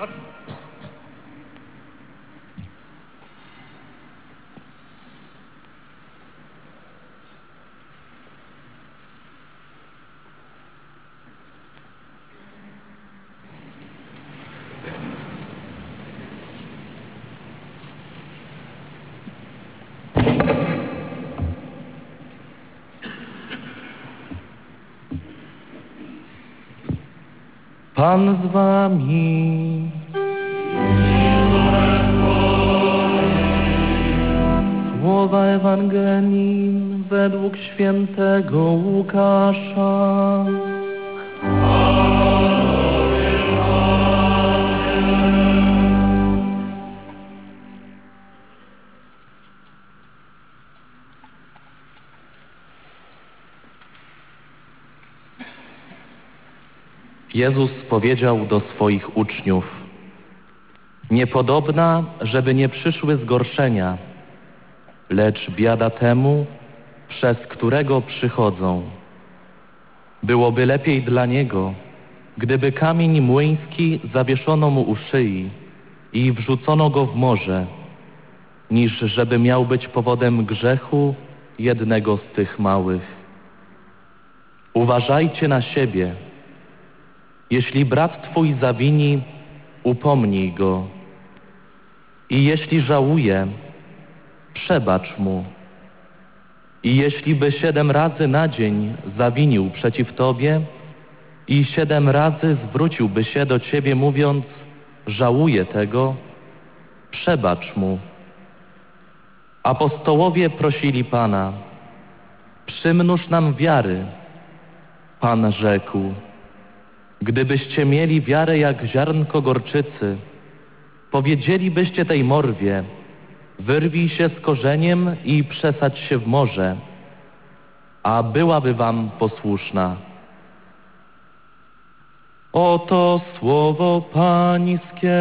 Pan z wami. Słowa Ewangelii według świętego Łukasza. Jezus powiedział do swoich uczniów: niepodobna, żeby nie przyszły zgorszenia, lecz biada temu, przez którego przychodzą. Byłoby lepiej dla niego, gdyby kamień młyński zawieszono mu u szyi i wrzucono go w morze, niż żeby miał być powodem grzechu jednego z tych małych. Uważajcie na siebie. Jeśli brat twój zawini, upomnij go. I jeśli żałuje, przebacz mu. I jeśli by 7 razy na dzień zawinił przeciw tobie i 7 razy zwróciłby się do ciebie mówiąc: żałuję tego, przebacz mu. Apostołowie prosili Pana: przymnóż nam wiary. Pan rzekł: gdybyście mieli wiarę jak ziarnko gorczycy, powiedzielibyście tej morwie: wyrwij się z korzeniem i przesadź się w morze, a byłaby wam posłuszna. Oto słowo Pańskie.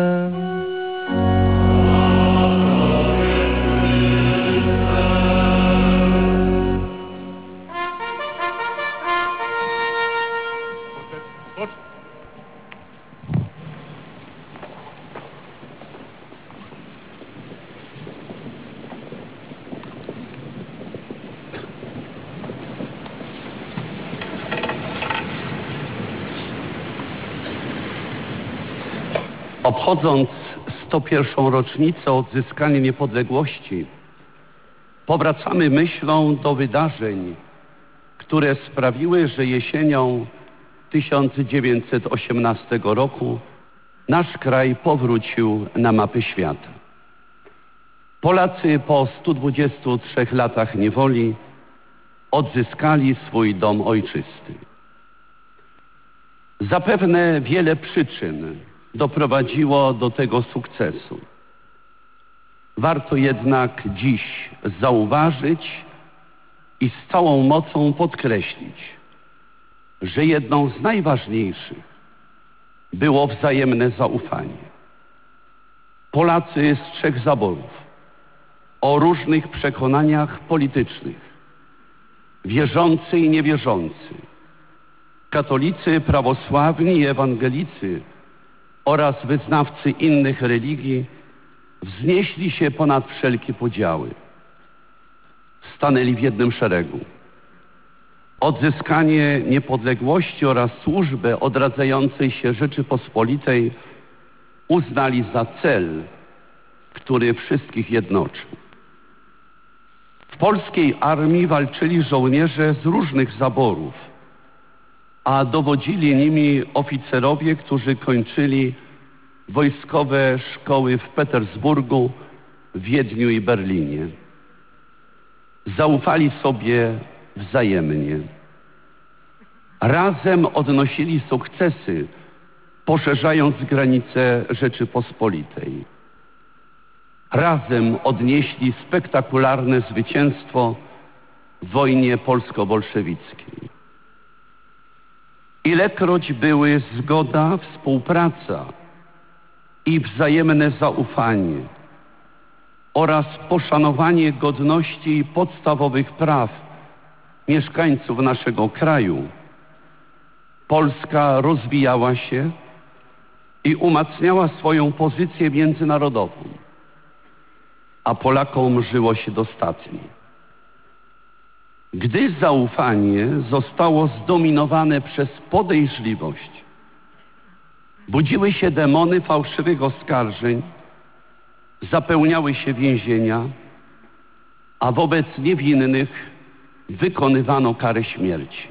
Obchodząc 101. rocznicę odzyskania niepodległości, powracamy myślą do wydarzeń, które sprawiły, że jesienią 1918 roku nasz kraj powrócił na mapę świata. Polacy po 123 latach niewoli odzyskali swój dom ojczysty. Zapewne wiele przyczyn doprowadziło do tego sukcesu. Warto jednak dziś zauważyć i z całą mocą podkreślić, że jedną z najważniejszych było wzajemne zaufanie. Polacy z 3 zaborów o różnych przekonaniach politycznych, wierzący i niewierzący, katolicy, prawosławni i ewangelicy oraz wyznawcy innych religii wznieśli się ponad wszelkie podziały. Stanęli w jednym szeregu. Odzyskanie niepodległości oraz służbę odradzającej się Rzeczypospolitej uznali za cel, który wszystkich jednoczył. W polskiej armii walczyli żołnierze z różnych zaborów, a dowodzili nimi oficerowie, którzy kończyli wojskowe szkoły w Petersburgu, Wiedniu i Berlinie. Zaufali sobie wzajemnie. Razem odnosili sukcesy, poszerzając granice Rzeczypospolitej. Razem odnieśli spektakularne zwycięstwo w wojnie polsko-bolszewickiej. Ilekroć były zgoda, współpraca i wzajemne zaufanie oraz poszanowanie godności i podstawowych praw mieszkańców naszego kraju, Polska rozwijała się i umacniała swoją pozycję międzynarodową, a Polakom żyło się dostatnie. Gdy zaufanie zostało zdominowane przez podejrzliwość, budziły się demony fałszywych oskarżeń, zapełniały się więzienia, a wobec niewinnych wykonywano karę śmierci.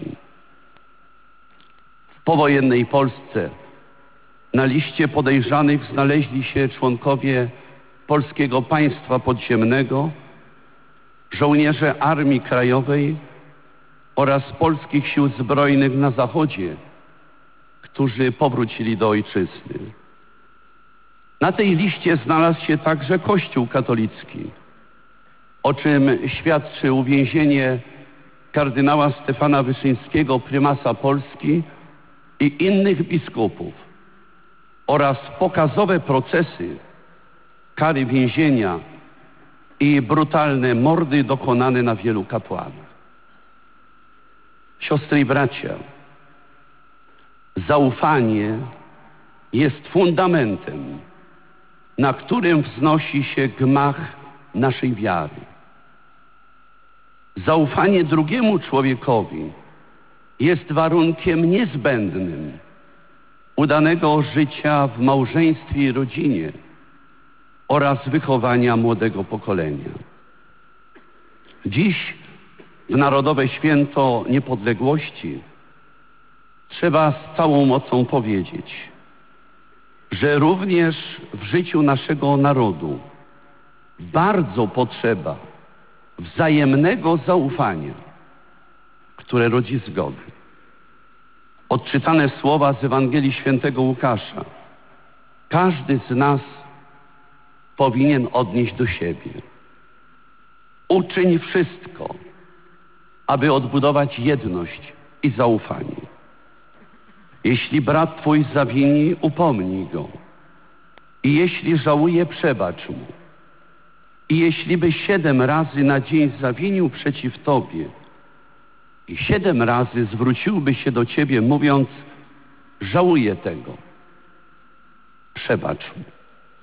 W powojennej Polsce na liście podejrzanych znaleźli się członkowie Polskiego Państwa Podziemnego, żołnierze Armii Krajowej oraz Polskich Sił Zbrojnych na Zachodzie, którzy powrócili do ojczyzny. Na tej liście znalazł się także Kościół katolicki, o czym świadczy uwięzienie kardynała Stefana Wyszyńskiego, prymasa Polski, i innych biskupów oraz pokazowe procesy, kary więzienia i brutalne mordy dokonane na wielu kapłanach. Siostry i bracia, zaufanie jest fundamentem, na którym wznosi się gmach naszej wiary. Zaufanie drugiemu człowiekowi jest warunkiem niezbędnym udanego życia w małżeństwie i rodzinie oraz wychowania młodego pokolenia. Dziś, w Narodowe Święto Niepodległości, trzeba z całą mocą powiedzieć, że również w życiu naszego narodu bardzo potrzeba wzajemnego zaufania, które rodzi zgodę. Odczytane słowa z Ewangelii Świętego Łukasza każdy z nas powinien odnieść do siebie. Uczyń wszystko, aby odbudować jedność i zaufanie. Jeśli brat twój zawini, upomnij go. I jeśli żałuje, przebacz mu. I jeśli by 7 razy na dzień zawinił przeciw tobie i 7 razy zwróciłby się do ciebie, mówiąc: żałuję tego, przebacz mu.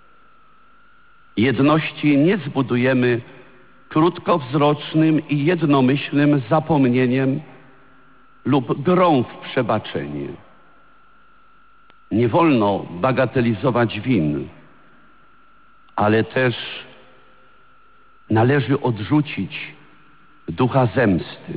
Jedności nie zbudujemy krótkowzrocznym i jednomyślnym zapomnieniem lub grą w przebaczenie. Nie wolno bagatelizować win, ale też należy odrzucić ducha zemsty.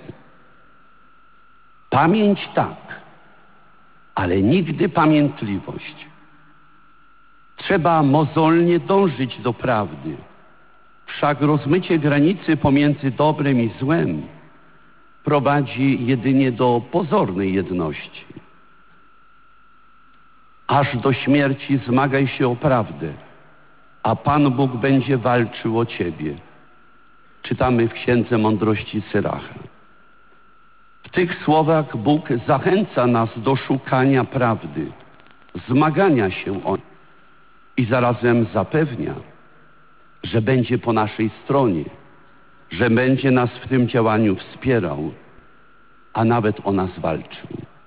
Pamięć tak, ale nigdy pamiętliwość. Trzeba mozolnie dążyć do prawdy, wszak rozmycie granicy pomiędzy dobrem i złem prowadzi jedynie do pozornej jedności. Aż do śmierci zmagaj się o prawdę, a Pan Bóg będzie walczył o ciebie. Czytamy w Księdze Mądrości Syracha. W tych słowach Bóg zachęca nas do szukania prawdy, zmagania się o nią i zarazem zapewnia, że będzie po naszej stronie, że będzie nas w tym działaniu wspierał, a nawet o nas walczył.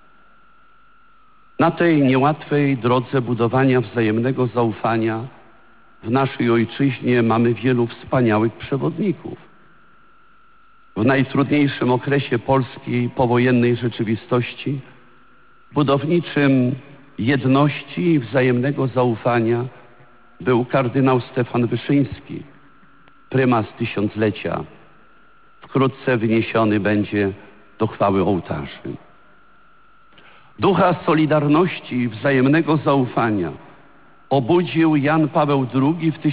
Na tej niełatwej drodze budowania wzajemnego zaufania w naszej ojczyźnie mamy wielu wspaniałych przewodników. W najtrudniejszym okresie polskiej powojennej rzeczywistości, budowniczym jedności i wzajemnego zaufania, był kardynał Stefan Wyszyński, prymas tysiąclecia. Wkrótce wyniesiony będzie do chwały ołtarzy. Ducha solidarności i wzajemnego zaufania obudził Jan Paweł II w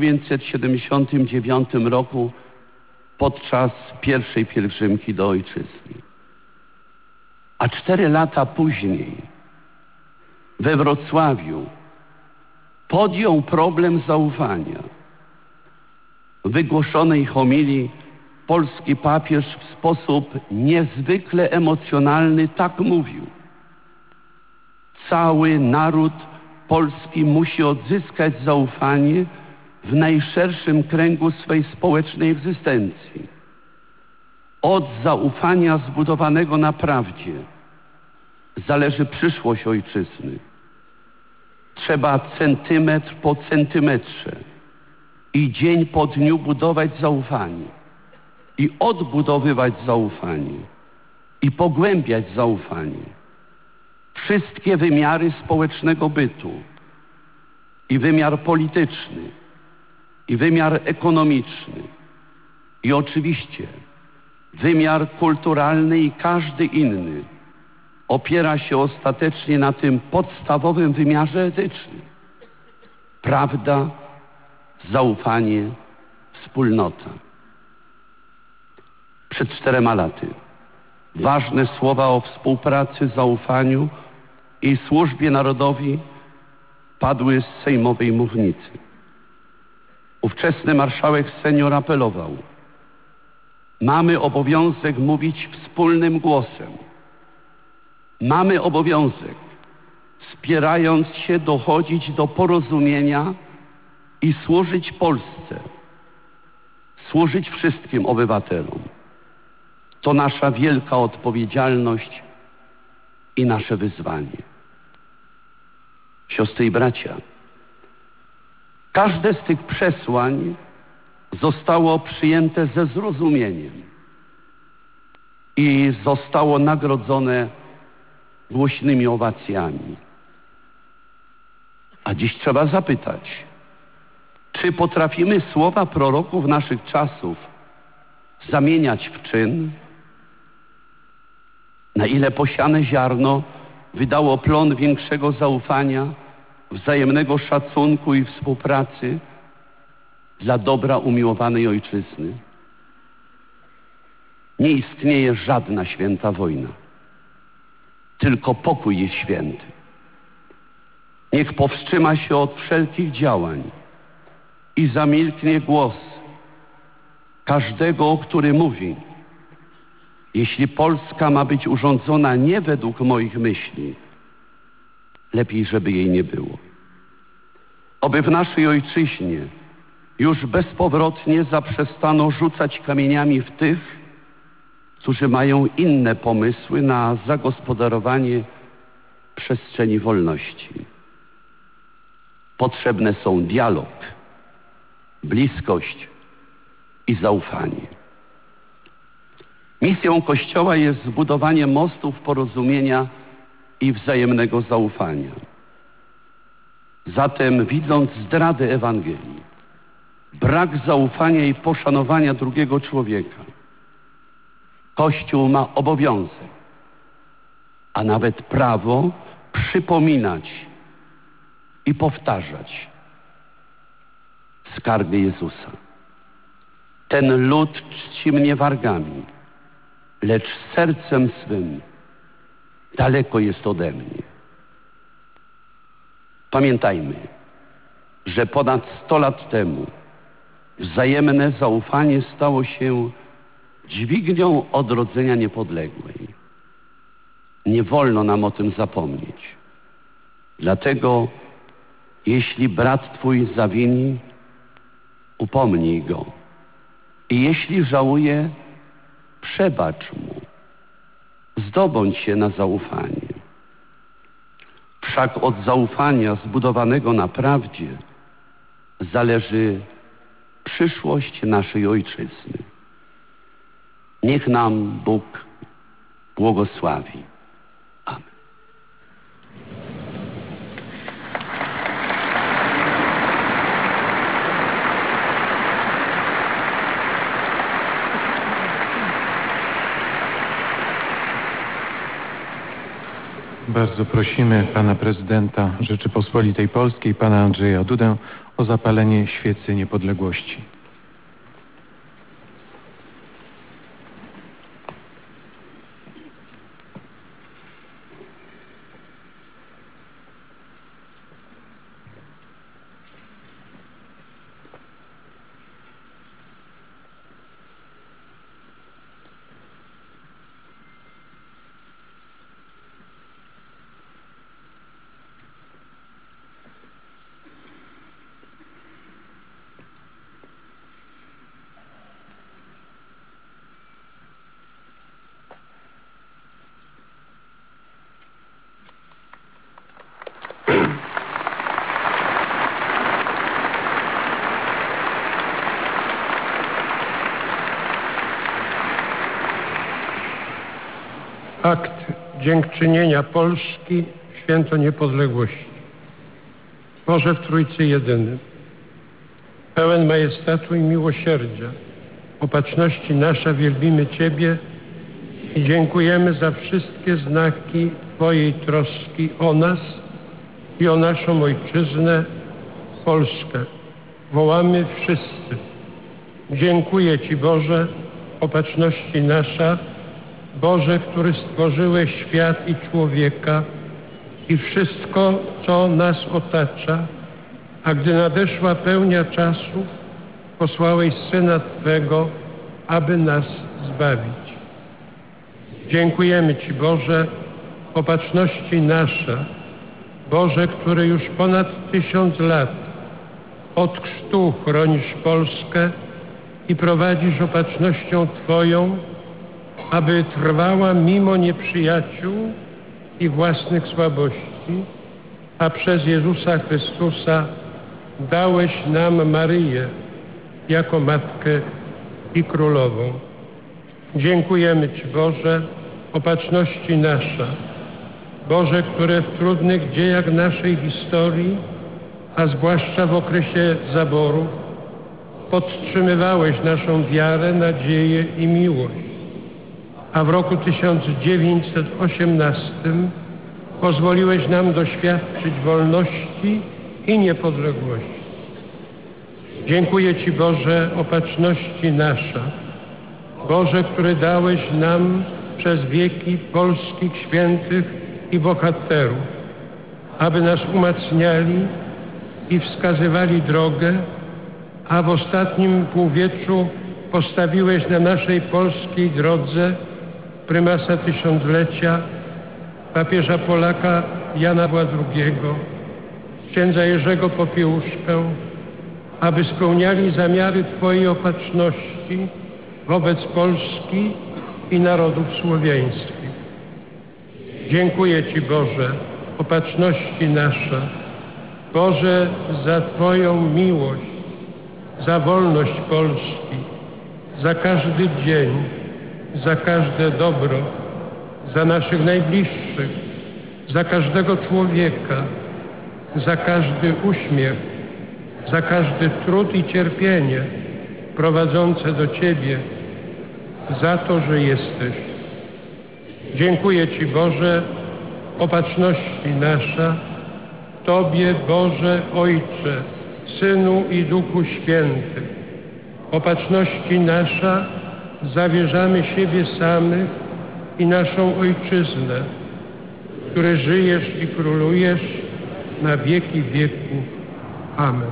1979 roku podczas pierwszej pielgrzymki do ojczyzny. A 4 lata później we Wrocławiu podjął problem zaufania. W wygłoszonej homilii polski papież w sposób niezwykle emocjonalny tak mówił: cały naród polski musi odzyskać zaufanie w najszerszym kręgu swej społecznej egzystencji. Od zaufania zbudowanego na prawdzie zależy przyszłość ojczyzny. trzeba centymetr po centymetrze i dzień po dniu budować zaufanie i odbudowywać zaufanie i pogłębiać zaufanie. Wszystkie wymiary społecznego bytu, i wymiar polityczny, i wymiar ekonomiczny, i oczywiście wymiar kulturalny i każdy inny opiera się ostatecznie na tym podstawowym wymiarze etycznym. Prawda, zaufanie, wspólnota. Przed 4 laty ważne słowa o współpracy, zaufaniu i służbie narodowi padły z sejmowej mównicy. Ówczesny marszałek senior apelował: mamy obowiązek mówić wspólnym głosem. Mamy obowiązek, spierając się, dochodzić do porozumienia i służyć Polsce, służyć wszystkim obywatelom. To nasza wielka odpowiedzialność i nasze wyzwanie. Siostry i bracia, każde z tych przesłań zostało przyjęte ze zrozumieniem i zostało nagrodzone głośnymi owacjami. A dziś trzeba zapytać, czy potrafimy słowa proroków naszych czasów zamieniać w czyn? Na ile posiane ziarno wydało plon większego zaufania, wzajemnego szacunku i współpracy dla dobra umiłowanej ojczyzny? Nie istnieje żadna święta wojna. Tylko pokój jest święty. Niech powstrzyma się od wszelkich działań i zamilknie głos każdego, który mówi: jeśli Polska ma być urządzona nie według moich myśli, lepiej, żeby jej nie było. Oby w naszej ojczyźnie już bezpowrotnie zaprzestano rzucać kamieniami w tych, którzy mają inne pomysły na zagospodarowanie przestrzeni wolności. Potrzebne są dialog, bliskość i zaufanie. Misją Kościoła jest zbudowanie mostów porozumienia i wzajemnego zaufania. Zatem, widząc zdradę Ewangelii, brak zaufania i poszanowania drugiego człowieka, Kościół ma obowiązek, a nawet prawo przypominać i powtarzać skargę Jezusa. Ten lud czci mnie wargami, lecz sercem swym daleko jest ode mnie. Pamiętajmy, że ponad 100 lat temu wzajemne zaufanie stało się dźwignią odrodzenia niepodległej. Nie wolno nam o tym zapomnieć. Dlatego, jeśli brat twój zawini, upomnij go. I jeśli żałuje, przebacz mu. Zdobądź się na zaufanie. Wszak od zaufania zbudowanego na prawdzie zależy przyszłość naszej ojczyzny. Niech nam Bóg błogosławi. Amen. Bardzo prosimy pana prezydenta Rzeczypospolitej Polskiej, pana Andrzeja Dudę, o zapalenie świecy niepodległości. akt dziękczynienia Polski w święto niepodległości. Boże w Trójcy Jedyny, pełen majestatu i miłosierdzia, opatrzności nasza wielbimy Ciebie i dziękujemy za wszystkie znaki Twojej troski o nas i o naszą Ojczyznę, Polskę. Wołamy wszyscy. Dziękuję Ci, Boże, opatrzności nasza, Boże, który stworzyłeś świat i człowieka i wszystko, co nas otacza, a gdy nadeszła pełnia czasów, posłałeś Syna Twego, aby nas zbawić. Dziękujemy Ci, Boże, opatrzności nasza, Boże, który już ponad 1000 lat od chrztu chronisz Polskę i prowadzisz opatrznością Twoją, aby trwała mimo nieprzyjaciół i własnych słabości, a przez Jezusa Chrystusa dałeś nam Maryję jako Matkę i Królową. Dziękujemy Ci, Boże, opatrzności nasza, Boże, które w trudnych dziejach naszej historii, a zwłaszcza w okresie zaborów, podtrzymywałeś naszą wiarę, nadzieję i miłość, a w roku 1918 pozwoliłeś nam doświadczyć wolności i niepodległości. Dziękuję Ci, Boże, opatrzności nasza, Boże, który dałeś nam przez wieki polskich świętych i bohaterów, aby nas umacniali i wskazywali drogę, a w ostatnim półwieczu postawiłeś na naszej polskiej drodze prymasa tysiąclecia, papieża Polaka Jana Pawła II, księdza Jerzego Popiełuszkę, aby spełniali zamiary Twojej opatrzności wobec Polski i narodów słowiańskich. Dziękuję Ci, Boże, opatrzności nasza, Boże, za Twoją miłość, za wolność Polski, za każdy dzień, za każde dobro, za naszych najbliższych, za każdego człowieka, za każdy uśmiech, za każdy trud i cierpienie prowadzące do Ciebie, za to, że jesteś. Dziękuję Ci, Boże, opatrzności nasza, Tobie, Boże, Ojcze, Synu i Duchu Święty. Opatrzności nasza zawierzamy siebie samych i naszą Ojczyznę, w której żyjesz i królujesz na wieki wieków. Amen.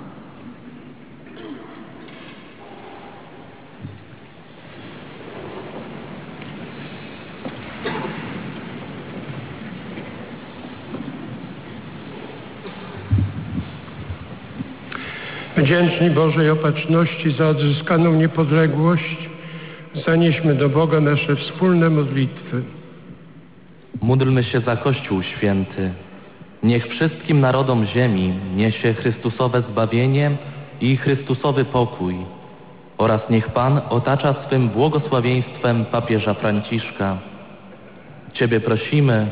Wdzięczni Bożej opatrzności za odzyskaną niepodległość, zanieśmy do Boga nasze wspólne modlitwy. Módlmy się za Kościół Święty. Niech wszystkim narodom ziemi niesie Chrystusowe zbawienie i Chrystusowy pokój oraz niech Pan otacza swym błogosławieństwem papieża Franciszka. Ciebie prosimy.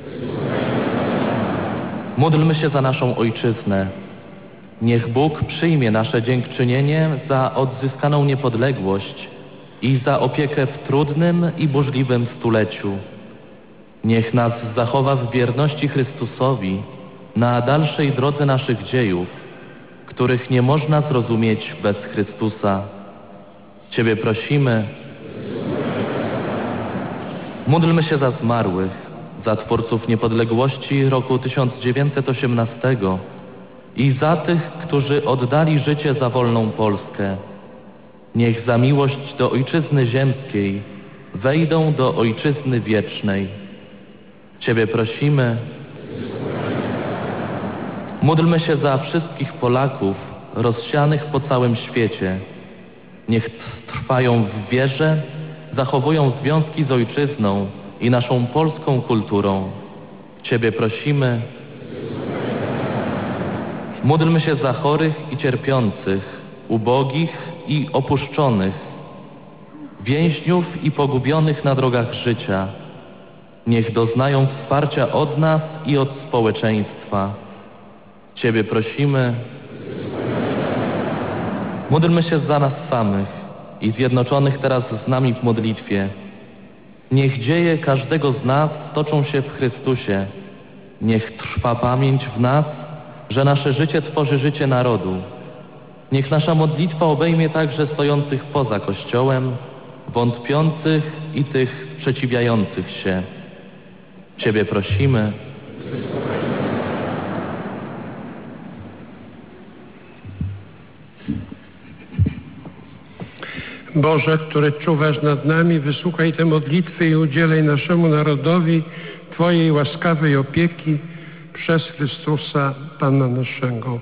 Módlmy się za naszą Ojczyznę. Niech Bóg przyjmie nasze dziękczynienie za odzyskaną niepodległość i za opiekę w trudnym i burzliwym stuleciu. Niech nas zachowa w wierności Chrystusowi na dalszej drodze naszych dziejów, których nie można zrozumieć bez Chrystusa. Ciebie prosimy. Módlmy się za zmarłych, za twórców niepodległości roku 1918 i za tych, którzy oddali życie za wolną Polskę. Niech za miłość do Ojczyzny ziemskiej wejdą do Ojczyzny wiecznej. Ciebie prosimy. Módlmy się za wszystkich Polaków rozsianych po całym świecie. Niech trwają w wierze, zachowują związki z Ojczyzną i naszą polską kulturą. Ciebie prosimy. Módlmy się za chorych i cierpiących, ubogich i opuszczonych, więźniów i pogubionych na drogach życia. Niech doznają wsparcia od nas i od społeczeństwa. Ciebie prosimy. Módlmy się za nas samych i zjednoczonych teraz z nami w modlitwie. Niech dzieje każdego z nas toczą się w Chrystusie. Niech trwa pamięć w nas, że nasze życie tworzy życie narodu. Niech nasza modlitwa obejmie także stojących poza Kościołem, wątpiących i tych sprzeciwiających się. Ciebie prosimy. Boże, który czuwasz nad nami, wysłuchaj te modlitwy i udzielaj naszemu narodowi Twojej łaskawej opieki przez Chrystusa, Pana naszego.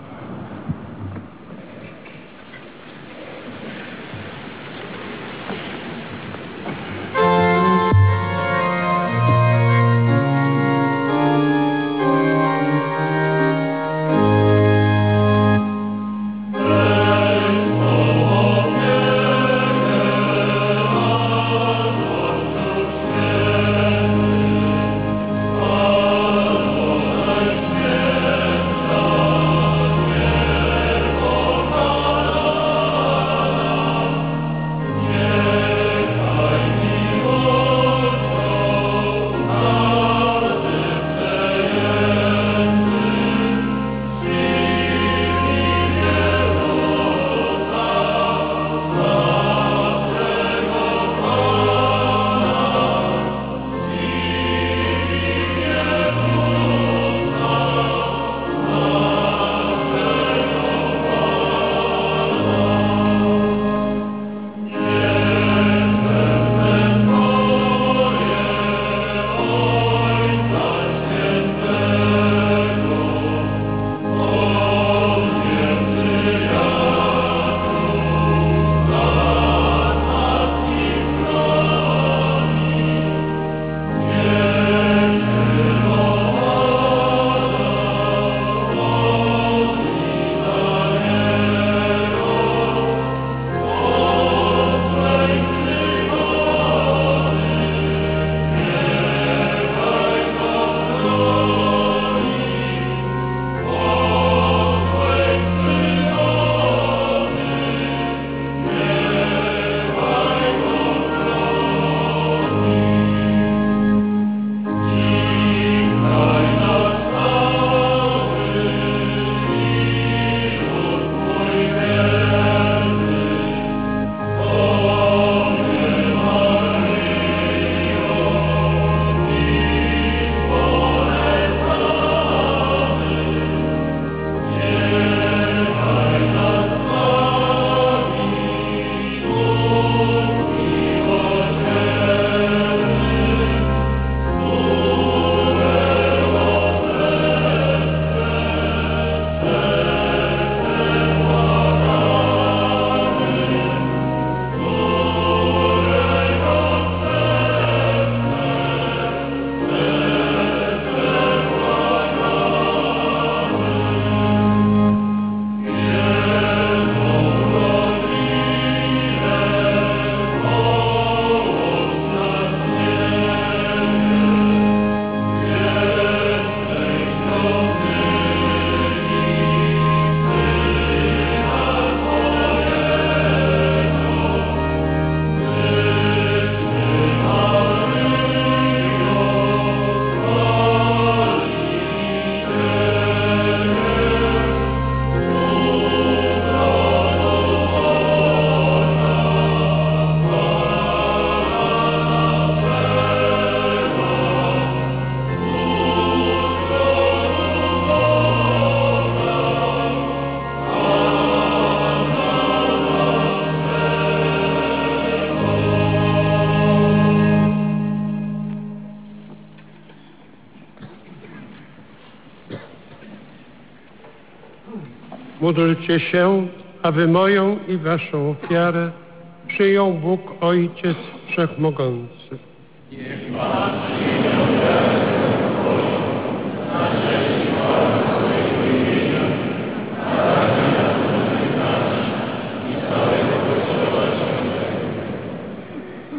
Módlcie się, aby moją i waszą ofiarę przyjął Bóg Ojciec Wszechmogący. Niech Pan przyjmie ofiarę Twoją, na cześć i chwałę swojego imienia, na rację narodowych nasz i całego Kościoła Świętego.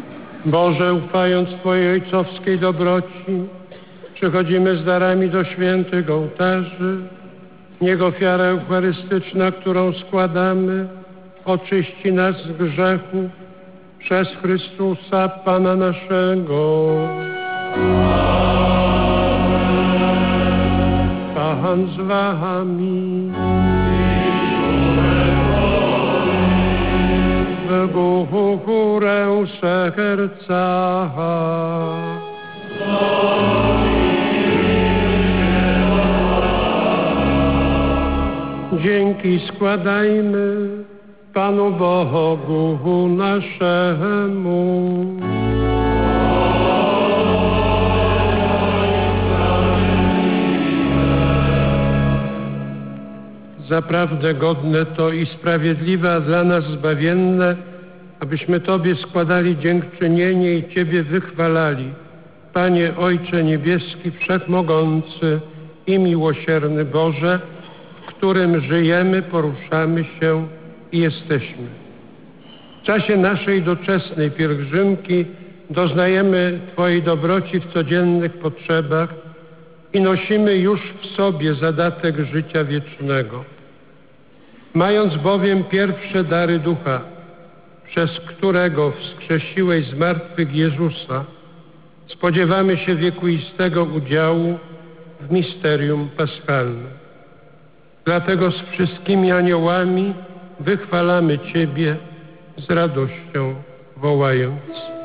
Boże, ufając Twojej ojcowskiej dobroci, przychodzimy z darami do świętych ołtarzy. Niech ofiara eucharystyczna, którą składamy, oczyści nas z grzechów przez Chrystusa Pana naszego. Pan z wami. W górę serca. Dzięki składajmy Panu Bogu naszemu. Zaprawdę godne to i sprawiedliwe, a dla nas zbawienne, abyśmy Tobie składali dziękczynienie i Ciebie wychwalali. Panie Ojcze Niebieski, Wszechmogący i Miłosierny Boże, w którym żyjemy, poruszamy się i jesteśmy. W czasie naszej doczesnej pielgrzymki doznajemy Twojej dobroci w codziennych potrzebach i nosimy już w sobie zadatek życia wiecznego. Mając bowiem pierwsze dary Ducha, przez którego wskrzesiłeś z martwych Jezusa, spodziewamy się wiekuistego udziału w misterium paschalnym. Dlatego z wszystkimi aniołami wychwalamy Ciebie z radością wołając.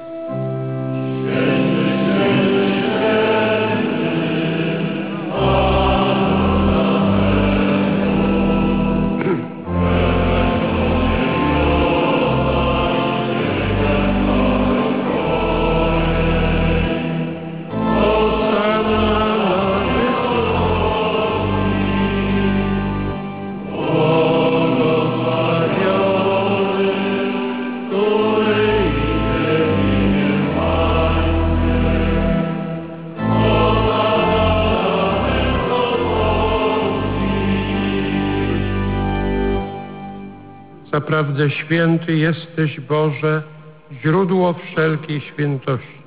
Zaprawdę święty jesteś, Boże, źródło wszelkiej świętości.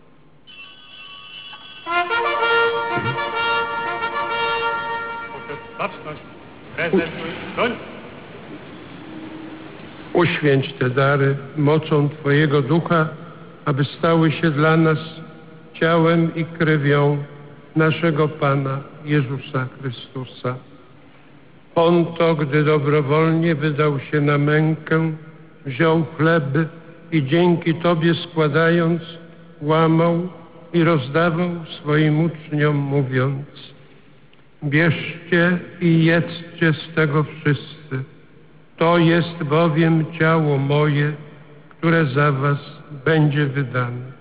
Baczność, rezerwuj, broń. Uświęć te dary mocą Twojego Ducha, aby stały się dla nas ciałem i krwią naszego Pana Jezusa Chrystusa. On to, gdy dobrowolnie wydał się na mękę, wziął chleb i dzięki Tobie składając, łamał i rozdawał swoim uczniom, mówiąc: bierzcie i jedzcie z tego wszyscy. To jest bowiem ciało moje, które za was będzie wydane.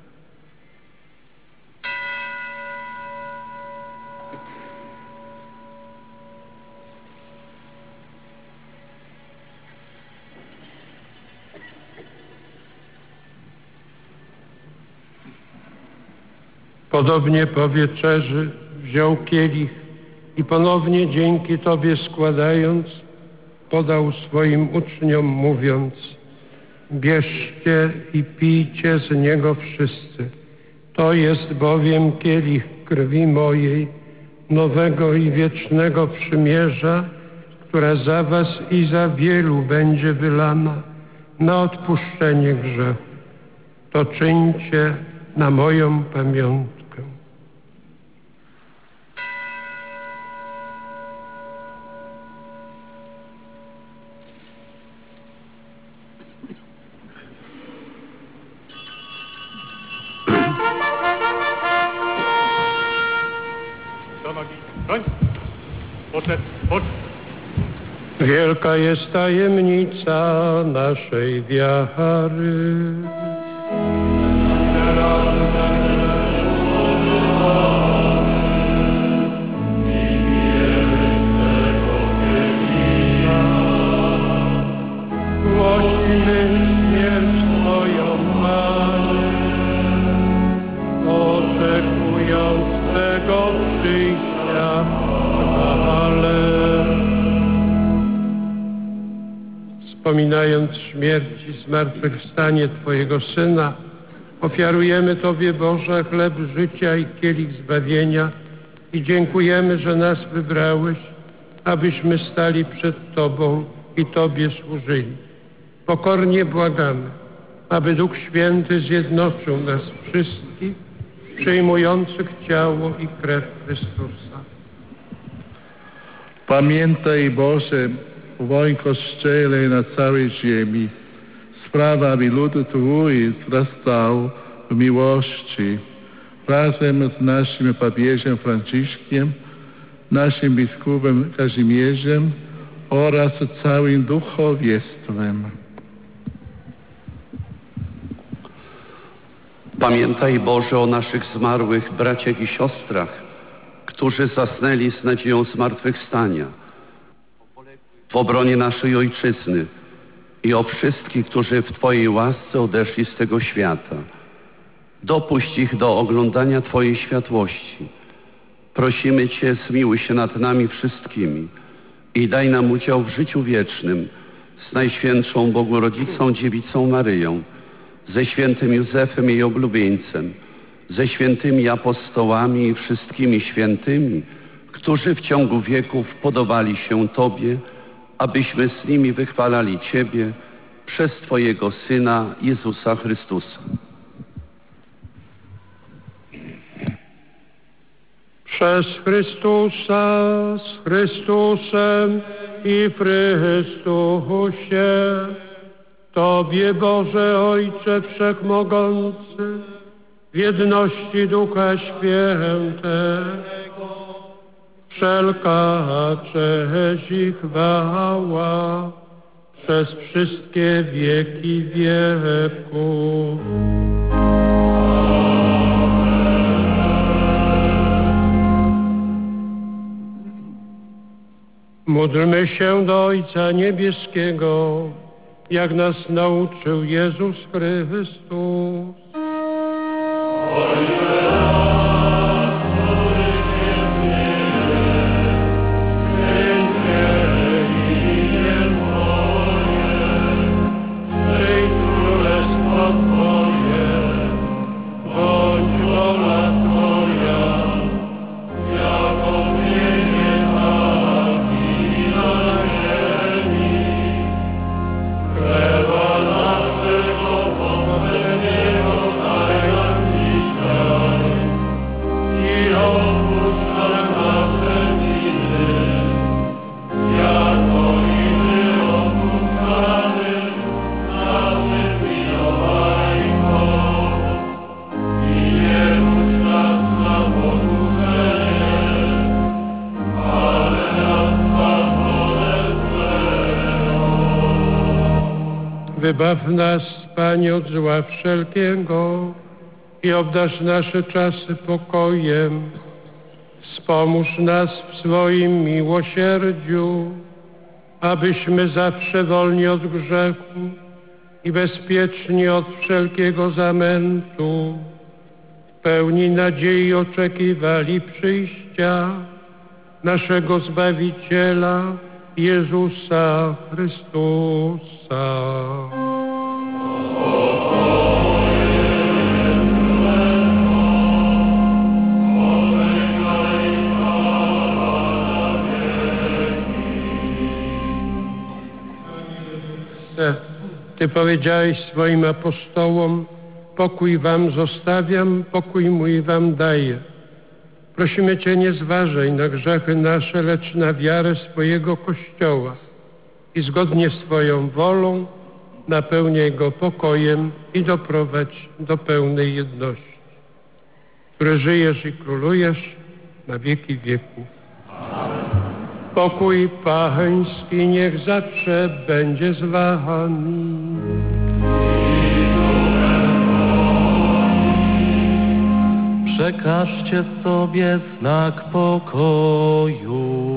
Podobnie po wieczerzy wziął kielich i ponownie dzięki Tobie składając, podał swoim uczniom, mówiąc: bierzcie i pijcie z niego wszyscy. To jest bowiem kielich krwi mojej, nowego i wiecznego przymierza, która za was i za wielu będzie wylana na odpuszczenie grzechu. To czyńcie na moją pamiątkę. Do nogi, broń. Poszedł, poszedł. Wielka jest tajemnica naszej wiary. Głosimy śmierć Twoją, Panie, oczekując Twego przyjścia. Wspominając śmierć i zmartwychwstanie Twojego Syna, Ofiarujemy Tobie, Boże, chleb życia i kielich zbawienia i dziękujemy, że nas wybrałeś, abyśmy stali przed Tobą i Tobie służyli. Pokornie błagamy, aby Duch Święty zjednoczył nas wszystkich, przyjmujących ciało i krew Chrystusa. Pamiętaj, Boże, o moim Kościele na całej ziemi. Sprawa, aby lud Twój wzrastał w miłości. Razem z naszym papieżem Franciszkiem, naszym biskupem Kazimierzem oraz całym duchowieństwem. Pamiętaj, Boże, o naszych zmarłych braciach i siostrach, którzy zasnęli z nadzieją zmartwychwstania, w obronie naszej Ojczyzny i o wszystkich, którzy w Twojej łasce odeszli z tego świata. Dopuść ich do oglądania Twojej światłości. Prosimy Cię, zmiłuj się nad nami wszystkimi i daj nam udział w życiu wiecznym z Najświętszą Bogu Rodzicą, Dziewicą Maryją, ze świętym Józefem jej oblubieńcem, ze świętymi apostołami i wszystkimi świętymi, którzy w ciągu wieków podobali się Tobie, abyśmy z nimi wychwalali Ciebie przez Twojego Syna Jezusa Chrystusa. Przez Chrystusa, z Chrystusem i w Chrystusie, Tobie, Boże Ojcze Wszechmogący, w jedności Ducha Świętego, wszelka cześć i chwała przez wszystkie wieki wieków. Módlmy się do Ojca Niebieskiego, jak nas nauczył Jezus Chrystus. Wybaw nas, Panie, od zła wszelkiego i obdarz nasze czasy pokojem. Wspomóż nas w swoim miłosierdziu, abyśmy zawsze wolni od grzechu i bezpieczni od wszelkiego zamętu, w pełni nadziei oczekiwali przyjścia naszego Zbawiciela, Jezusa Chrystusa. Ty powiedziałeś swoim apostołom, pokój wam zostawiam, pokój mój wam daję. Prosimy Cię, nie zważaj na grzechy nasze, lecz na wiarę swojego Kościoła i zgodnie z Twoją wolą napełniaj go pokojem i doprowadź do pełnej jedności, który żyjesz i królujesz na wieki wieków. Pokój Pański niech zawsze będzie z Wami. Przekażcie sobie znak pokoju.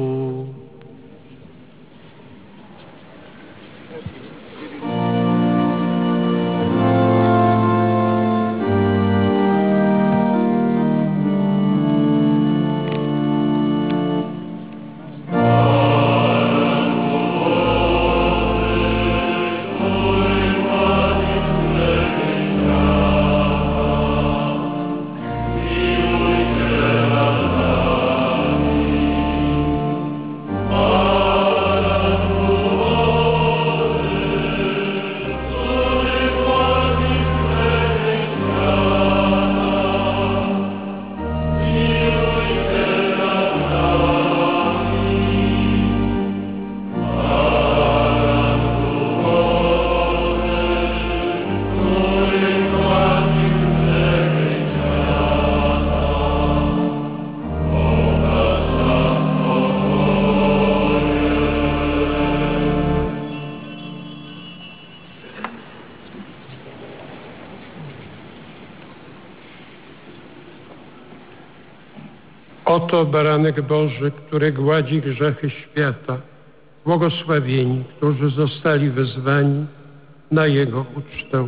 Oto baranek Boży, który gładzi grzechy świata. Błogosławieni, którzy zostali wezwani na Jego ucztę.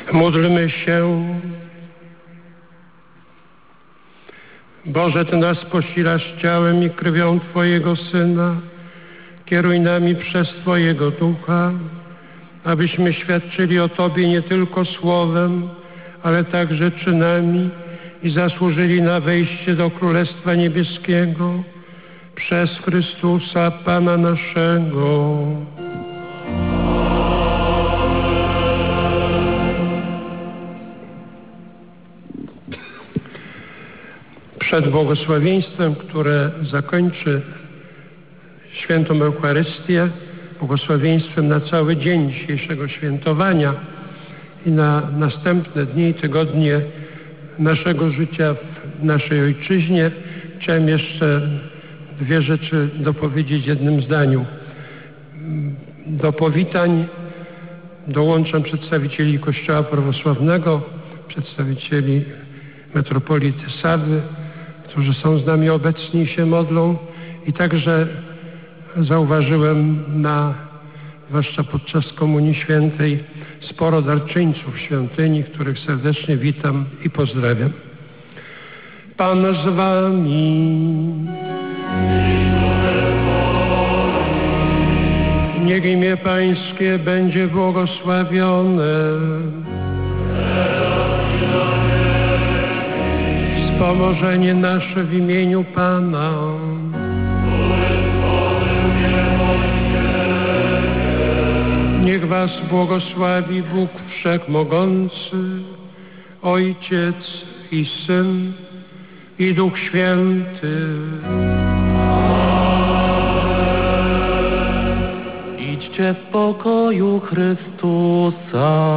Módlmy się. Boże, Ty nas posilasz ciałem i krwią Twojego Syna. Kieruj nami przez Twojego Ducha, abyśmy świadczyli o Tobie nie tylko słowem, ale także czynami i zasłużyli na wejście do Królestwa Niebieskiego przez Chrystusa Pana naszego. Przed błogosławieństwem, które zakończy świętą Eucharystię, błogosławieństwem na cały dzień dzisiejszego świętowania i na następne dni i tygodnie naszego życia w naszej ojczyźnie, chciałem jeszcze dwie rzeczy dopowiedzieć w jednym zdaniu. Do powitań dołączam przedstawicieli Kościoła prawosławnego, przedstawicieli metropolity Sady, którzy są z nami obecni i się modlą, i także zauważyłem zwłaszcza podczas Komunii Świętej, sporo darczyńców świątyni, których serdecznie witam i pozdrawiam. Pan z wami. Niech imię Pańskie będzie błogosławione. Wspomożenie nasze w imieniu Pana. Niech was błogosławi Bóg Wszechmogący, Ojciec i Syn i Duch Święty. Idźcie w pokoju Chrystusa.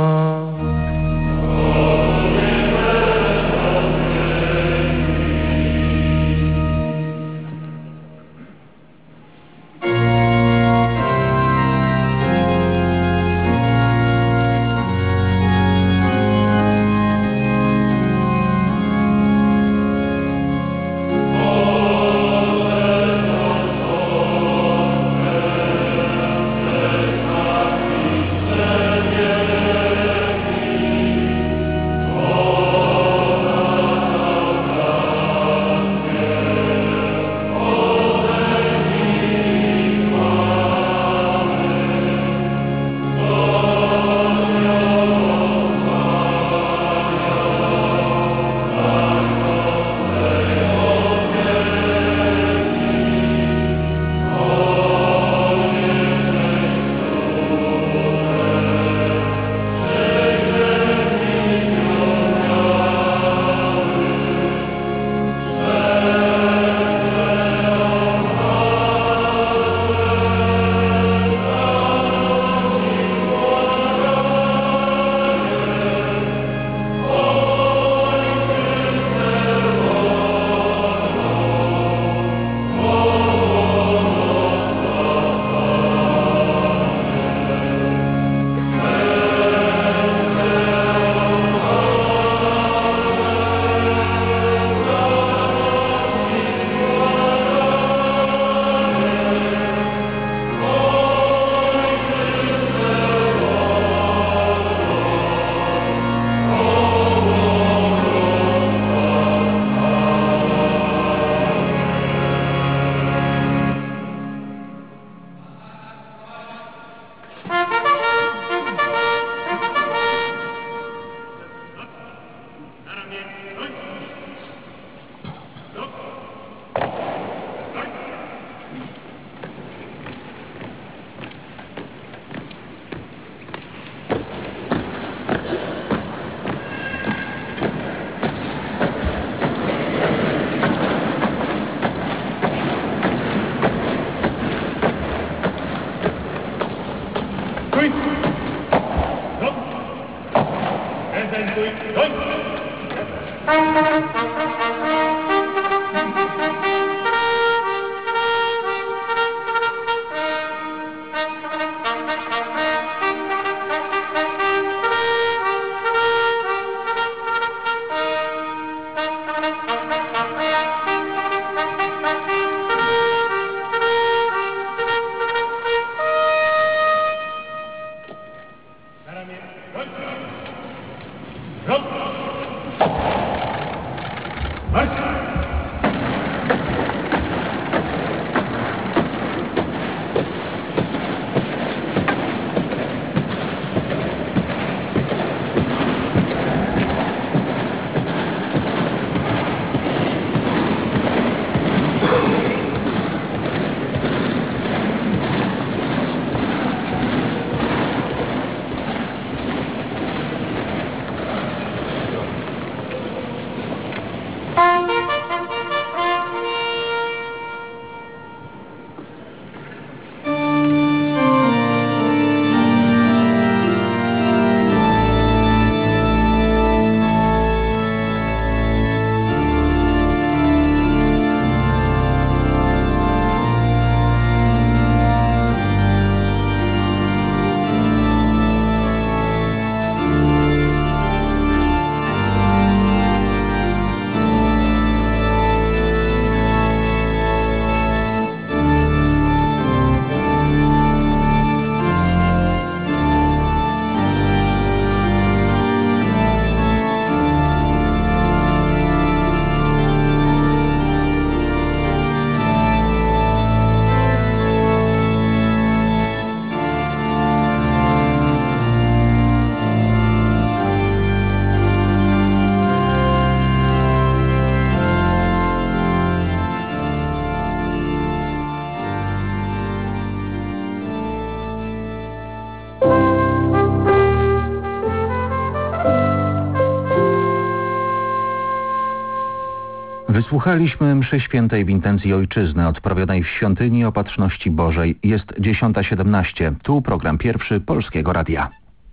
Wysłuchaliśmy mszy świętej w intencji ojczyzny odprawionej w Świątyni Opatrzności Bożej. Jest 10:17. Tu program pierwszy Polskiego Radia.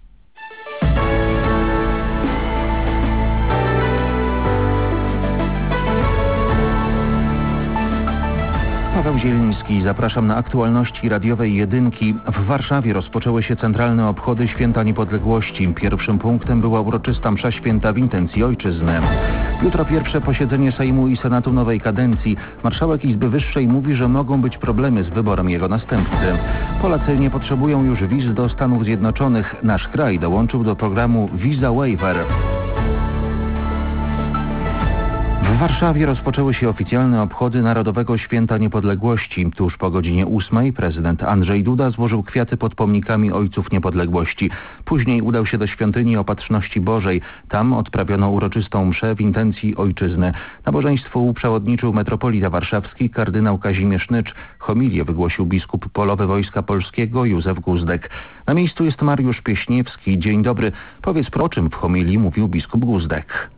Paweł Zieliński, zapraszam na aktualności radiowej Jedynki. W Warszawie rozpoczęły się centralne obchody Święta Niepodległości. Pierwszym punktem była uroczysta msza święta w intencji ojczyzny. Jutro pierwsze posiedzenie Sejmu i Senatu nowej kadencji. Marszałek Izby Wyższej mówi, że mogą być problemy z wyborem jego następcy. Polacy nie potrzebują już wiz do Stanów Zjednoczonych. Nasz kraj dołączył do programu Visa Waiver. W Warszawie rozpoczęły się oficjalne obchody Narodowego Święta Niepodległości. Tuż po godzinie 8 prezydent Andrzej Duda złożył kwiaty pod pomnikami Ojców Niepodległości. Później udał się do Świątyni Opatrzności Bożej. Tam odprawiono uroczystą mszę w intencji ojczyzny. Nabożeństwu przewodniczył metropolita warszawski kardynał Kazimierz Nycz. Homilię wygłosił biskup polowy Wojska Polskiego Józef Guzdek. Na miejscu jest Mariusz Pieśniewski. Dzień dobry. Powiedz, o czym w homilii mówił biskup Guzdek.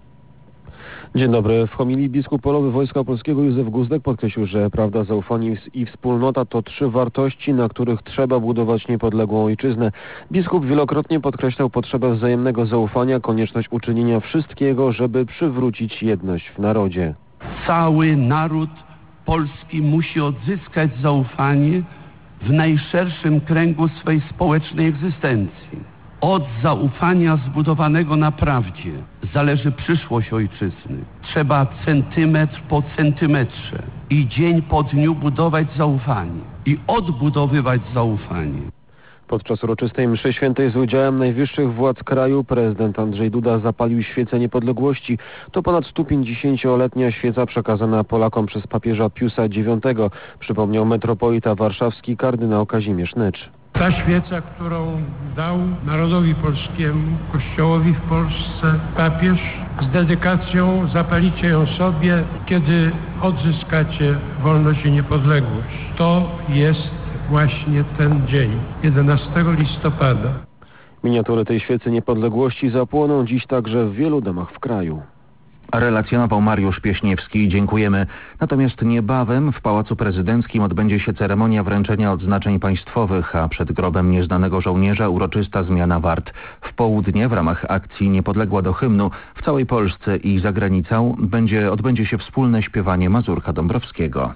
Dzień dobry. W homilii biskup polowy Wojska Polskiego Józef Guzdek podkreślił, że prawda, zaufanie i wspólnota to 3 wartości, na których trzeba budować niepodległą ojczyznę. Biskup wielokrotnie podkreślał potrzebę wzajemnego zaufania, konieczność uczynienia wszystkiego, żeby przywrócić jedność w narodzie. Cały naród polski musi odzyskać zaufanie w najszerszym kręgu swej społecznej egzystencji. Od zaufania zbudowanego na prawdzie zależy przyszłość ojczyzny. Trzeba centymetr po centymetrze i dzień po dniu budować zaufanie i odbudowywać zaufanie. Podczas uroczystej mszy świętej z udziałem najwyższych władz kraju prezydent Andrzej Duda zapalił świecę niepodległości. To ponad 150-letnia świeca przekazana Polakom przez papieża Piusa IX, przypomniał metropolita warszawski kardynał Kazimierz Nycz. Ta świeca, którą dał narodowi polskiemu, Kościołowi w Polsce papież, z dedykacją zapalicie ją sobie, kiedy odzyskacie wolność i niepodległość. To jest właśnie ten dzień, 11 listopada. Miniatury tej świecy niepodległości zapłoną dziś także w wielu domach w kraju. Relacjonował Mariusz Pieśniewski. Dziękujemy. Natomiast niebawem w Pałacu Prezydenckim odbędzie się ceremonia wręczenia odznaczeń państwowych, a przed grobem nieznanego żołnierza uroczysta zmiana wart. W południe w ramach akcji Niepodległa do hymnu w całej Polsce i za granicą odbędzie się wspólne śpiewanie Mazurka Dąbrowskiego.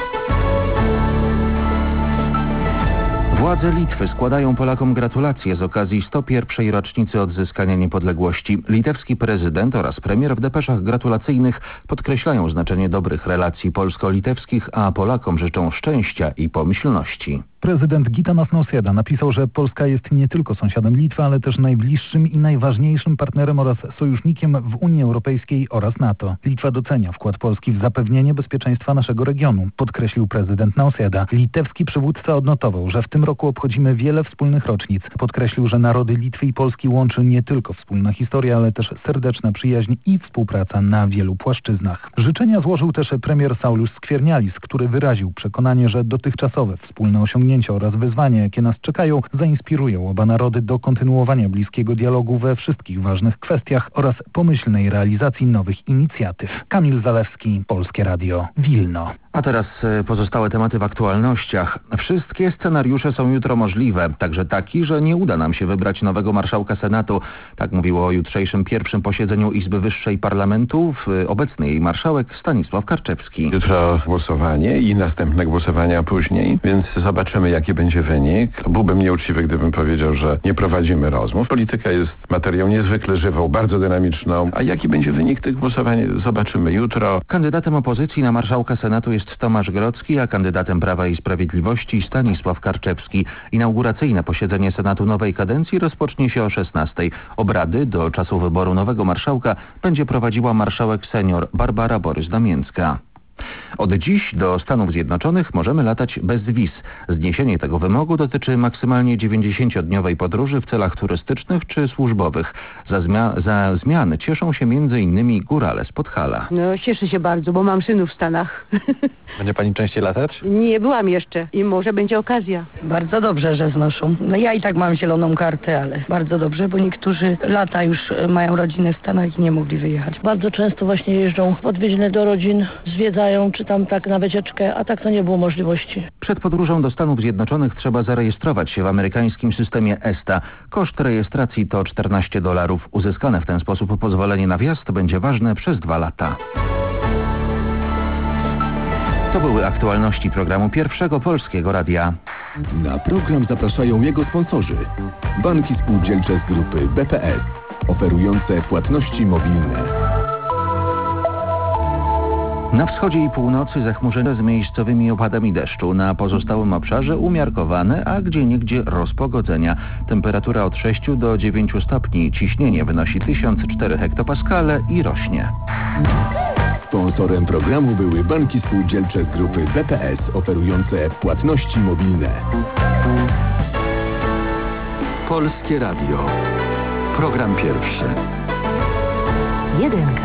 Władze Litwy składają Polakom gratulacje z okazji 101. rocznicy odzyskania niepodległości. Litewski prezydent oraz premier w depeszach gratulacyjnych podkreślają znaczenie dobrych relacji polsko-litewskich, a Polakom życzą szczęścia i pomyślności. Prezydent Gitanas Nausėda napisał, że Polska jest nie tylko sąsiadem Litwy, ale też najbliższym i najważniejszym partnerem oraz sojusznikiem w Unii Europejskiej oraz NATO. Litwa docenia wkład Polski w zapewnienie bezpieczeństwa naszego regionu, podkreślił prezydent Nausėda. Litewski przywódca odnotował, że w tym roku obchodzimy wiele wspólnych rocznic. Podkreślił, że narody Litwy i Polski łączy nie tylko wspólna historia, ale też serdeczna przyjaźń i współpraca na wielu płaszczyznach. Życzenia złożył też premier Saulius Skviernielis, który wyraził przekonanie, że dotychczasowe wspólne osiągnięcia oraz wyzwania, jakie nas czekają, zainspirują oba narody do kontynuowania bliskiego dialogu we wszystkich ważnych kwestiach oraz pomyślnej realizacji nowych inicjatyw. Kamil Zalewski, Polskie Radio, Wilno. A teraz pozostałe tematy w aktualnościach. Wszystkie scenariusze są jutro możliwe, także taki, że nie uda nam się wybrać nowego marszałka Senatu. Tak mówiło o jutrzejszym pierwszym posiedzeniu Izby Wyższej Parlamentu obecny jej marszałek Stanisław Karczewski. Jutro głosowanie i następne głosowania później, więc zobaczymy, jaki będzie wynik. Byłbym nieuczciwy, gdybym powiedział, że nie prowadzimy rozmów. Polityka jest materią niezwykle żywą, bardzo dynamiczną, a jaki będzie wynik tych głosowań, zobaczymy jutro. Kandydatem opozycji na marszałka Senatu jest Tomasz Grodzki, a kandydatem Prawa i Sprawiedliwości Stanisław Karczewski. Inauguracyjne posiedzenie Senatu nowej kadencji rozpocznie się o 16:00. Obrady do czasu wyboru nowego marszałka będzie prowadziła marszałek senior Barbara Borys-Damięcka. Od dziś do Stanów Zjednoczonych możemy latać bez wiz. Zniesienie tego wymogu dotyczy maksymalnie 90-dniowej podróży w celach turystycznych czy służbowych. Za zmiany cieszą się m.in. górale z Podhala. No, cieszę się bardzo, bo mam synów w Stanach. Będzie pani częściej latać? Nie byłam jeszcze i może będzie okazja. Bardzo dobrze, że znoszą. No ja i tak mam zieloną kartę, ale bardzo dobrze, bo niektórzy lata już mają rodzinę w Stanach i nie mogli wyjechać. Bardzo często właśnie jeżdżą w odwiedziny do rodzin, zwiedzają, czy tam tak na wycieczkę, a tak to nie było możliwości. Przed podróżą do Stanów Zjednoczonych trzeba zarejestrować się w amerykańskim systemie ESTA. Koszt rejestracji to $14. Uzyskane w ten sposób pozwolenie na wjazd będzie ważne przez 2 lata. To były aktualności programu Pierwszego Polskiego Radia. Na program zapraszają jego sponsorzy. Banki spółdzielcze z grupy BPS, oferujące płatności mobilne. Na wschodzie i północy zachmurzone z miejscowymi opadami deszczu. Na pozostałym obszarze umiarkowane, a gdzieniegdzie rozpogodzenia. Temperatura od 6 do 9 stopni. Ciśnienie wynosi 1004 hektopaskale i rośnie. Sponsorem programu były banki spółdzielcze z grupy BPS, oferujące płatności mobilne. Polskie Radio. Program pierwszy. Jedynka.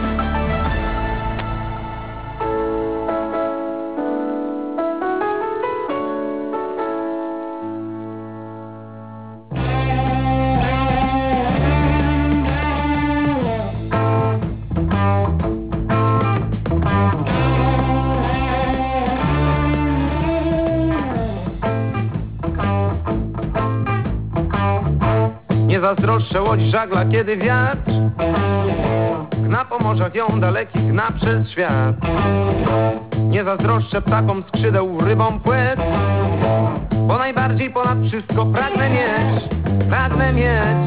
Nie zazdroszczę łodzi żagla, kiedy wiatr gna po morzach ją daleki, gna przez świat. Nie zazdroszczę ptakom skrzydeł, rybom płetw, bo najbardziej ponad wszystko pragnę mieć, pragnę mieć,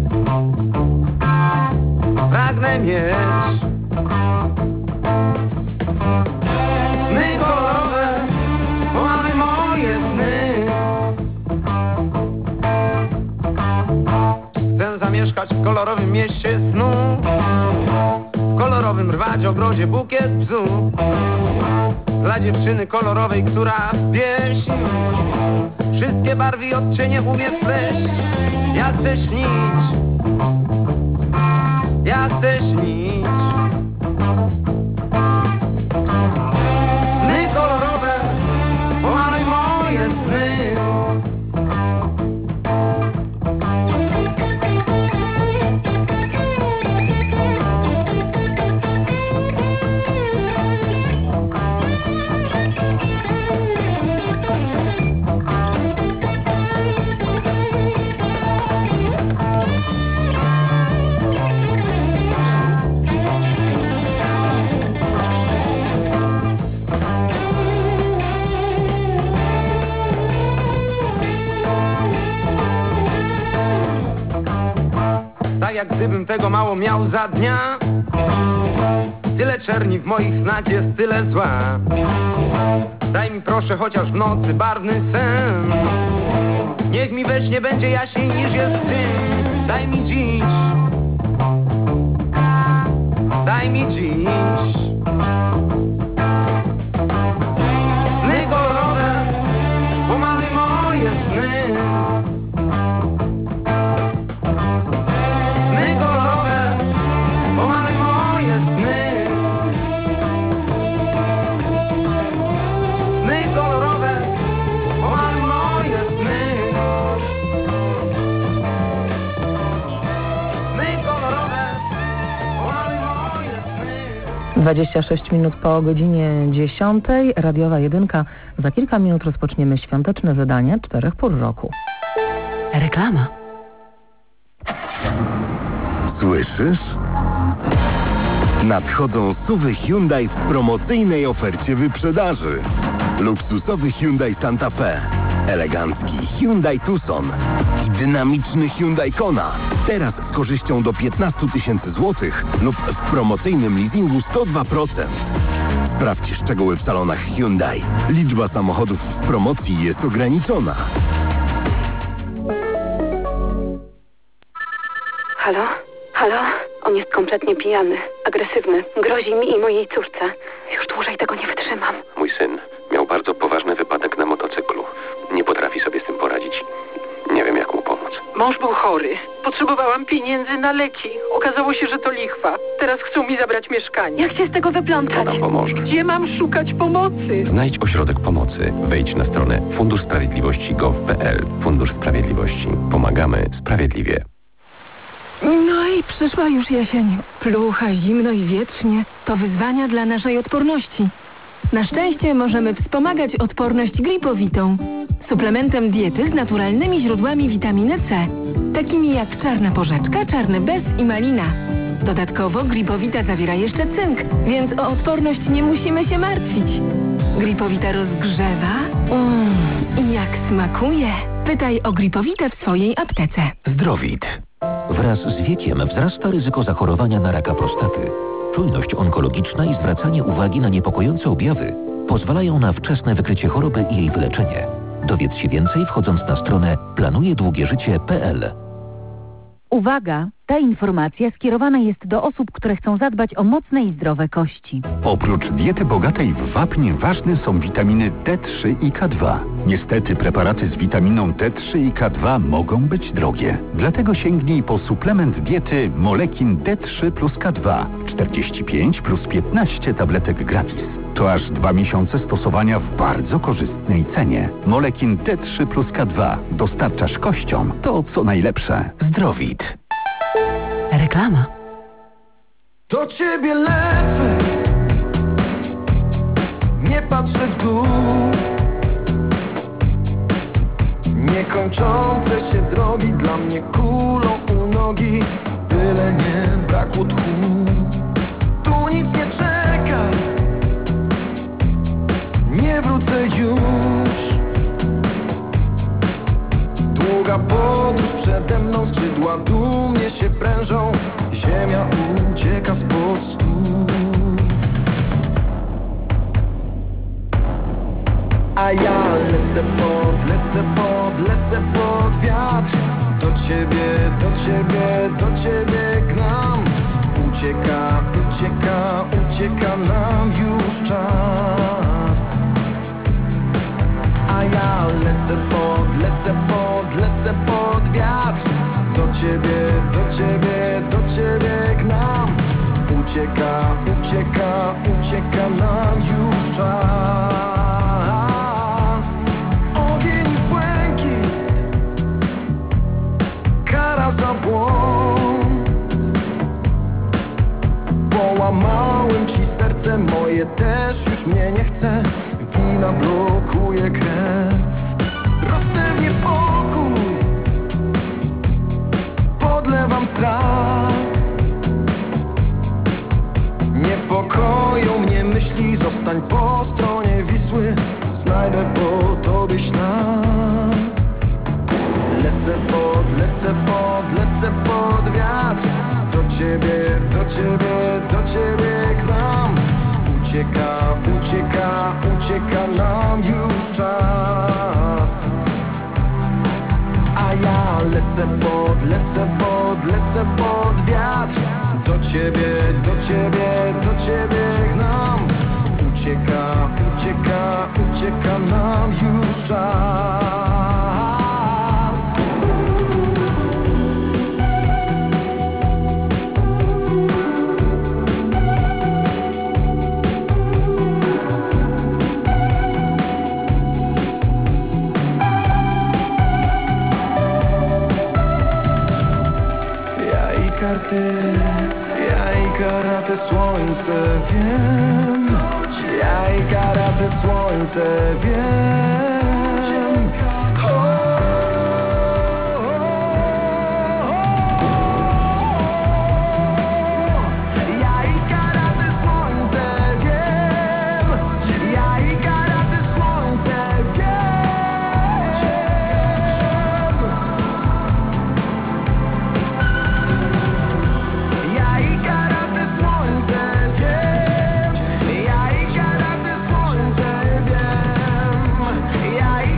pragnę mieć sny kolorowe, pomaluj moje sny. Chcę zamieszkać w kolorowym mieście snu, w kolorowym rwać ogrodzie bukiet bzu, dla dziewczyny kolorowej, która w pieśń wszystkie barwy i odcienie umie spleść. Ja chcę śnić, ja chcę śnić sny kolorowe, pomaluj moje sny. Tak jak gdybym tego mało miał za dnia, tyle czerni w moich snach jest, tyle zła. Daj mi proszę chociaż w nocy barwny sen, niech mi we śnie będzie jaśniej niż jest w tym. Daj mi dziś, daj mi dziś sny kolorowe, pomaluj moje sny. Sny kolorowe, pomaluj moje sny. Sny kolorowe, pomaluj moje sny. Sny kolorowe, pomaluj moje sny. 26 minut po godzinie 10. Radiowa Jedynka. Za kilka minut rozpoczniemy świąteczne wydanie 4 pór roku. Reklama. Słyszysz? Nadchodzą SUV-y Hyundai w promocyjnej ofercie wyprzedaży. Luksusowy Hyundai Santa Fe, elegancki Hyundai Tucson i dynamiczny Hyundai Kona. Teraz z korzyścią do 15 000 złotych lub w promocyjnym leasingu 102%. Sprawdź szczegóły w salonach Hyundai. Liczba samochodów w promocji jest ograniczona. Halo? Halo? On jest kompletnie pijany, agresywny, grozi mi i mojej córce. Już dłużej tego nie wytrzymam. Mój syn miał bardzo poważny wypadek na motocyklu. Nie potrafi sobie z tym poradzić. Nie wiem, jak mu pomóc. Mąż był chory. Potrzebowałam pieniędzy na leki. Okazało się, że to lichwa. Teraz chcą mi zabrać mieszkanie. Jak się z tego wyplątać? To nam pomoże. Gdzie mam szukać pomocy? Znajdź ośrodek pomocy. Wejdź na stronę funduszsprawiedliwości.gov.pl. Fundusz Sprawiedliwości. Pomagamy sprawiedliwie. No i przyszła już jesień. Plucha, zimno i wietrznie. To wyzwania dla naszej odporności. Na szczęście możemy wspomagać odporność gripowitą. Suplementem diety z naturalnymi źródłami witaminy C. Takimi jak czarna porzeczka, czarny bez i malina. Dodatkowo gripowita zawiera jeszcze cynk, więc o odporność nie musimy się martwić. Gripowita rozgrzewa. I jak smakuje. Pytaj o gripowitę w swojej aptece. Zdrowit. Wraz z wiekiem wzrasta ryzyko zachorowania na raka prostaty. Czujność onkologiczna i zwracanie uwagi na niepokojące objawy pozwalają na wczesne wykrycie choroby i jej wyleczenie. Dowiedz się więcej wchodząc na stronę planujedługieżycie.pl. Uwaga! Ta informacja skierowana jest do osób, które chcą zadbać o mocne i zdrowe kości. Oprócz diety bogatej w wapń ważne są witaminy D3 i K2. Niestety preparaty z witaminą D3 i K2 mogą być drogie. Dlatego sięgnij po suplement diety Molekin D3 plus K2. 45 plus 15 tabletek gratis. To aż 2 miesiące stosowania w bardzo korzystnej cenie. Molekin D3 plus K2. Dostarczasz kościom to, co najlepsze. Zdrowit. Reklama. Do ciebie lecę, nie patrzę w dół. Niekończące się drogi dla mnie kulą u nogi. Byle nie brakło tchu. Tu nic nie czeka, nie wrócę już. Długa podróż przede mną, skrzydła dumnie się prężą. Ziemia ucieka spod stóp, a ja lecę pod wiatr. Do ciebie gnam. Ucieka nam już czas. A ja lecę pod wiatr. Do ciebie gnam. Ucieka nam już czas. Ogień i błękit, kara za błąd. Połamałem ci serce, moje też już mnie nie chce. Wina blokuje krew. Rosnę w niepokój, podlewam strach. Niepokoją mnie myśli, zostań po stronie Wisły. Znajdę po tobie ślad. Lecę pod wiatr. Do ciebie gnam. Ucieka nam już czas. A ja lecę pod wiatr. Do ciebie gnam. Ucieka nam już czas. Ja i karate słońce wiem. Ja i karate słońce wiem. Ja i karate słońce wiem. Ja i karate słońce wiem. Ja i karate słońce wiem. Ja i karate słońce wiem. Ja i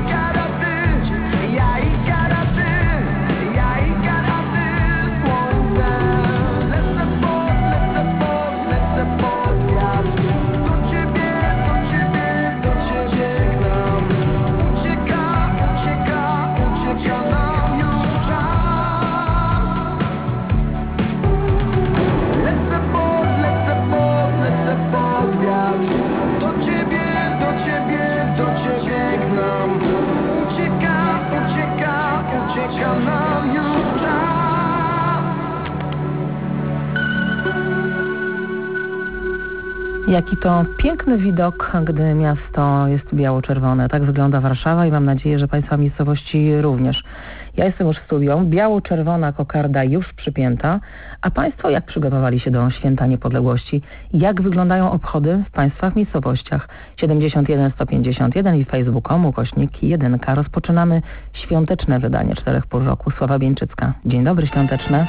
Jaki to piękny widok, gdy miasto jest biało-czerwone. Tak wygląda Warszawa i mam nadzieję, że Państwa miejscowości również. Ja jestem już w studiu, biało-czerwona kokarda już przypięta. A Państwo jak przygotowali się do Święta Niepodległości? Jak wyglądają obchody w Państwa miejscowościach? 71 151 i facebook.com/1. Rozpoczynamy świąteczne wydanie 4 pór roku. Sława Bieńczycka. Dzień dobry, świąteczne.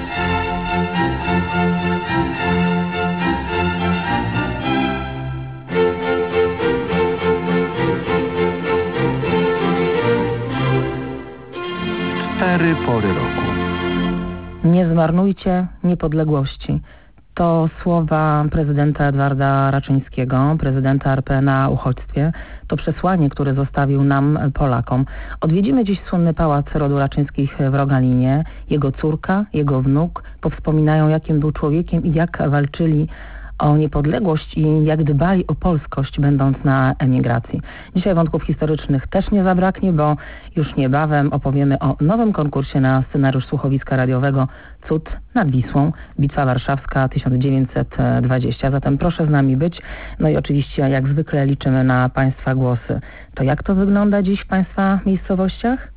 Cztery pory roku. Nie zmarnujcie niepodległości. To słowa prezydenta Edwarda Raczyńskiego, prezydenta RP na uchodźstwie. To przesłanie, które zostawił nam, Polakom. Odwiedzimy dziś słynny pałac rodu Raczyńskich w Rogalinie. Jego córka, jego wnuk powspominają, jakim był człowiekiem i jak walczyli o niepodległość i jak dbali o polskość, będąc na emigracji. Dzisiaj wątków historycznych też nie zabraknie, bo już niebawem opowiemy o nowym konkursie na scenariusz słuchowiska radiowego Cud nad Wisłą, Bitwa Warszawska 1920. Zatem proszę z nami być. No i oczywiście jak zwykle liczymy na Państwa głosy. To jak to wygląda dziś w Państwa miejscowościach?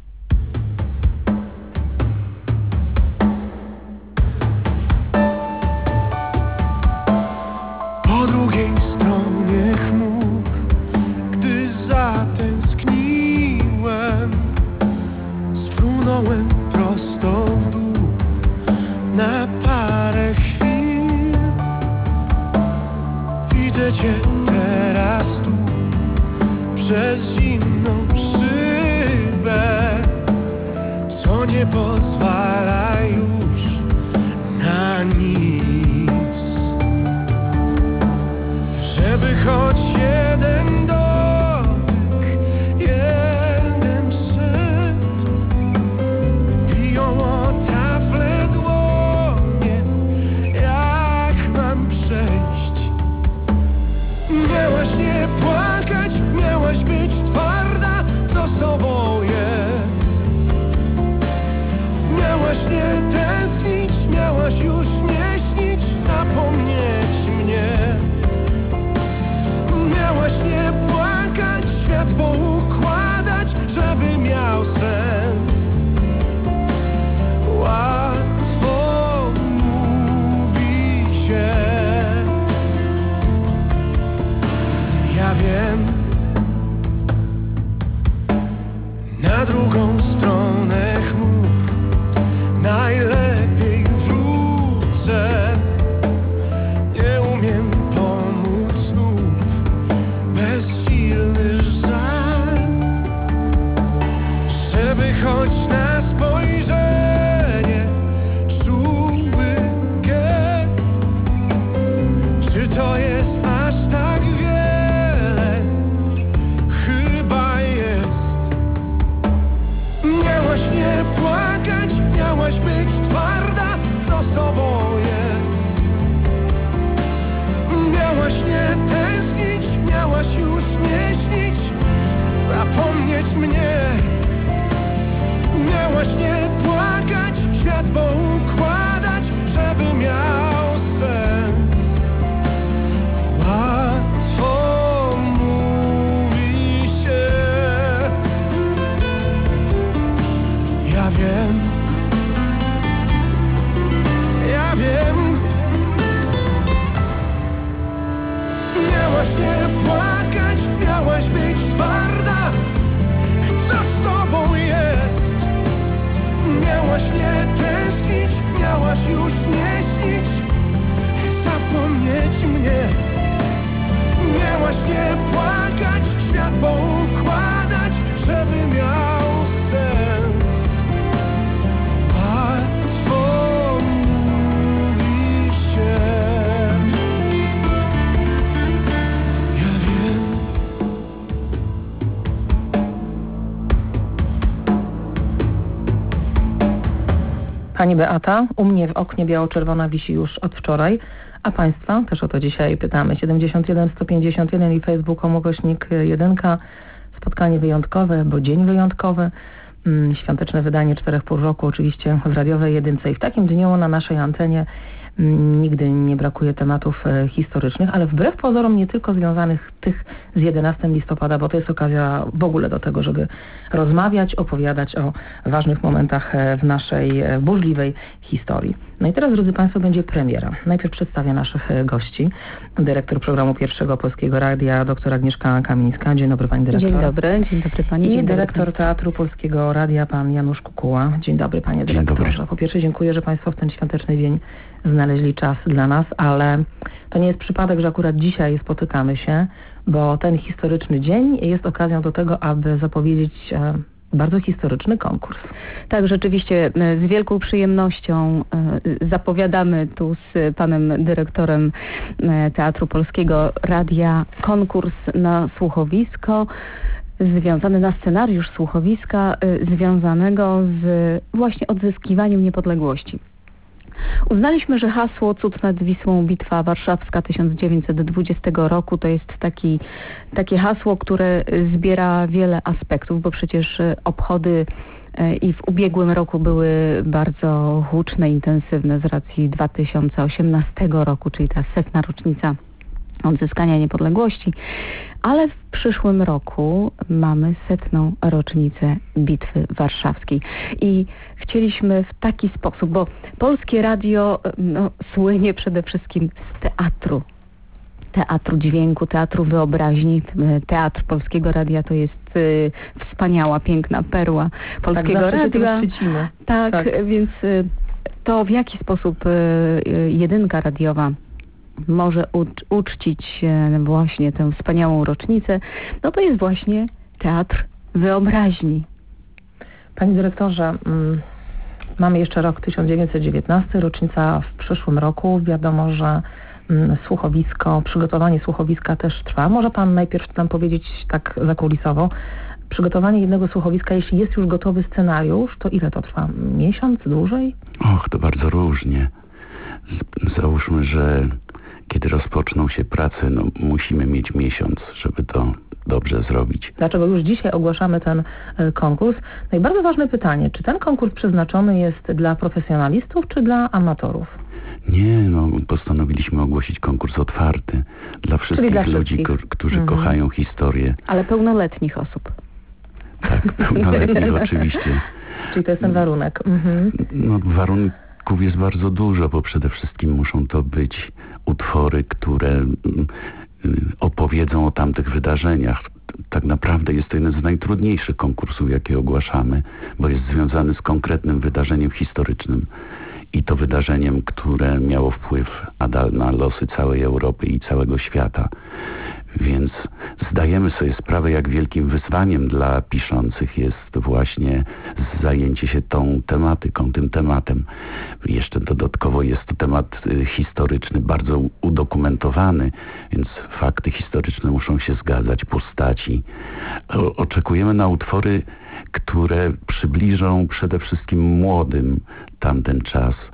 Po drugiej stronie chmur, gdy zatęskniłem, sfrunąłem prosto w dół na parę chwil. Widzę Cię teraz tu, przez zimną szybę, co nie pozwala już na nic. Żeby choć jeden dotyk, jeden szep biją o tafle dłonie, jak mam przejść? Miałaś nie płakać, miałaś być twarda, co sobą jest. Miałaś nie tęsknić, miałaś już nie śnić, zapomnieć mnie. Miałaś nie płakać, świat poukładać, żeby miał sens. Łatwo mówi się, ja wiem. Na drugą stronę chmur najlepiej wrócę. Nie umiem pomóc znów, bezsilny żal, żeby choć na spojrzenie czuły gest. Czy to jest aż tak wiele? Chyba jest. Miałaś nie płakać, miałaś być twarda, co sobą jest. Miałaś nie tęsknić, miałaś już nie śnić, zapomnieć mnie. Miałaś nie płakać, świat poukładać, żeby miał sens. Łatwo mówi się, ja wiem, ja wiem. Miałaś nie płakać, miałaś być twarda, co z tobą jest? Miałaś nie tęsknić, miałaś już nie śnić, zapomnieć mnie. Miałaś nie płakać, świat poukładać, żeby miał sens. Łatwo mówi się, Pani Beata, u mnie w oknie biało-czerwona wisi już od wczoraj, a Państwa też o to dzisiaj pytamy. 71 151 i facebook.com/1. Spotkanie wyjątkowe, bo dzień wyjątkowy. Świąteczne wydanie 4 pół roku oczywiście w radiowej jedynce. I w takim dniu na naszej antenie nigdy nie brakuje tematów historycznych, ale wbrew pozorom nie tylko związanych tych z 11 listopada, bo to jest okazja w ogóle do tego, żeby rozmawiać, opowiadać o ważnych momentach w naszej burzliwej historii. No i teraz, drodzy Państwo, będzie premiera. Najpierw przedstawię naszych gości. Dyrektor programu Pierwszego Polskiego Radia, dr Agnieszka Kamińska. Dzień dobry Pani Dyrektor. Dzień dobry Pani. I dyrektor Teatru Polskiego Radia, Pan Janusz Kukuła. Dzień dobry Panie Dyrektorze. Dobry. Po pierwsze dziękuję, że Państwo w ten świąteczny dzień znaleźli czas dla nas, ale to nie jest przypadek, że akurat dzisiaj spotykamy się, bo ten historyczny dzień jest okazją do tego, aby zapowiedzieć bardzo historyczny konkurs. Tak, rzeczywiście z wielką przyjemnością zapowiadamy tu z panem dyrektorem Teatru Polskiego Radia konkurs na słuchowisko, związany na scenariusz słuchowiska związanego z właśnie odzyskiwaniem niepodległości. Uznaliśmy, że hasło Cud nad Wisłą, Bitwa Warszawska 1920 roku to jest takie hasło, które zbiera wiele aspektów, bo przecież obchody i w ubiegłym roku były bardzo huczne, intensywne z racji 2018 roku, czyli ta 100. rocznica odzyskania niepodległości, ale w przyszłym roku mamy 100. rocznicę Bitwy Warszawskiej i chcieliśmy w taki sposób, bo Polskie Radio słynie przede wszystkim z teatru dźwięku, teatru wyobraźni. Teatr Polskiego Radia to jest wspaniała, piękna perła Polskiego tak, Radia. Tak, więc to w jaki sposób jedynka radiowa może uczcić właśnie tę wspaniałą rocznicę, no to jest właśnie teatr wyobraźni. Panie dyrektorze, mamy jeszcze rok 1919, rocznica w przyszłym roku. Wiadomo, że przygotowanie słuchowiska też trwa. Może Pan najpierw nam powiedzieć tak zakulisowo, przygotowanie jednego słuchowiska, jeśli jest już gotowy scenariusz, to ile to trwa? Miesiąc? Dłużej? To bardzo różnie. Załóżmy, że kiedy rozpoczną się prace, musimy mieć miesiąc, żeby to dobrze zrobić. Dlaczego już dzisiaj ogłaszamy ten konkurs? No i bardzo ważne pytanie, czy ten konkurs przeznaczony jest dla profesjonalistów, czy dla amatorów? Nie, postanowiliśmy ogłosić konkurs otwarty dla wszystkich ludzi, którzy kochają historię. Ale pełnoletnich osób. Tak, pełnoletnich oczywiście. Czyli to jest ten warunek. Warunków jest bardzo dużo, bo przede wszystkim muszą to być utwory, które opowiedzą o tamtych wydarzeniach. Tak naprawdę jest to jeden z najtrudniejszych konkursów, jakie ogłaszamy, bo jest związany z konkretnym wydarzeniem historycznym i to wydarzeniem, które miało wpływ nadal na losy całej Europy i całego świata. Więc zdajemy sobie sprawę, jak wielkim wyzwaniem dla piszących jest właśnie zajęcie się tą tematyką, tym tematem. Jeszcze dodatkowo jest to temat historyczny, bardzo udokumentowany, więc fakty historyczne muszą się zgadzać, postaci. Oczekujemy na utwory, które przybliżą przede wszystkim młodym tamten czas,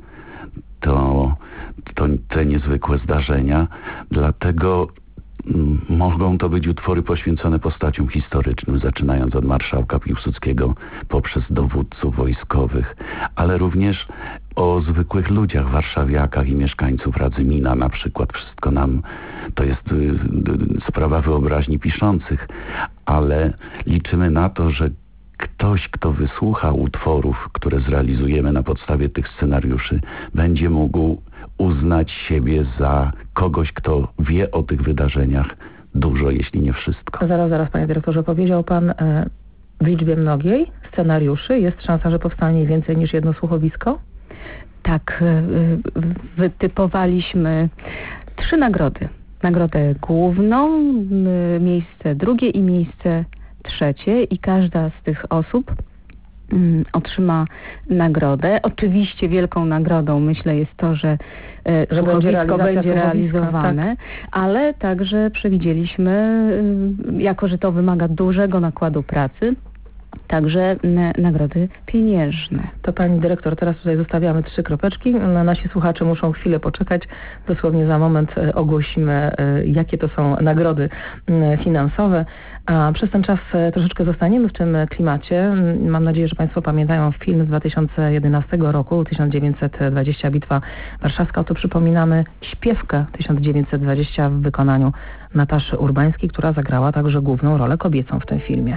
te niezwykłe zdarzenia, dlatego mogą to być utwory poświęcone postaciom historycznym, zaczynając od marszałka Piłsudskiego poprzez dowódców wojskowych, ale również o zwykłych ludziach, warszawiakach i mieszkańców Radzymina na przykład. Wszystko to jest sprawa wyobraźni piszących, ale liczymy na to, że ktoś, kto wysłucha utworów, które zrealizujemy na podstawie tych scenariuszy, będzie mógł uznać siebie za kogoś, kto wie o tych wydarzeniach dużo, jeśli nie wszystko. Zaraz, Panie Dyrektorze, powiedział Pan w liczbie mnogiej scenariuszy. Jest szansa, że powstanie więcej niż jedno słuchowisko? Tak, wytypowaliśmy 3 nagrody. Nagrodę główną, miejsce drugie i miejsce trzecie i każda z tych osób otrzyma nagrodę. Oczywiście wielką nagrodą, myślę, jest to, że słuchowisko będzie realizowane, tak. Ale także przewidzieliśmy, jako że to wymaga dużego nakładu pracy, także nagrody pieniężne. To pani dyrektor, teraz tutaj zostawiamy 3 kropeczki. Nasi słuchacze muszą chwilę poczekać. Dosłownie za moment ogłosimy, jakie to są nagrody finansowe. A przez ten czas troszeczkę zostaniemy w tym klimacie. Mam nadzieję, że państwo pamiętają film z 2011 roku, 1920 Bitwa Warszawska. Oto przypominamy śpiewkę 1920 w wykonaniu Nataszy Urbańskiej, która zagrała także główną rolę kobiecą w tym filmie.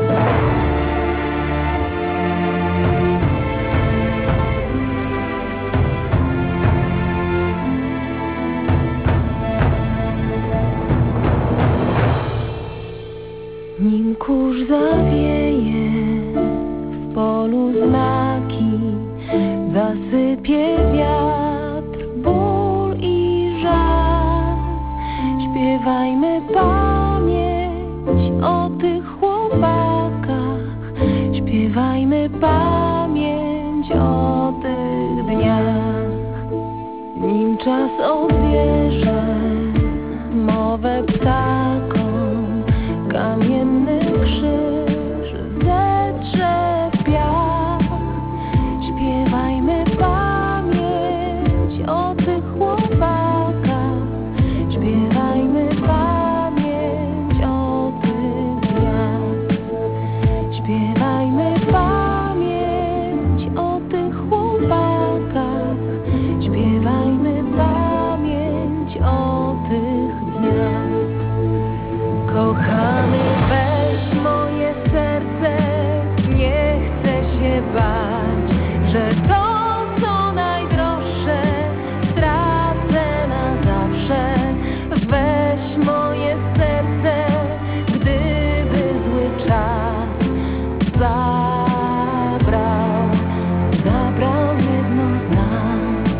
Nim kurz zawieje w polu znaki, zasypie wiatr, ból i żal. Śpiewajmy pamięć o tych chłopakach, śpiewajmy pamięć o tych dniach. Nim czas odbierze mowę ptakom, kamienny krzyż zetrze w piach. Śpiewajmy pamięć o tych chłopakach, śpiewajmy pamięć o tych dniach. Śpiewajmy pamięć o tych chłopakach, śpiewajmy pamięć o tych dniach. Kochany, weź moje serce, nie chcę się bać, że to, co najdroższe, stracę na zawsze. Weź moje serce, gdyby zły czas zabrał jedno z nas.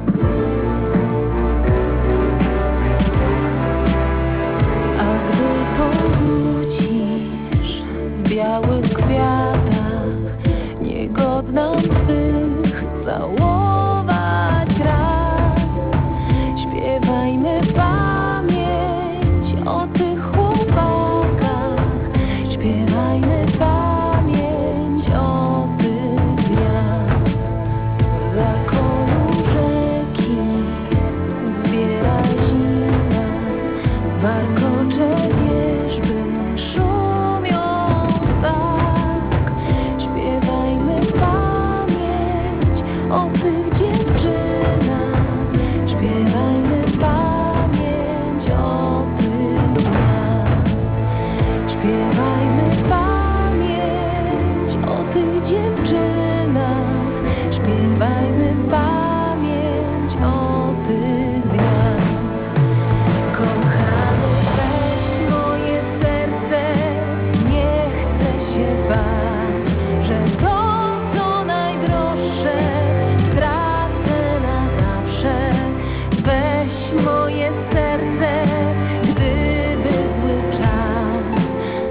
A gdy powrócisz w białych kwiatach, niegodna twych całować raz. Śpiewajmy pamięć o tych chłopakach, śpiewajmy pamięć o tych dniach. Za koło rzeki zbiera zima, warkocze wierzby szumią tak. Śpiewajmy pamięć o tych dziewczynach, śpiewajmy pamięć o tych dniach. Śpiewajmy pamięć o tych dziewczynach, śpiewajmy pamięć o tych dniach. Kochany, weź moje serce, nie chcę się bać, że to, co najdroższe, stracę na zawsze. Weź moje serce, gdyby zły czas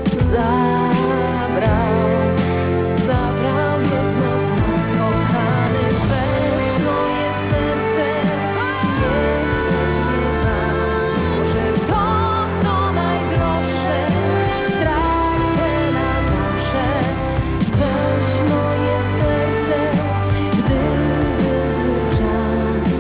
zabrał jedno z nas. Kochany, weź moje serce, nie chcę się bać, że to, co najdroższe, stracę na zawsze. Weź moje serce, gdyby zły czas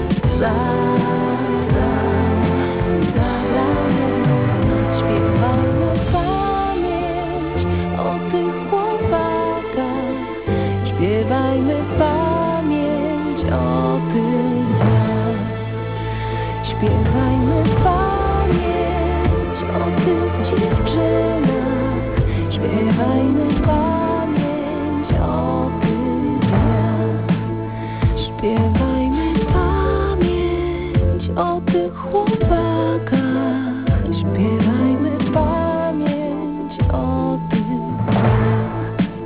zabrał jedno z nas. Śpiewajmy pamięć o tych chłopakach, śpiewajmy pamięć o tych dniach. Śpiewajmy pamięć o tych dziewczynach, śpiewajmy pamięć o tych dniach. Śpiewajmy pamięć o tych chłopakach, śpiewajmy pamięć o tych dniach.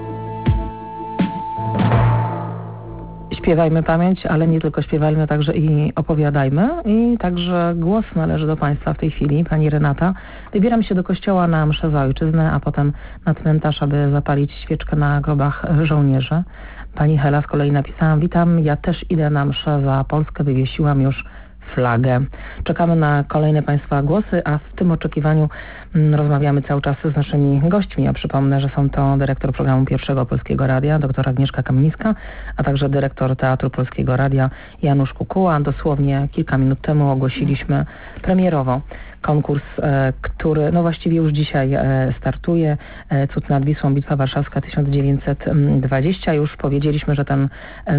Śpiewajmy pamięć, ale nie tylko śpiewajmy, także i opowiadajmy. I także głos należy do państwa w tej chwili. Pani Renata, wybieram się do kościoła na mszę za ojczyznę, a potem na cmentarz, aby zapalić świeczkę na grobach żołnierzy. Pani Hela z kolei napisała: witam, ja też idę na mszę za Polskę, wywiesiłam już flagę. Czekamy na kolejne Państwa głosy, a w tym oczekiwaniu rozmawiamy cały czas z naszymi gośćmi. Ja przypomnę, że są to dyrektor programu Pierwszego Polskiego Radia, dr Agnieszka Kamińska, a także dyrektor Teatru Polskiego Radia Janusz Kukuła. Dosłownie kilka minut temu ogłosiliśmy premierowo konkurs, który no właściwie już dzisiaj startuje. Cud nad Wisłą, Bitwa Warszawska 1920. Już powiedzieliśmy, że ten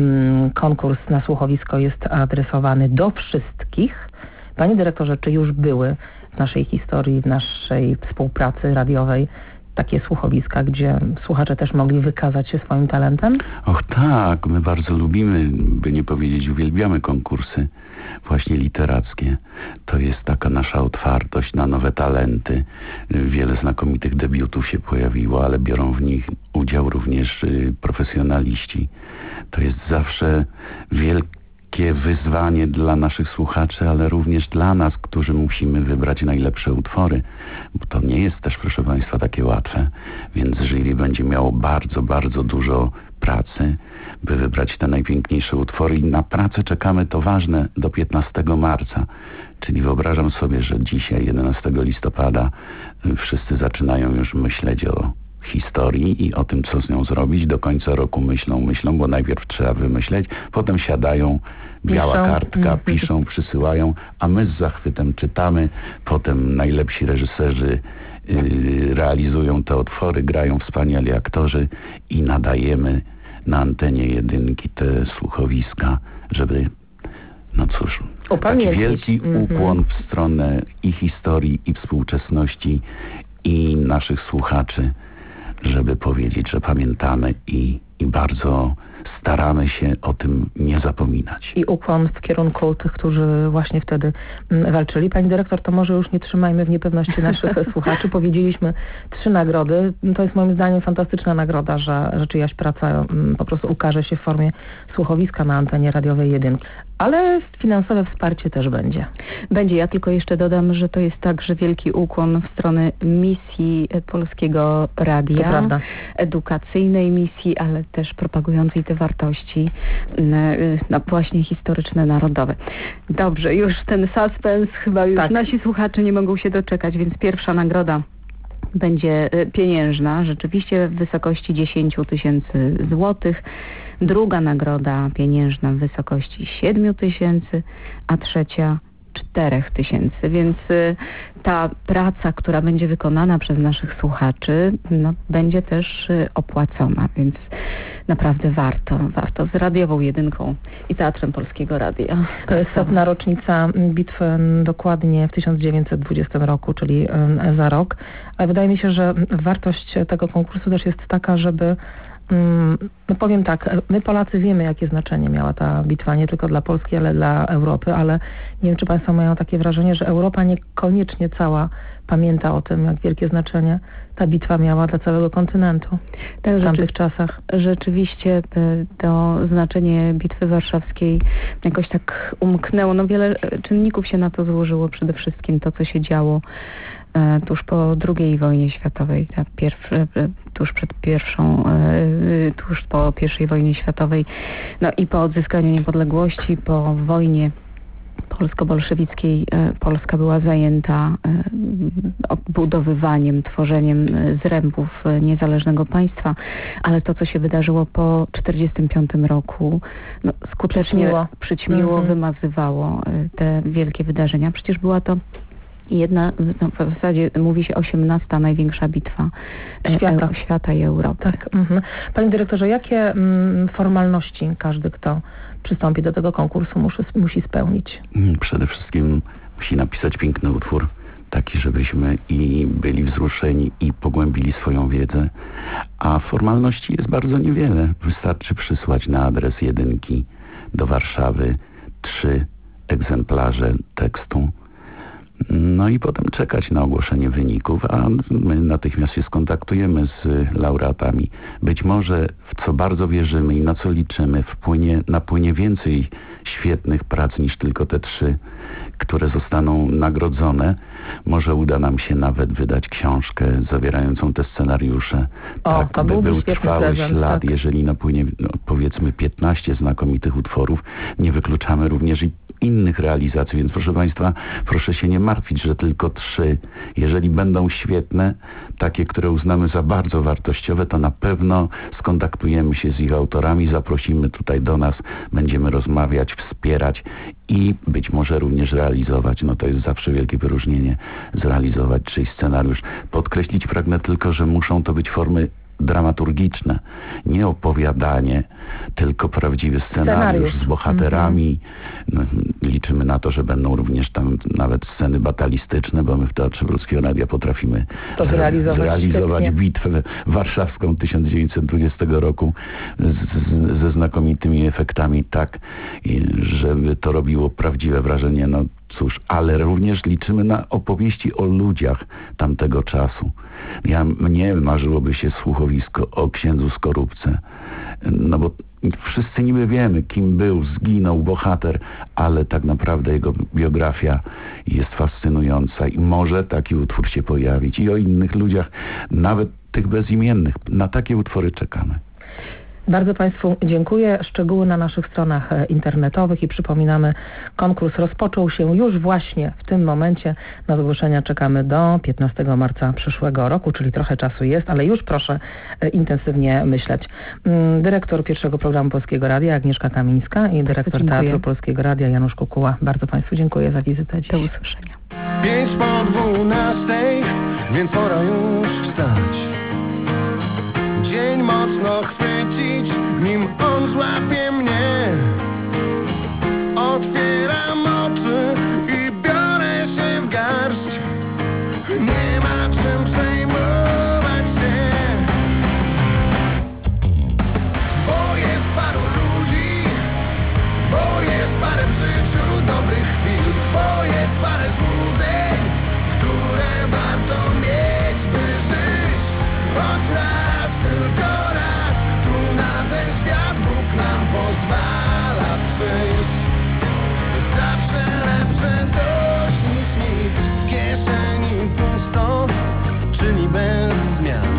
konkurs na słuchowisko jest adresowany do wszystkich. Panie dyrektorze, czy już były w naszej historii, w naszej współpracy radiowej takie słuchowiska, gdzie słuchacze też mogli wykazać się swoim talentem? Och tak, my bardzo lubimy, by nie powiedzieć uwielbiamy konkursy właśnie literackie. To jest taka nasza otwartość na nowe talenty. Wiele znakomitych debiutów się pojawiło, ale biorą w nich udział również profesjonaliści. To jest zawsze wielkie wyzwanie dla naszych słuchaczy, ale również dla nas, którzy musimy wybrać najlepsze utwory, bo to nie jest też, proszę Państwa, takie łatwe, więc jury będzie miało bardzo, bardzo dużo pracy, by wybrać te najpiękniejsze utwory i na pracę czekamy, to ważne, do 15 marca, czyli wyobrażam sobie, że dzisiaj, 11 listopada, wszyscy zaczynają już myśleć o historii i o tym, co z nią zrobić. Do końca roku myślą, bo najpierw trzeba wymyśleć, potem siadają, biała kartka, piszą, przysyłają, a my z zachwytem czytamy, potem najlepsi reżyserzy realizują te utwory, grają wspaniali aktorzy i nadajemy na antenie jedynki te słuchowiska, żeby, no cóż, taki wielki ukłon w stronę i historii, i współczesności, i naszych słuchaczy, żeby powiedzieć, że pamiętamy i bardzo staramy się o tym nie zapominać. I ukłon w kierunku tych, którzy właśnie wtedy walczyli. Pani dyrektor, to może już nie trzymajmy w niepewności naszych słuchaczy. Powiedzieliśmy 3 nagrody. To jest moim zdaniem fantastyczna nagroda, że czyjaś praca po prostu ukaże się w formie słuchowiska na antenie radiowej jedynki. Ale finansowe wsparcie też będzie. Będzie. Ja tylko jeszcze dodam, że to jest także wielki ukłon w stronę misji Polskiego Radia. To prawda. Edukacyjnej misji, ale też propagującej te wartości no właśnie historyczne, narodowe. Dobrze, już ten suspens, chyba już nasi słuchacze nie mogą się doczekać, więc pierwsza nagroda będzie pieniężna, rzeczywiście w wysokości 10 000 złotych. Druga nagroda pieniężna w wysokości 7 000, a trzecia 4 000, więc ta praca, która będzie wykonana przez naszych słuchaczy, no, będzie też opłacona, więc naprawdę warto z radiową jedynką i Teatrem Polskiego Radia. To jest 100. rocznica bitwy dokładnie w 1920 roku, czyli za rok. Ale wydaje mi się, że wartość tego konkursu też jest taka, żeby no powiem tak, my Polacy wiemy, jakie znaczenie miała ta bitwa, nie tylko dla Polski, ale dla Europy, ale nie wiem, czy Państwo mają takie wrażenie, że Europa niekoniecznie cała pamięta o tym, jak wielkie znaczenie ta bitwa miała dla całego kontynentu w tamtych czasach. Rzeczywiście to znaczenie Bitwy Warszawskiej jakoś tak umknęło. No wiele czynników się na to złożyło, przede wszystkim to, co się działo tuż po II wojnie światowej, tuż po I wojnie światowej, no i po odzyskaniu niepodległości, po wojnie polsko-bolszewickiej Polska była zajęta odbudowywaniem, tworzeniem zrębów niezależnego państwa, ale to, co się wydarzyło po 1945 roku, no, skutecznie przyćmiło, wymazywało te wielkie wydarzenia. Przecież była to jedna, no, w zasadzie mówi się 18. największa bitwa świata i Europy. Tak. Panie dyrektorze, jakie formalności każdy, kto przystąpi do tego konkursu, musi spełnić? Przede wszystkim musi napisać piękny utwór, taki, żebyśmy i byli wzruszeni i pogłębili swoją wiedzę. A formalności jest bardzo niewiele. Wystarczy przysłać na adres jedynki do Warszawy 3 egzemplarze tekstu. No i potem czekać na ogłoszenie wyników, a my natychmiast się skontaktujemy z laureatami. Być może, w co bardzo wierzymy i na co liczymy, napłynie więcej świetnych prac niż tylko te 3, które zostaną nagrodzone. Może uda nam się nawet wydać książkę zawierającą te scenariusze. To by był trwały prezent, ślad. tak. Jeżeli napłynie, powiedzmy 15 znakomitych utworów, nie wykluczamy również i innych realizacji, więc proszę Państwa, proszę się nie martwić, że tylko 3. Jeżeli będą świetne, takie, które uznamy za bardzo wartościowe, to na pewno skontaktujemy się z ich autorami, zaprosimy tutaj do nas, będziemy rozmawiać, wspierać i być może również realizować. No to jest zawsze wielkie wyróżnienie, zrealizować czyjś scenariusz. Podkreślić pragnę tylko, że muszą to być formy dramaturgiczne, nie opowiadanie, tylko prawdziwy scenariusz z bohaterami. No, liczymy na to, że będą również tam nawet sceny batalistyczne, bo my w Teatrze Polskiego Radia potrafimy to zrealizować bitwę warszawską 1920 roku ze znakomitymi efektami, tak, żeby to robiło prawdziwe wrażenie. No cóż, ale również liczymy na opowieści o ludziach tamtego czasu. Mnie marzyłoby się słuchowisko o księdzu Skorupce, no bo wszyscy niby wiemy, kim był, zginął bohater, ale tak naprawdę jego biografia jest fascynująca i może taki utwór się pojawić. I o innych ludziach, nawet tych bezimiennych. Na takie utwory czekamy. Bardzo Państwu dziękuję. Szczegóły na naszych stronach internetowych i przypominamy, konkurs rozpoczął się już właśnie w tym momencie. Na zgłoszenia czekamy do 15 marca przyszłego roku, czyli trochę czasu jest, ale już proszę intensywnie myśleć. Dyrektor pierwszego programu Polskiego Radia Agnieszka Kamińska i dyrektor Teatru Polskiego Radia Janusz Kukuła. Bardzo Państwu dziękuję za wizytę dziś. Do usłyszenia. 5:45, więc pora już wstać. Dzień mocno chwycić, nim on złapie mnie. Otwieram oczy i biorę się w garść. Nie ma czym przejmować się, bo jest paru ludzi, bo jest parę w życiu dobrych chwil, bo jest parę złudzeń, które warto mieć, by żyć. Choć raz, tylko raz, tu na ten świat Bóg nam pozwala przyjść. Zawsze lepsze coś niż nic. W kieszeni pusto, czyli bez zmian.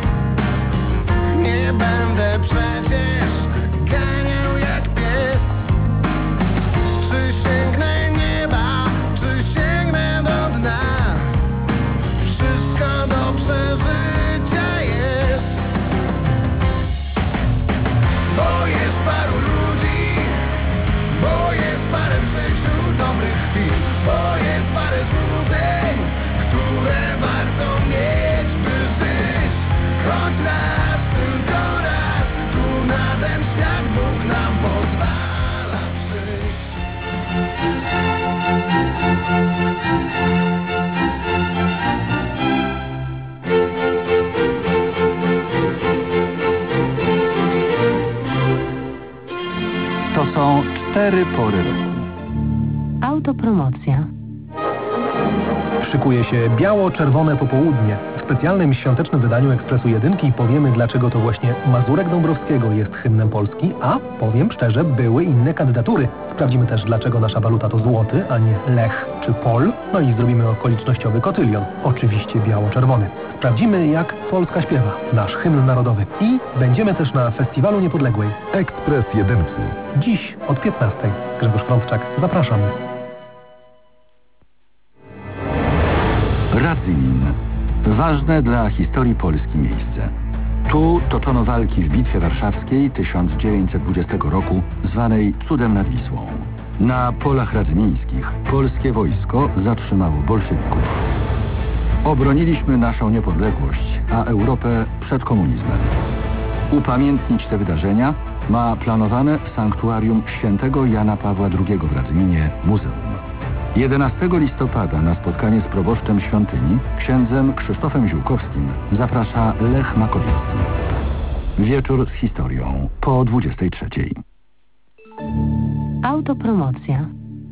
Nie będę przecież ganiał jak pies. Czy sięgnę nieba, czy sięgnę do dna? Wszystko do przeżycia jest. Bo jest paru ludzi, bo jest parę w życiu dobrych chwil, bo jest parę złudzeń, które warto mieć, by żyć. Choć raz, tylko raz, tu na ten świat Bóg nam pozwala przyjść. To są 4 pory roku. Autopromocja. Szykuje się biało-czerwone popołudnie. W specjalnym świątecznym wydaniu Ekspresu Jedynki powiemy, dlaczego to właśnie Mazurek Dąbrowskiego jest hymnem Polski, a powiem szczerze, były inne kandydatury. Sprawdzimy też, dlaczego nasza waluta to złoty, a nie lech czy pol. No i zrobimy okolicznościowy kotylion. Oczywiście biało-czerwony. Sprawdzimy, jak Polska śpiewa, nasz hymn narodowy. I będziemy też na Festiwalu Niepodległej. Ekspres Jedynki. Dziś od 15. Grzegorz Frądczak, zapraszam. Radzymin. Ważne dla historii Polski miejsce. Tu toczono walki w Bitwie Warszawskiej 1920 roku, zwanej Cudem nad Wisłą. Na polach radzymińskich polskie wojsko zatrzymało bolszewików. Obroniliśmy naszą niepodległość, a Europę przed komunizmem. Upamiętnić te wydarzenia ma planowane w sanktuarium świętego Jana Pawła II w Radzyminie muzeum. 11 listopada na spotkanie z proboszczem świątyni, księdzem Krzysztofem Ziółkowskim, zaprasza Lech Makowiecki. Wieczór z historią po 23:00. Autopromocja.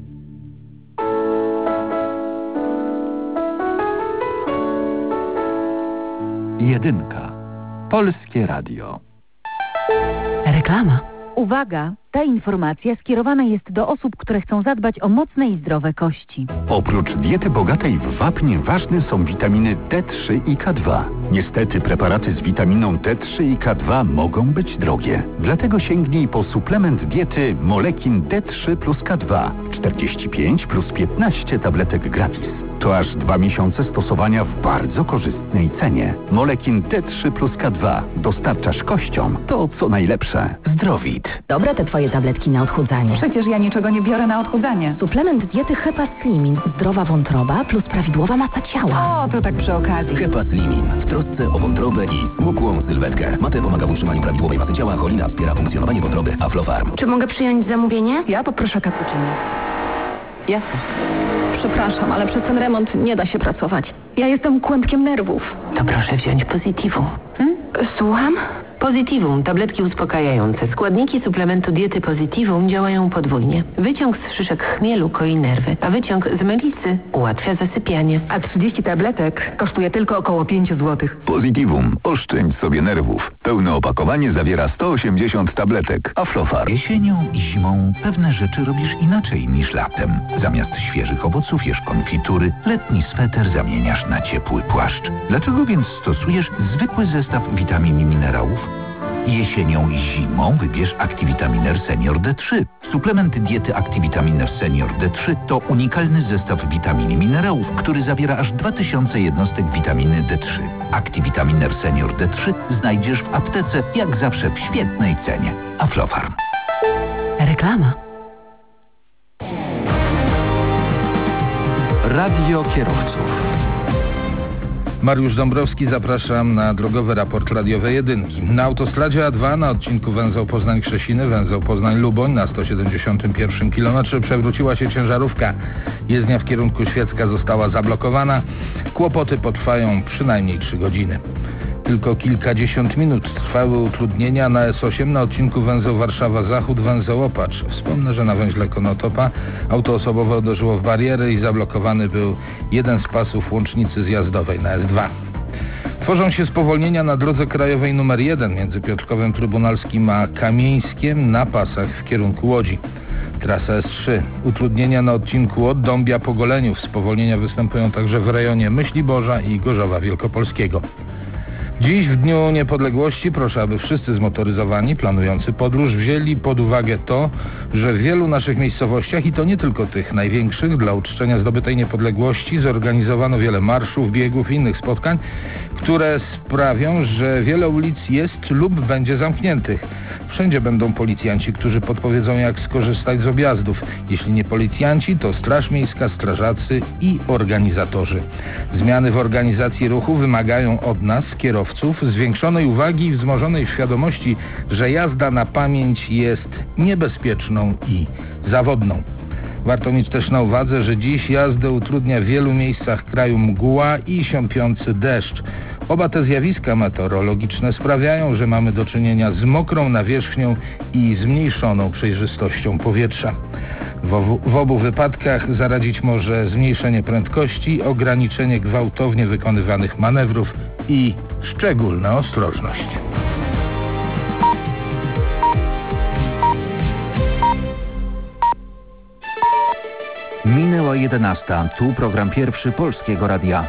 Jedynka. Polskie Radio. Reklama. Uwaga! Ta informacja skierowana jest do osób, które chcą zadbać o mocne i zdrowe kości. Oprócz diety bogatej w wapń ważne są witaminy D3 i K2. Niestety preparaty z witaminą D3 i K2 mogą być drogie. Dlatego sięgnij po suplement diety Molekin D3 plus K2. 45 plus 15 tabletek gratis. To aż 2 miesiące stosowania w bardzo korzystnej cenie. Molekin D3 plus K2 dostarczasz kościom to, co najlepsze. Zdrowit. Dobre te twoje tabletki na odchudzanie. Przecież ja niczego nie biorę na odchudzanie. Suplement diety Hepa Slimin. Zdrowa wątroba plus prawidłowa masa ciała. O, to tak przy okazji. Hepa Slimin. W trosce o wątrobę i smukłą sylwetkę. Mate pomaga w utrzymaniu prawidłowej masy ciała, cholina wspiera funkcjonowanie wątroby. Aflofarm. Czy mogę przyjąć zamówienie? Ja poproszę cappuccino. Jasne. Przepraszam, ale przez ten remont nie da się pracować. Ja jestem kłębkiem nerwów. To proszę wziąć Positivum. Słucham? Positivum, tabletki uspokajające. Składniki suplementu diety Positivum działają podwójnie. Wyciąg z szyszek chmielu koi nerwy, a wyciąg z melisy ułatwia zasypianie. A 30 tabletek kosztuje tylko około 5 zł. Positivum. Oszczędź sobie nerwów. Pełne opakowanie zawiera 180 tabletek. Aflofarm. Jesienią i zimą pewne rzeczy robisz inaczej niż latem. Zamiast świeżych owoców jesz konfitury, letni sweter zamieniasz na ciepły płaszcz. Dlaczego więc stosujesz zwykły zestaw witamin i minerałów? Jesienią i zimą wybierz Activitaminer Senior D3. Suplement diety Activitaminer Senior D3 to unikalny zestaw witamin i minerałów, który zawiera aż 2000 jednostek witaminy D3. Activitaminer Senior D3 znajdziesz w aptece, jak zawsze w świetnej cenie. Aflofarm. Reklama. Radio kierowców. Mariusz Dąbrowski, zapraszam na drogowy raport radiowej jedynki. Na autostradzie A2 na odcinku węzeł Poznań-Krzesiny, węzeł Poznań-Luboń na 171 km przewróciła się ciężarówka. Jezdnia w kierunku Świecka została zablokowana. Kłopoty potrwają przynajmniej 3 godziny. Tylko kilkadziesiąt minut trwały utrudnienia na S8 na odcinku węzeł Warszawa-Zachód, węzeł Opacz. Wspomnę, że na węźle Konotopa auto osobowe uderzyło w bariery i zablokowany był jeden z pasów łącznicy zjazdowej na S2. Tworzą się spowolnienia na drodze krajowej nr 1 między Piotrkowem Trybunalskim a Kamieńskiem na pasach w kierunku Łodzi. Trasa S3. Utrudnienia na odcinku od Dąbia po Goleniów. Spowolnienia występują także w rejonie Myśliborza i Gorzowa Wielkopolskiego. Dziś w Dniu Niepodległości proszę, aby wszyscy zmotoryzowani planujący podróż wzięli pod uwagę to, że w wielu naszych miejscowościach, i to nie tylko tych największych, dla uczczenia zdobytej niepodległości zorganizowano wiele marszów, biegów i innych spotkań, które sprawią, że wiele ulic jest lub będzie zamkniętych. Wszędzie będą policjanci, którzy podpowiedzą, jak skorzystać z objazdów. Jeśli nie policjanci, to Straż Miejska, strażacy i organizatorzy. Zmiany w organizacji ruchu wymagają od nas, kierowców, zwiększonej uwagi i wzmożonej świadomości, że jazda na pamięć jest niebezpieczną i zawodną. Warto mieć też na uwadze, że dziś jazdę utrudnia w wielu miejscach kraju mgła i siąpiący deszcz. Oba te zjawiska meteorologiczne sprawiają, że mamy do czynienia z mokrą nawierzchnią i zmniejszoną przejrzystością powietrza. W obu wypadkach zaradzić może zmniejszenie prędkości, ograniczenie gwałtownie wykonywanych manewrów i szczególna ostrożność. Minęła 11. Tu program pierwszy Polskiego Radia.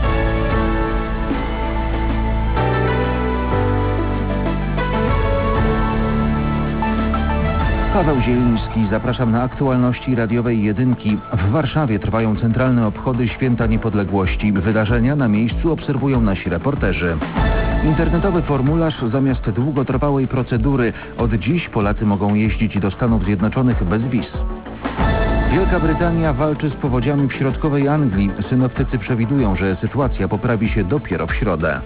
Paweł Zieliński, zapraszam na aktualności radiowej jedynki. W Warszawie trwają centralne obchody Święta Niepodległości. Wydarzenia na miejscu obserwują nasi reporterzy. Internetowy formularz zamiast długotrwałej procedury. Od dziś Polacy mogą jeździć do Stanów Zjednoczonych bez wiz. Wielka Brytania walczy z powodziami w środkowej Anglii. Synoptycy przewidują, że sytuacja poprawi się dopiero w środę.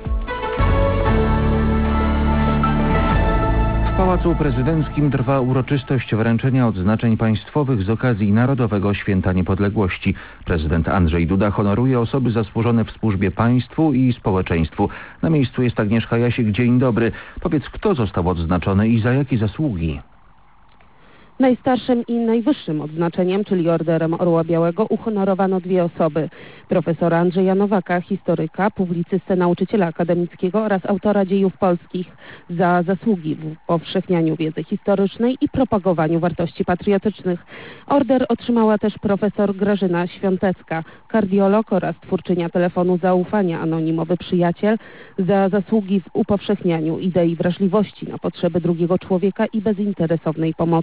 W Pałacu Prezydenckim trwa uroczystość wręczenia odznaczeń państwowych z okazji Narodowego Święta Niepodległości. Prezydent Andrzej Duda honoruje osoby zasłużone w służbie państwu i społeczeństwu. Na miejscu jest Agnieszka Jasik. Dzień dobry. Powiedz, kto został odznaczony i za jakie zasługi? Najstarszym i najwyższym odznaczeniem, czyli Orderem Orła Białego, uhonorowano 2 osoby. Profesora Andrzeja Nowaka, historyka, publicystę, nauczyciela akademickiego oraz autora dziejów polskich za zasługi w upowszechnianiu wiedzy historycznej i propagowaniu wartości patriotycznych. Order otrzymała też profesor Grażyna Świątecka, kardiolog oraz twórczynia telefonu zaufania, anonimowy przyjaciel, za zasługi w upowszechnianiu idei wrażliwości na potrzeby drugiego człowieka i bezinteresownej pomocy.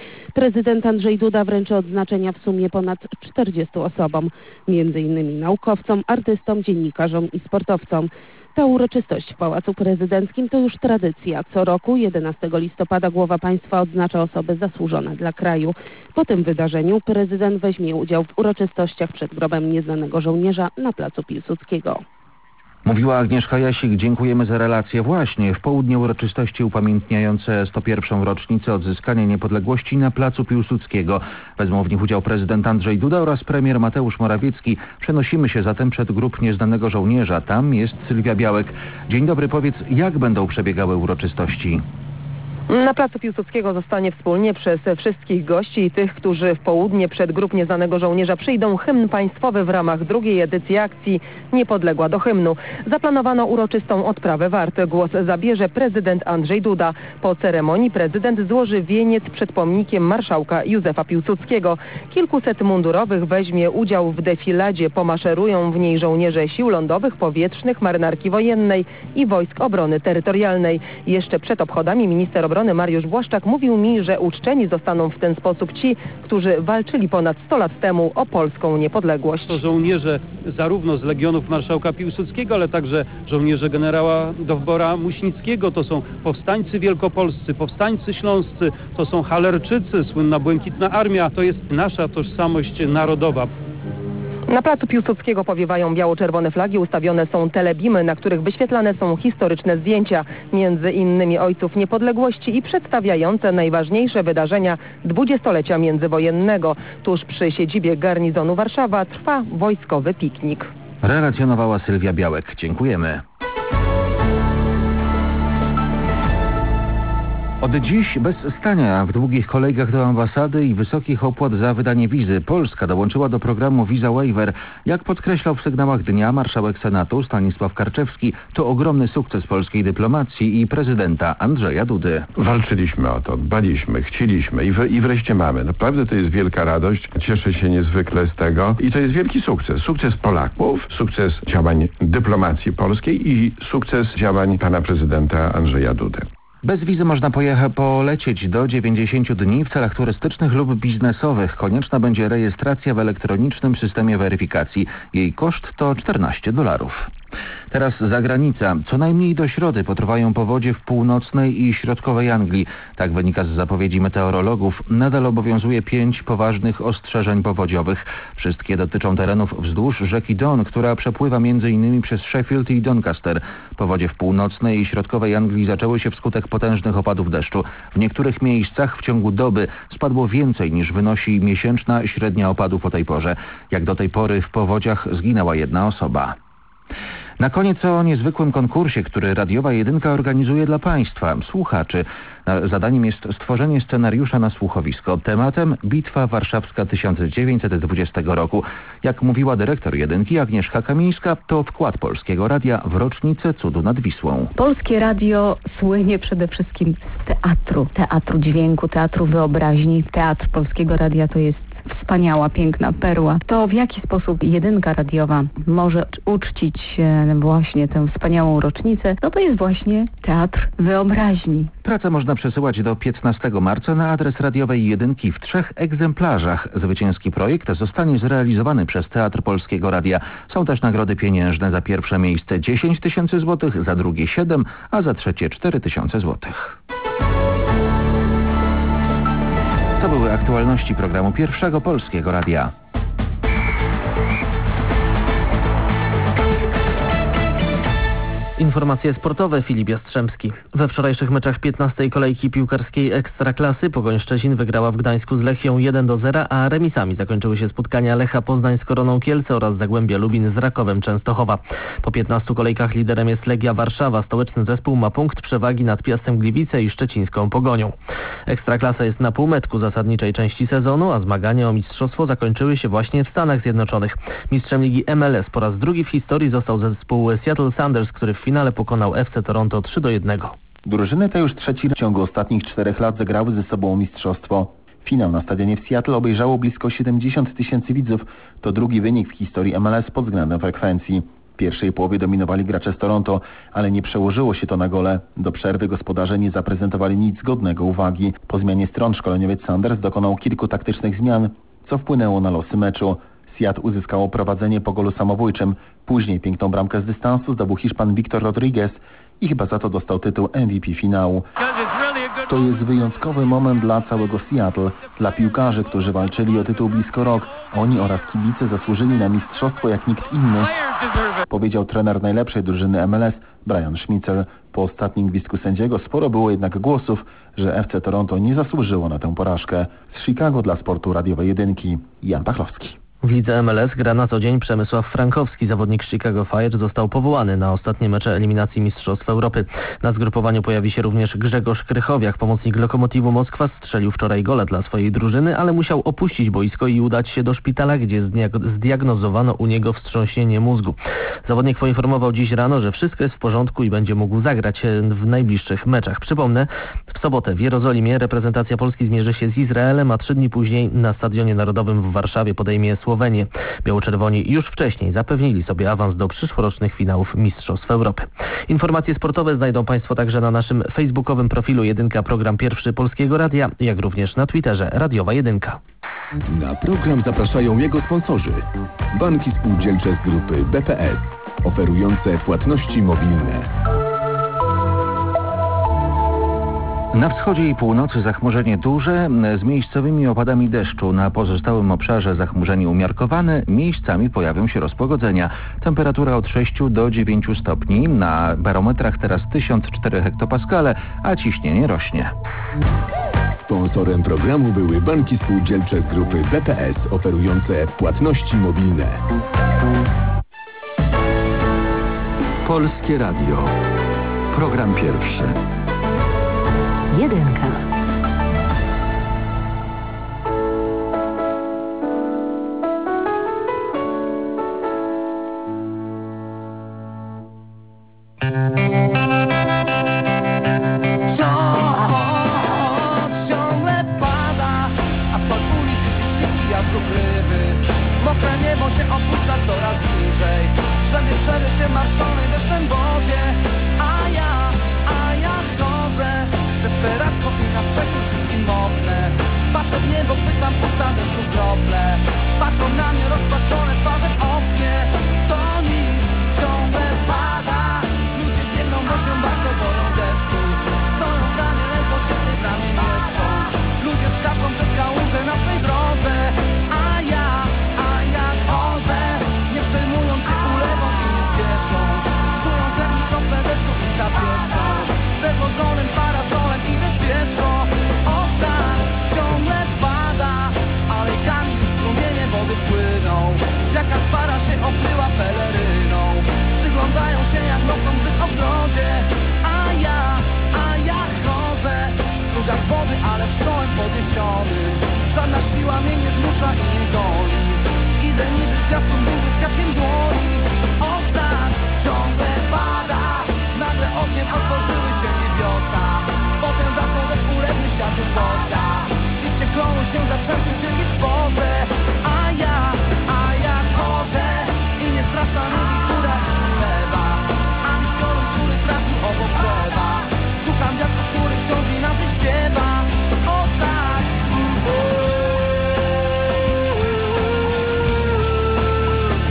Prezydent Andrzej Duda wręczy odznaczenia w sumie ponad 40 osobom, m.in. naukowcom, artystom, dziennikarzom i sportowcom. Ta uroczystość w Pałacu Prezydenckim to już tradycja. Co roku 11 listopada głowa państwa odznacza osoby zasłużone dla kraju. Po tym wydarzeniu prezydent weźmie udział w uroczystościach przed grobem nieznanego żołnierza na placu Piłsudskiego. Mówiła Agnieszka Jasik, dziękujemy za relację. Właśnie w południe uroczystości upamiętniające 101. rocznicę odzyskania niepodległości na placu Piłsudskiego. Wezmą w nich udział prezydent Andrzej Duda oraz premier Mateusz Morawiecki. Przenosimy się zatem przed grób nieznanego żołnierza. Tam jest Sylwia Białek. Dzień dobry, powiedz, jak będą przebiegały uroczystości? Na placu Piłsudskiego zostanie wspólnie przez wszystkich gości i tych, którzy w południe przed grób nieznanego żołnierza przyjdą hymn państwowy w ramach drugiej edycji akcji Niepodległa do hymnu. Zaplanowano uroczystą odprawę wart. Głos zabierze prezydent Andrzej Duda. Po ceremonii prezydent złoży wieniec przed pomnikiem marszałka Józefa Piłsudskiego. Kilkuset mundurowych weźmie udział w defiladzie. Pomaszerują w niej żołnierze Sił Lądowych, Powietrznych, Marynarki Wojennej i Wojsk Obrony Terytorialnej. Jeszcze przed obchodami minister obrony Mariusz Błaszczak mówił mi, że uczczeni zostaną w ten sposób ci, którzy walczyli ponad 100 lat temu o polską niepodległość. To żołnierze zarówno z Legionów Marszałka Piłsudskiego, ale także żołnierze generała Dowbora Muśnickiego. To są powstańcy wielkopolscy, powstańcy śląscy, to są Halerczycy, słynna Błękitna Armia. To jest nasza tożsamość narodowa. Na placu Piłsudskiego powiewają biało-czerwone flagi, ustawione są telebimy, na których wyświetlane są historyczne zdjęcia, między innymi ojców niepodległości i przedstawiające najważniejsze wydarzenia dwudziestolecia międzywojennego. Tuż przy siedzibie garnizonu Warszawa trwa wojskowy piknik. Relacjonowała Sylwia Białek. Dziękujemy. Od dziś bez stania w długich kolejkach do ambasady i wysokich opłat za wydanie wizy Polska dołączyła do programu Visa Waiver. Jak podkreślał w sygnałach dnia marszałek Senatu Stanisław Karczewski, to ogromny sukces polskiej dyplomacji i prezydenta Andrzeja Dudy. Walczyliśmy o to, dbaliśmy, chcieliśmy i wreszcie mamy. Naprawdę to jest wielka radość. Cieszę się niezwykle z tego i to jest wielki sukces. Sukces Polaków, sukces działań dyplomacji polskiej i sukces działań pana prezydenta Andrzeja Dudy. Bez wizy można polecieć do 90 dni w celach turystycznych lub biznesowych. Konieczna będzie rejestracja w elektronicznym systemie weryfikacji. Jej koszt to $14. Teraz zagranica. Co najmniej do środy potrwają powodzie w północnej i środkowej Anglii. Tak wynika z zapowiedzi meteorologów. Nadal obowiązuje 5 poważnych ostrzeżeń powodziowych. Wszystkie dotyczą terenów wzdłuż rzeki Don, która przepływa m.in. przez Sheffield i Doncaster. Powodzie w północnej i środkowej Anglii zaczęły się wskutek potężnych opadów deszczu. W niektórych miejscach w ciągu doby spadło więcej niż wynosi miesięczna średnia opadów o tej porze. Jak do tej pory w powodziach zginęła 1 osoba. Na koniec o niezwykłym konkursie, który Radiowa Jedynka organizuje dla Państwa, słuchaczy. Zadaniem jest stworzenie scenariusza na słuchowisko. Tematem Bitwa Warszawska 1920 roku. Jak mówiła dyrektor Jedynki Agnieszka Kamińska, to wkład Polskiego Radia w rocznicę Cudu nad Wisłą. Polskie Radio słynie przede wszystkim z teatru dźwięku, teatru wyobraźni. Teatr Polskiego Radia to jest wspaniała, piękna perła. To w jaki sposób Jedynka radiowa może uczcić właśnie tę wspaniałą rocznicę, no to jest właśnie teatr wyobraźni. Pracę można przesyłać do 15 marca na adres radiowej Jedynki w 3 egzemplarzach. Zwycięski projekt zostanie zrealizowany przez Teatr Polskiego Radia. Są też nagrody pieniężne. Za pierwsze miejsce 10 000 złotych, za drugie 7, a za trzecie 4 000 złotych. To były aktualności programu Pierwszego Polskiego Radia. Informacje sportowe, Filip Jastrzębski. We wczorajszych meczach 15. kolejki piłkarskiej Ekstraklasy Pogoń Szczecin wygrała w Gdańsku z Lechią 1-0, a remisami zakończyły się spotkania Lecha Poznań z Koroną Kielce oraz Zagłębia Lubin z Rakowem Częstochowa. Po 15 kolejkach liderem jest Legia Warszawa. Stołeczny zespół ma punkt przewagi nad Piastem Gliwice i szczecińską Pogonią. Ekstraklasa jest na półmetku zasadniczej części sezonu, a zmagania o mistrzostwo zakończyły się właśnie w Stanach Zjednoczonych. Mistrzem ligi MLS po raz drugi w historii został zespół Seattle Sounders, który w finale pokonał FC Toronto 3-1. Drużyny te już trzeci w ciągu ostatnich 4 lat zagrały ze sobą mistrzostwo. Finał na stadionie w Seattle obejrzało blisko 70 000 widzów. To drugi wynik w historii MLS pod względem frekwencji. W pierwszej połowie dominowali gracze z Toronto, ale nie przełożyło się to na gole. Do przerwy gospodarze nie zaprezentowali nic godnego uwagi. Po zmianie stron szkoleniowiec Sanders dokonał kilku taktycznych zmian, co wpłynęło na losy meczu. Seattle uzyskało prowadzenie po golu samobójczym. Później piękną bramkę z dystansu zdobył Hiszpan Victor Rodriguez i chyba za to dostał tytuł MVP finału. To jest wyjątkowy moment dla całego Seattle, dla piłkarzy, którzy walczyli o tytuł blisko rok. Oni oraz kibice zasłużyli na mistrzostwo jak nikt inny, powiedział trener najlepszej drużyny MLS Brian Schmitzer. Po ostatnim gwizdku sędziego sporo było jednak głosów, że FC Toronto nie zasłużyło na tę porażkę. Z Chicago dla Sportu Radiowej Jedynki Jan Pachlowski. W lidze MLS gra na co dzień Przemysław Frankowski. Zawodnik Chicago Fire został powołany na ostatnie mecze eliminacji Mistrzostw Europy. Na zgrupowaniu pojawi się również Grzegorz Krychowiak. Pomocnik Lokomotivu Moskwa strzelił wczoraj gola dla swojej drużyny, ale musiał opuścić boisko i udać się do szpitala, gdzie zdiagnozowano u niego wstrząśnienie mózgu. Zawodnik poinformował dziś rano, że wszystko jest w porządku i będzie mógł zagrać w najbliższych meczach. Przypomnę, w sobotę w Jerozolimie reprezentacja Polski zmierzy się z Izraelem, a 3 dni później na Stadionie Narodowym w Warszawie podejmie Słowenię. Biało-czerwoni już wcześniej zapewnili sobie awans do przyszłorocznych finałów Mistrzostw Europy. Informacje sportowe znajdą Państwo także na naszym facebookowym profilu Jedynka Program Pierwszy Polskiego Radia, jak również na Twitterze Radiowa Jedynka. Na program zapraszają jego sponsorzy. Banki spółdzielcze z grupy BPS, oferujące płatności mobilne. Na wschodzie i północy zachmurzenie duże, z miejscowymi opadami deszczu. Na pozostałym obszarze zachmurzenie umiarkowane, miejscami pojawią się rozpogodzenia. Temperatura od 6 do 9 stopni, na barometrach teraz 1004 hektopaskale, a ciśnienie rośnie. Sponsorem programu były banki spółdzielcze z grupy BPS, oferujące płatności mobilne. Polskie Radio. Program pierwszy. Jedynka. Ciągle pada, asfalt ulic i śmieci jak ukrywy. Mokre niebo się opuszcza coraz niżej. Wszędzie przeryw się marszczonej deszczem wodzie. A ja chodzę desperacko i na przekór wszystkim moknę. Patrzę w niebo, chwytam usta deszczu krople. Patrzą na mnie rozpaczone twarze w oknie. To nic, ciągle pada. Ludzie biegną, bo się bardzo boją deszczu. Stoją w bramie, ledwo się w tej bramie mieszczą. Ludzie skaczą przez kałuże na swej drodze. A ja chodzę, nie przejmując się ulewą i nie spiesząc. Czując jak mi krople deszczu usta pieszczą. Przewożonym parasolem idę świeżko. O tak, ciągle pada, alejkami i strumienie wody płyną. Jakaś para się okryła peleryną. Przyglądają się jak nocą w ich ogrodzie. A ja chodzę w strugach wody, ale w czołem podniesionym. Żadna siła mnie nie zmusza i nie goni. Idę niby z gwiazdką burzy, z kwiatkiem dłoni. O tak, ciągle pada. Nagle ogniem otworzyły się niebiosa. Potem zaczął deszcz ulewny światu słońca. Liście kloną się zaczęły w wielkiej sporze. A ja chodzę i nie straszna mnie wichura i ulewa. Ani piorun, który trafił obok drzewa. Słucham wiatru, który wciąż inaczej śpiewa. O tak,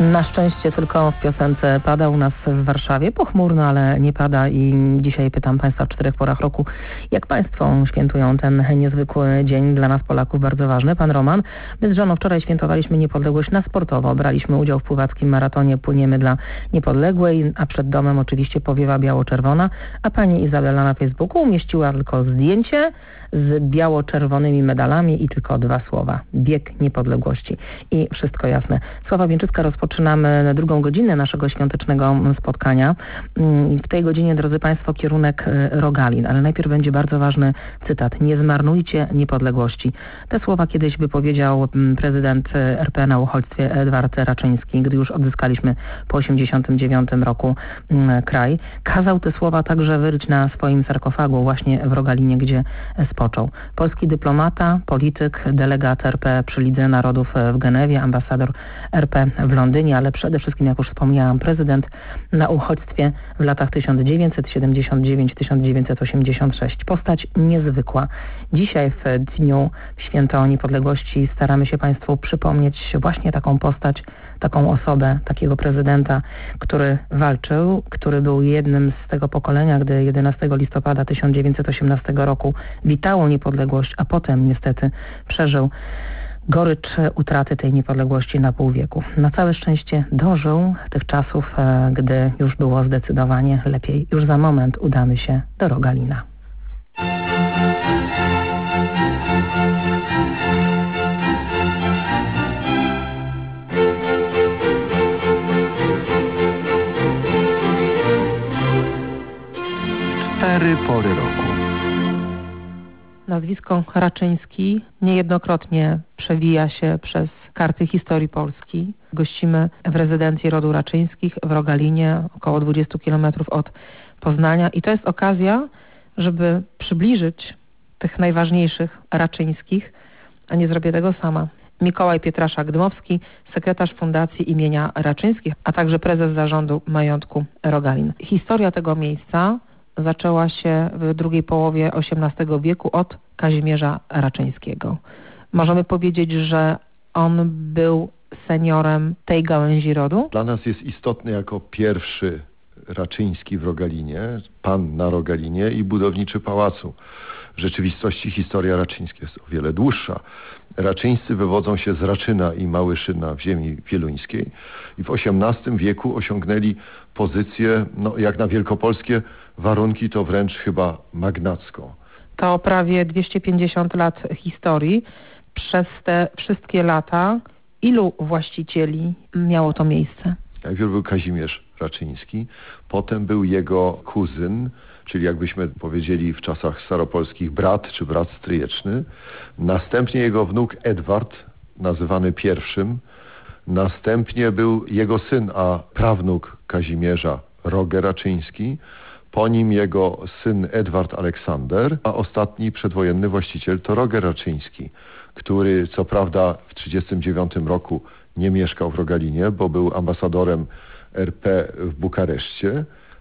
Na szczęście tylko w piosence pada u nas w Warszawie. Pochmurno, ale nie pada i dzisiaj pytam Państwa w 4 porach roku, jak Państwo świętują ten niezwykły dzień, dla nas Polaków bardzo ważny. Pan Roman: my z żoną wczoraj świętowaliśmy niepodległość na sportowo. Braliśmy udział w pływackim maratonie Płyniemy dla Niepodległej, a przed domem oczywiście powiewa biało-czerwona, a pani Izabela na Facebooku umieściła tylko zdjęcie z biało-czerwonymi medalami i tylko 2 słowa: bieg niepodległości. I wszystko jasne. Sława Wieńczycka, rozpoczynamy 2. godzinę naszego świątecznego spotkania. W tej godzinie, drodzy Państwo, kierunek Rogalin, ale najpierw będzie bardzo ważny cytat: nie zmarnujcie niepodległości. Te słowa kiedyś wypowiedział prezydent RP na uchodźstwie Edward Raczyński, gdy już odzyskaliśmy po 1989 roku kraj. Kazał te słowa także wyryć na swoim sarkofagu właśnie w Rogalinie, gdzie spoczął. Polski dyplomata, polityk, delegat RP przy Lidze Narodów w Genewie, ambasador RP w Londynie, ale przede wszystkim, jak już wspomniałam, prezydent na uchodźstwie w latach 1979-1986. Postać niezwykła. Dzisiaj w dniu Święto Niepodległości staramy się Państwu przypomnieć właśnie taką postać, taką osobę, takiego prezydenta, który walczył, który był jednym z tego pokolenia, gdy 11 listopada 1918 roku witało niepodległość, a potem niestety przeżył gorycz utraty tej niepodległości na pół wieku. Na całe szczęście dożył tych czasów, gdy już było zdecydowanie lepiej. Już za moment udamy się do Rogalina. Cztery pory roku. Nazwisko Raczyński niejednokrotnie przewija się przez karty historii Polski. Gościmy w rezydencji rodu Raczyńskich w Rogalinie, około 20 km od Poznania, i to jest okazja, żeby przybliżyć tych najważniejszych Raczyńskich, a nie zrobię tego sama. Mikołaj Pietraszak-Dmowski, sekretarz Fundacji imienia Raczyńskich, a także prezes zarządu majątku Rogalin. Historia tego miejsca zaczęła się w drugiej połowie XVIII wieku od Kazimierza Raczyńskiego. Możemy powiedzieć, że on był seniorem tej gałęzi rodu? Dla nas jest istotny jako pierwszy Raczyński w Rogalinie, pan na Rogalinie i budowniczy pałacu. W rzeczywistości historia Raczyńska jest o wiele dłuższa. Raczyńscy wywodzą się z Raczyna i Małyszyna w ziemi wieluńskiej i w XVIII wieku osiągnęli pozycję, jak na wielkopolskie warunki, to wręcz chyba magnacką. To prawie 250 lat historii. Przez te wszystkie lata ilu właścicieli miało to miejsce? Najpierw był Kazimierz Raczyński, potem był jego kuzyn, czyli jakbyśmy powiedzieli w czasach staropolskich brat czy brat stryjeczny. Następnie jego wnuk Edward, nazywany pierwszym. Następnie był jego syn, a prawnuk Kazimierza, Roger Raczyński. Po nim jego syn Edward Aleksander, a ostatni przedwojenny właściciel to Roger Raczyński, który co prawda w 1939 roku nie mieszkał w Rogalinie, bo był ambasadorem RP w Bukareszcie,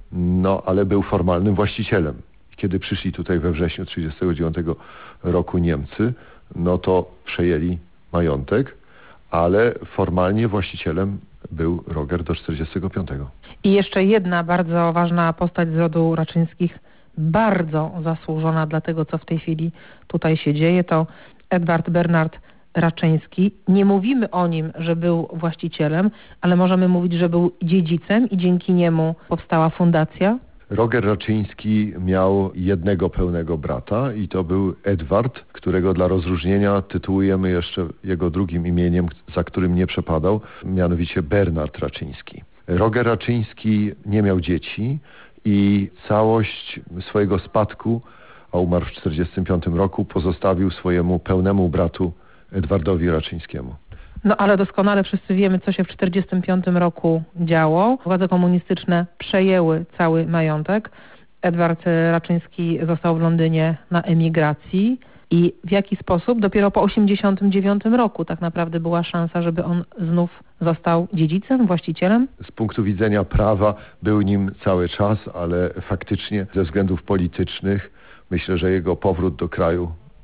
ale był formalnym właścicielem. Kiedy przyszli tutaj we wrześniu 1939 roku Niemcy, to przejęli majątek, ale formalnie właścicielem był Roger do 1945. I jeszcze jedna bardzo ważna postać z rodu Raczyńskich, bardzo zasłużona dla tego, co w tej chwili tutaj się dzieje, to Edward Bernard Raczyński. Nie mówimy o nim, że był właścicielem, ale możemy mówić, że był dziedzicem i dzięki niemu powstała fundacja. Roger Raczyński miał jednego pełnego brata i to był Edward, którego dla rozróżnienia tytułujemy jeszcze jego drugim imieniem, za którym nie przepadał, mianowicie Bernard Raczyński. Roger Raczyński nie miał dzieci i całość swojego spadku, a umarł w 1945 roku, pozostawił swojemu pełnemu bratu Edwardowi Raczyńskiemu. Ale doskonale wszyscy wiemy, co się w 1945 roku działo. Władze komunistyczne przejęły cały majątek. Edward Raczyński został w Londynie na emigracji i w jaki sposób? Dopiero po 1989 roku tak naprawdę była szansa, żeby on znów został dziedzicem, właścicielem? Z punktu widzenia prawa był nim cały czas, ale faktycznie ze względów politycznych myślę, że jego powrót do kraju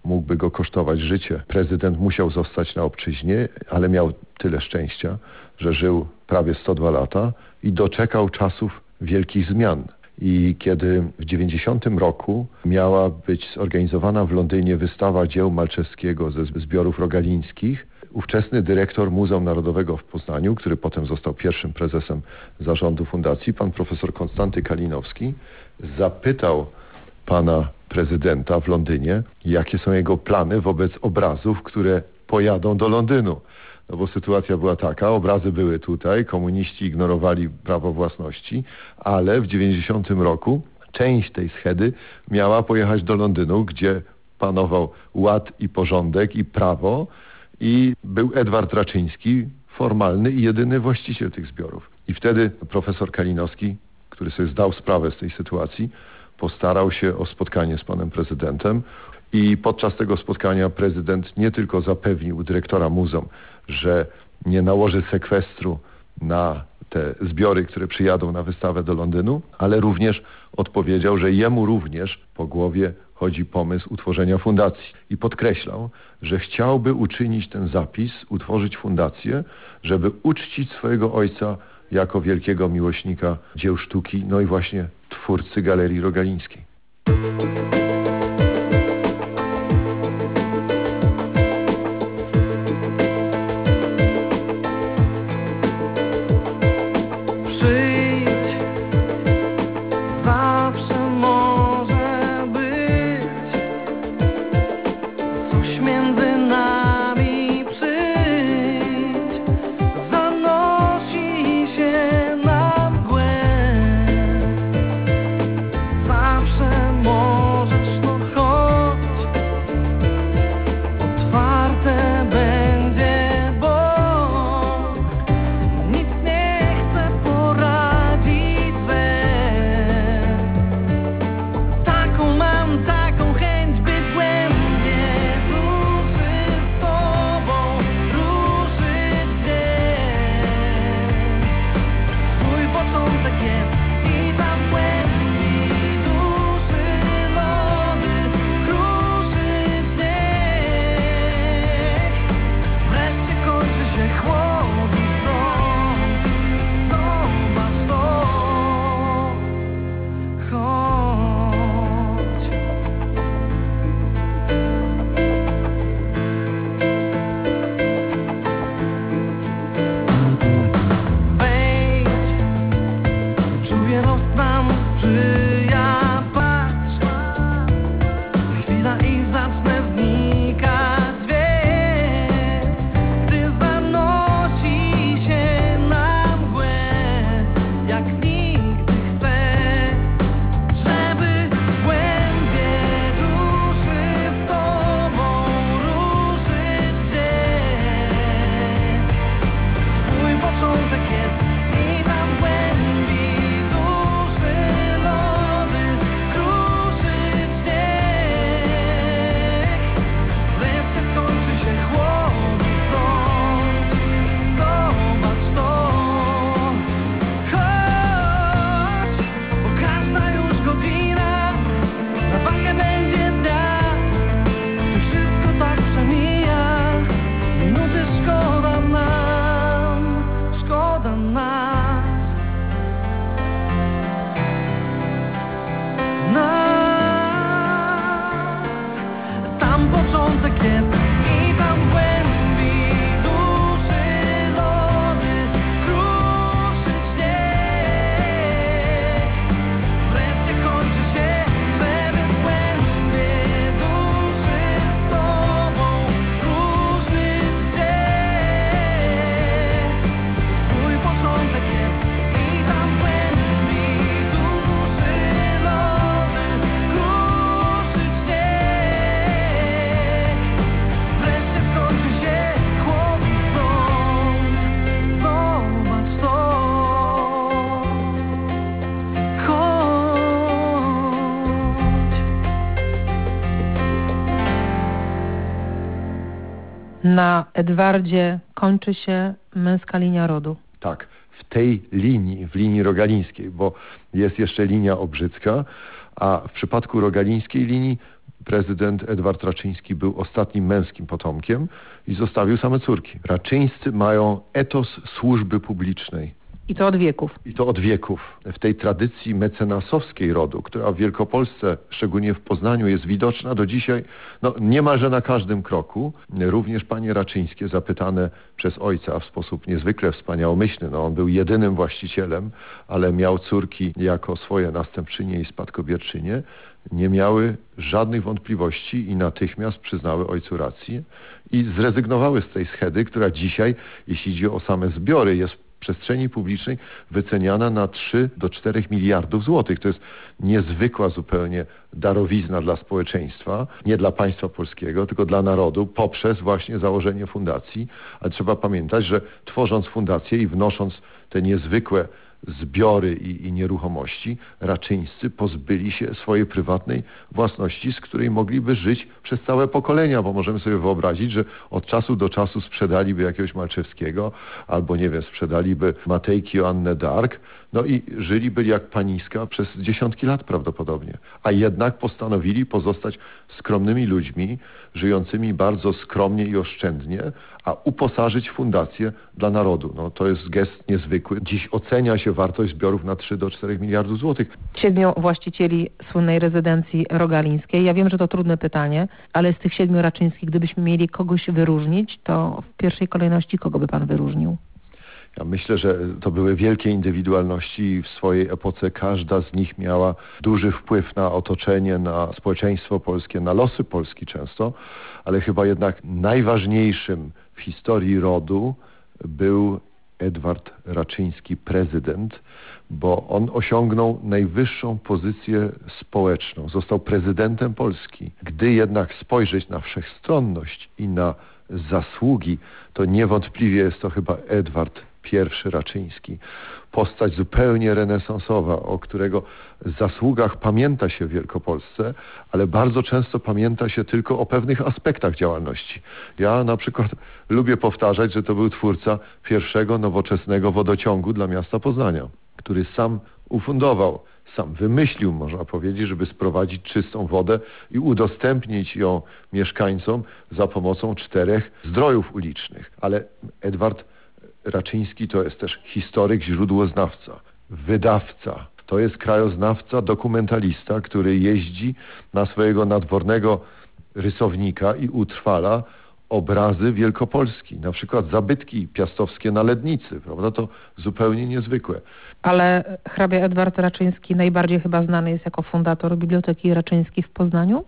mógłby go kosztować życie. Prezydent musiał zostać na obczyźnie, ale miał tyle szczęścia, że żył prawie 102 lata i doczekał czasów wielkich zmian. I kiedy w 90 roku miała być zorganizowana w Londynie wystawa dzieł Malczewskiego ze zbiorów rogalińskich, ówczesny dyrektor Muzeum Narodowego w Poznaniu, który potem został pierwszym prezesem zarządu fundacji, pan profesor Konstanty Kalinowski, zapytał pana prezydenta w Londynie, jakie są jego plany wobec obrazów, które pojadą do Londynu. No bo sytuacja była taka, obrazy były tutaj, komuniści ignorowali prawo własności, ale w 90 roku część tej schedy miała pojechać do Londynu, gdzie panował ład i porządek i prawo i był Edward Raczyński, formalny i jedyny właściciel tych zbiorów. I wtedy profesor Kalinowski, który sobie zdał sprawę z tej sytuacji, postarał się o spotkanie z panem prezydentem i podczas tego spotkania prezydent nie tylko zapewnił dyrektora muzeum, że nie nałoży sekwestru na te zbiory, które przyjadą na wystawę do Londynu, ale również odpowiedział, że jemu również po głowie chodzi pomysł utworzenia fundacji. I podkreślał, że chciałby uczynić ten zapis, utworzyć fundację, żeby uczcić swojego ojca jako wielkiego miłośnika dzieł sztuki, no i właśnie twórcy Galerii Rogalińskiej. Przyjdź, zawsze może być coś między nami. Przyjdź, zanosi się na mgłę. Zawsze możesz, no chodź, otwarte będzie, bo nic nie chcę poradzić, że taką mam, taką chęć, by błędnie ruszyć z tobą, ruszyć gdzieś. Twój początek jest i tam w głębi duszy lody kruszyć niech. Wreszcie kończy się chłodny front, zobacz to, chodź. Wejdź, czuję los nam sprzyja, patrz, chwila i zacznę znikać, wiesz, gdy zanosi się na mgłę, jak nigdy chcę, żeby w głębie duszy z tobą ruszyć gdzieś. Twój początek jest i tam w głębi duszy lody kruszyć niech. Wreszcie skończy się chłodny front, zobacz to, chodź, bo każda już godzina na wagę będzie dnia. Gdy wszystko tak przemija, minuty szkoda nam, szkoda nas, Tam początek jest i tam w głębi duszy lody kruszyć niech. Wreszcie kończy się, żeby w głębie duszy z tobą ruszyć gdzieś. Twój początek jest i tam w głębi duszy lody kruszyć niech. Wreszcie skończy się chłodny front, zobacz to, chodź. Na Edwardzie kończy się męska linia rodu. Tak, w tej linii, w linii rogalińskiej, bo jest jeszcze linia obrzycka, a w przypadku rogalińskiej linii prezydent Edward Raczyński był ostatnim męskim potomkiem i zostawił same córki. Raczyńscy mają etos służby publicznej. I to od wieków. I to od wieków. W tej tradycji mecenasowskiej rodu, która w Wielkopolsce, szczególnie w Poznaniu, jest widoczna do dzisiaj niemalże na każdym kroku. Również panie Raczyńskie, zapytane przez ojca w sposób niezwykle wspaniałomyślny, on był jedynym właścicielem, ale miał córki jako swoje następczynie i spadkobierczynie, nie miały żadnych wątpliwości i natychmiast przyznały ojcu rację i zrezygnowały z tej schedy, która dzisiaj, jeśli idzie o same zbiory, jest w przestrzeni publicznej wyceniana na 3 do 4 miliardów złotych. To jest niezwykła zupełnie darowizna dla społeczeństwa, nie dla państwa polskiego, tylko dla narodu, poprzez właśnie założenie fundacji. Ale trzeba pamiętać, że tworząc fundację i wnosząc te niezwykłe zbiory i nieruchomości, Raczyńscy pozbyli się swojej prywatnej własności, z której mogliby żyć przez całe pokolenia, bo możemy sobie wyobrazić, że od czasu do czasu sprzedaliby jakiegoś Malczewskiego, albo nie wiem, sprzedaliby Matejki Joannę d'Arc, i żyliby jak paniska przez dziesiątki lat prawdopodobnie. A jednak postanowili pozostać skromnymi ludźmi, żyjącymi bardzo skromnie i oszczędnie, a uposażyć fundację dla narodu. To jest gest niezwykły. Dziś ocenia się wartość zbiorów na 3 do 4 miliardów złotych. 7 właścicieli słynnej rezydencji rogalińskiej. Ja wiem, że to trudne pytanie, ale z tych 7 Raczyńskich, gdybyśmy mieli kogoś wyróżnić, to w pierwszej kolejności kogo by pan wyróżnił? Ja myślę, że to były wielkie indywidualności i w swojej epoce każda z nich miała duży wpływ na otoczenie, na społeczeństwo polskie, na losy Polski często, ale chyba jednak najważniejszym w historii rodu był Edward Raczyński, prezydent, bo on osiągnął najwyższą pozycję społeczną. Został prezydentem Polski. Gdy jednak spojrzeć na wszechstronność i na zasługi, to niewątpliwie jest to chyba Edward I Raczyński. Postać zupełnie renesansowa, o którego zasługach pamięta się w Wielkopolsce, ale bardzo często pamięta się tylko o pewnych aspektach działalności. Ja na przykład lubię powtarzać, że to był twórca pierwszego nowoczesnego wodociągu dla miasta Poznania, który sam ufundował, sam wymyślił, można powiedzieć, żeby sprowadzić czystą wodę i udostępnić ją mieszkańcom za pomocą 4 zdrojów ulicznych. Ale Edward Raczyński to jest też historyk, źródłoznawca, wydawca. To jest krajoznawca, dokumentalista, który jeździ na swojego nadwornego rysownika i utrwala obrazy Wielkopolski. Na przykład zabytki piastowskie na Lednicy, prawda? To zupełnie niezwykłe. Ale hrabia Edward Raczyński najbardziej chyba znany jest jako fundator Biblioteki Raczyńskiej w Poznaniu?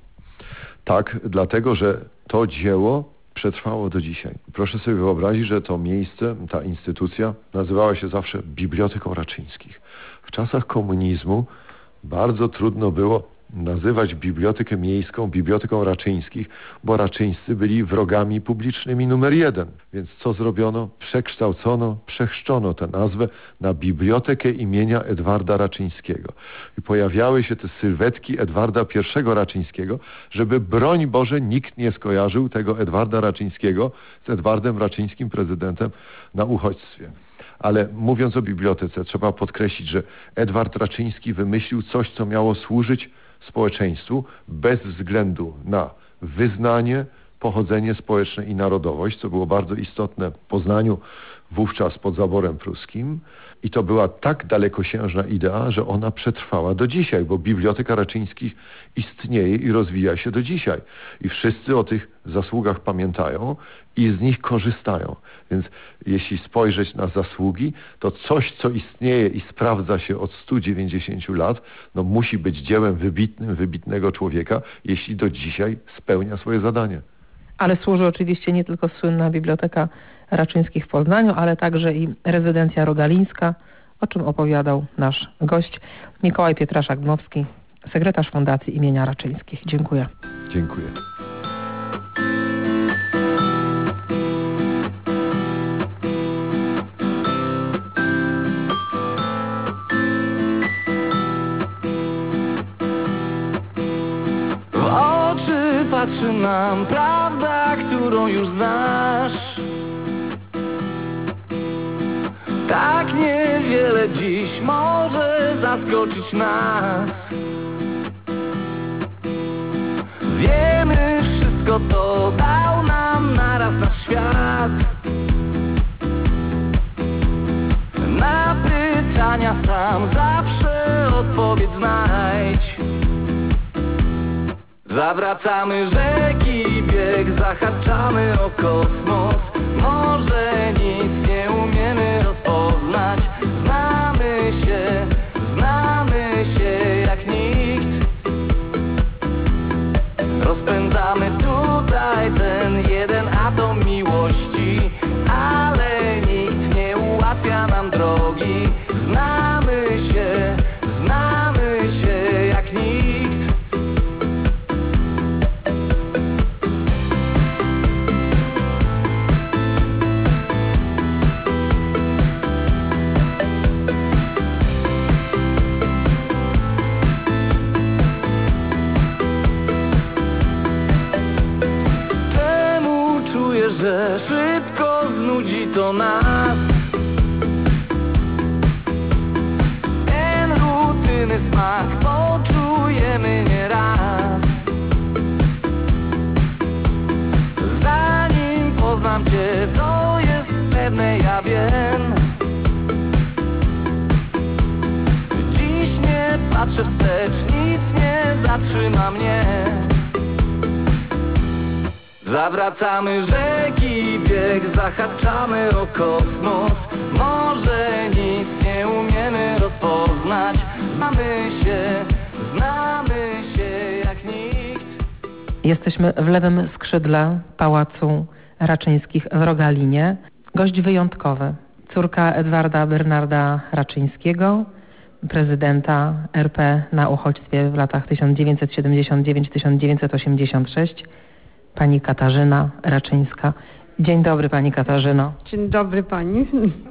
Tak, dlatego, że to dzieło przetrwało do dzisiaj. Proszę sobie wyobrazić, że to miejsce, ta instytucja nazywała się zawsze Biblioteką Raczyńskich. W czasach komunizmu bardzo trudno było nazywać bibliotekę miejską Biblioteką Raczyńskich, bo Raczyńscy byli wrogami publicznymi numer 1. Więc co zrobiono? Przekształcono, przechrzczono tę nazwę na Bibliotekę imienia Edwarda Raczyńskiego. I pojawiały się te sylwetki Edwarda I Raczyńskiego, żeby broń Boże nikt nie skojarzył tego Edwarda Raczyńskiego z Edwardem Raczyńskim, prezydentem na uchodźstwie. Ale mówiąc o bibliotece, trzeba podkreślić, że Edward Raczyński wymyślił coś, co miało służyć społeczeństwu bez względu na wyznanie, pochodzenie społeczne i narodowość, co było bardzo istotne w Poznaniu wówczas pod zaborem pruskim. I to była tak dalekosiężna idea, że ona przetrwała do dzisiaj, bo Biblioteka Raczyńskich istnieje i rozwija się do dzisiaj. I wszyscy o tych zasługach pamiętają i z nich korzystają. Więc jeśli spojrzeć na zasługi, to coś, co istnieje i sprawdza się od 190 lat, musi być dziełem wybitnego człowieka, jeśli do dzisiaj spełnia swoje zadanie. Ale służy oczywiście nie tylko słynna Biblioteka Raczyńskich w Poznaniu, ale także i rezydencja rogalińska, o czym opowiadał nasz gość Mikołaj Pietraszak-Dmowski, sekretarz Fundacji imienia Raczyńskich. Dziękuję. Dziękuję. W oczy patrzy nam prawda, którą już znasz. Tak niewiele dziś może zaskoczyć nas. wszystko to dał nam naraz nasz świat. Na pytania sam zawsze odpowiedź znajdź. Zawracamy rzeki bieg, zahaczamy o kosmos. Może nic nie umiemy rozpoznać. Znamy się jak nikt. Rozpędzamy tutaj ten jeden atom miłości, ale nikt nie ułatwia nam drogi. Znamy się jak nikt. Że szybko znudzi to nas. Ten rutyny smak poczujemy nieraz. Zanim poznam cię, to jest pewne, ja wiem. Dziś nie patrzę wstecz, nic nie zatrzyma mnie. Zawracamy rzeki bieg, zahaczamy o kosmos. Może nic nie umiemy rozpoznać. Znamy się jak nikt. Jesteśmy w lewym skrzydle Pałacu Raczyńskich w Rogalinie. Gość wyjątkowy. Córka Edwarda Bernarda Raczyńskiego, prezydenta RP na uchodźstwie w latach 1979-1986. Pani Katarzyna Raczyńska. Dzień dobry, pani Katarzyno. Dzień dobry pani.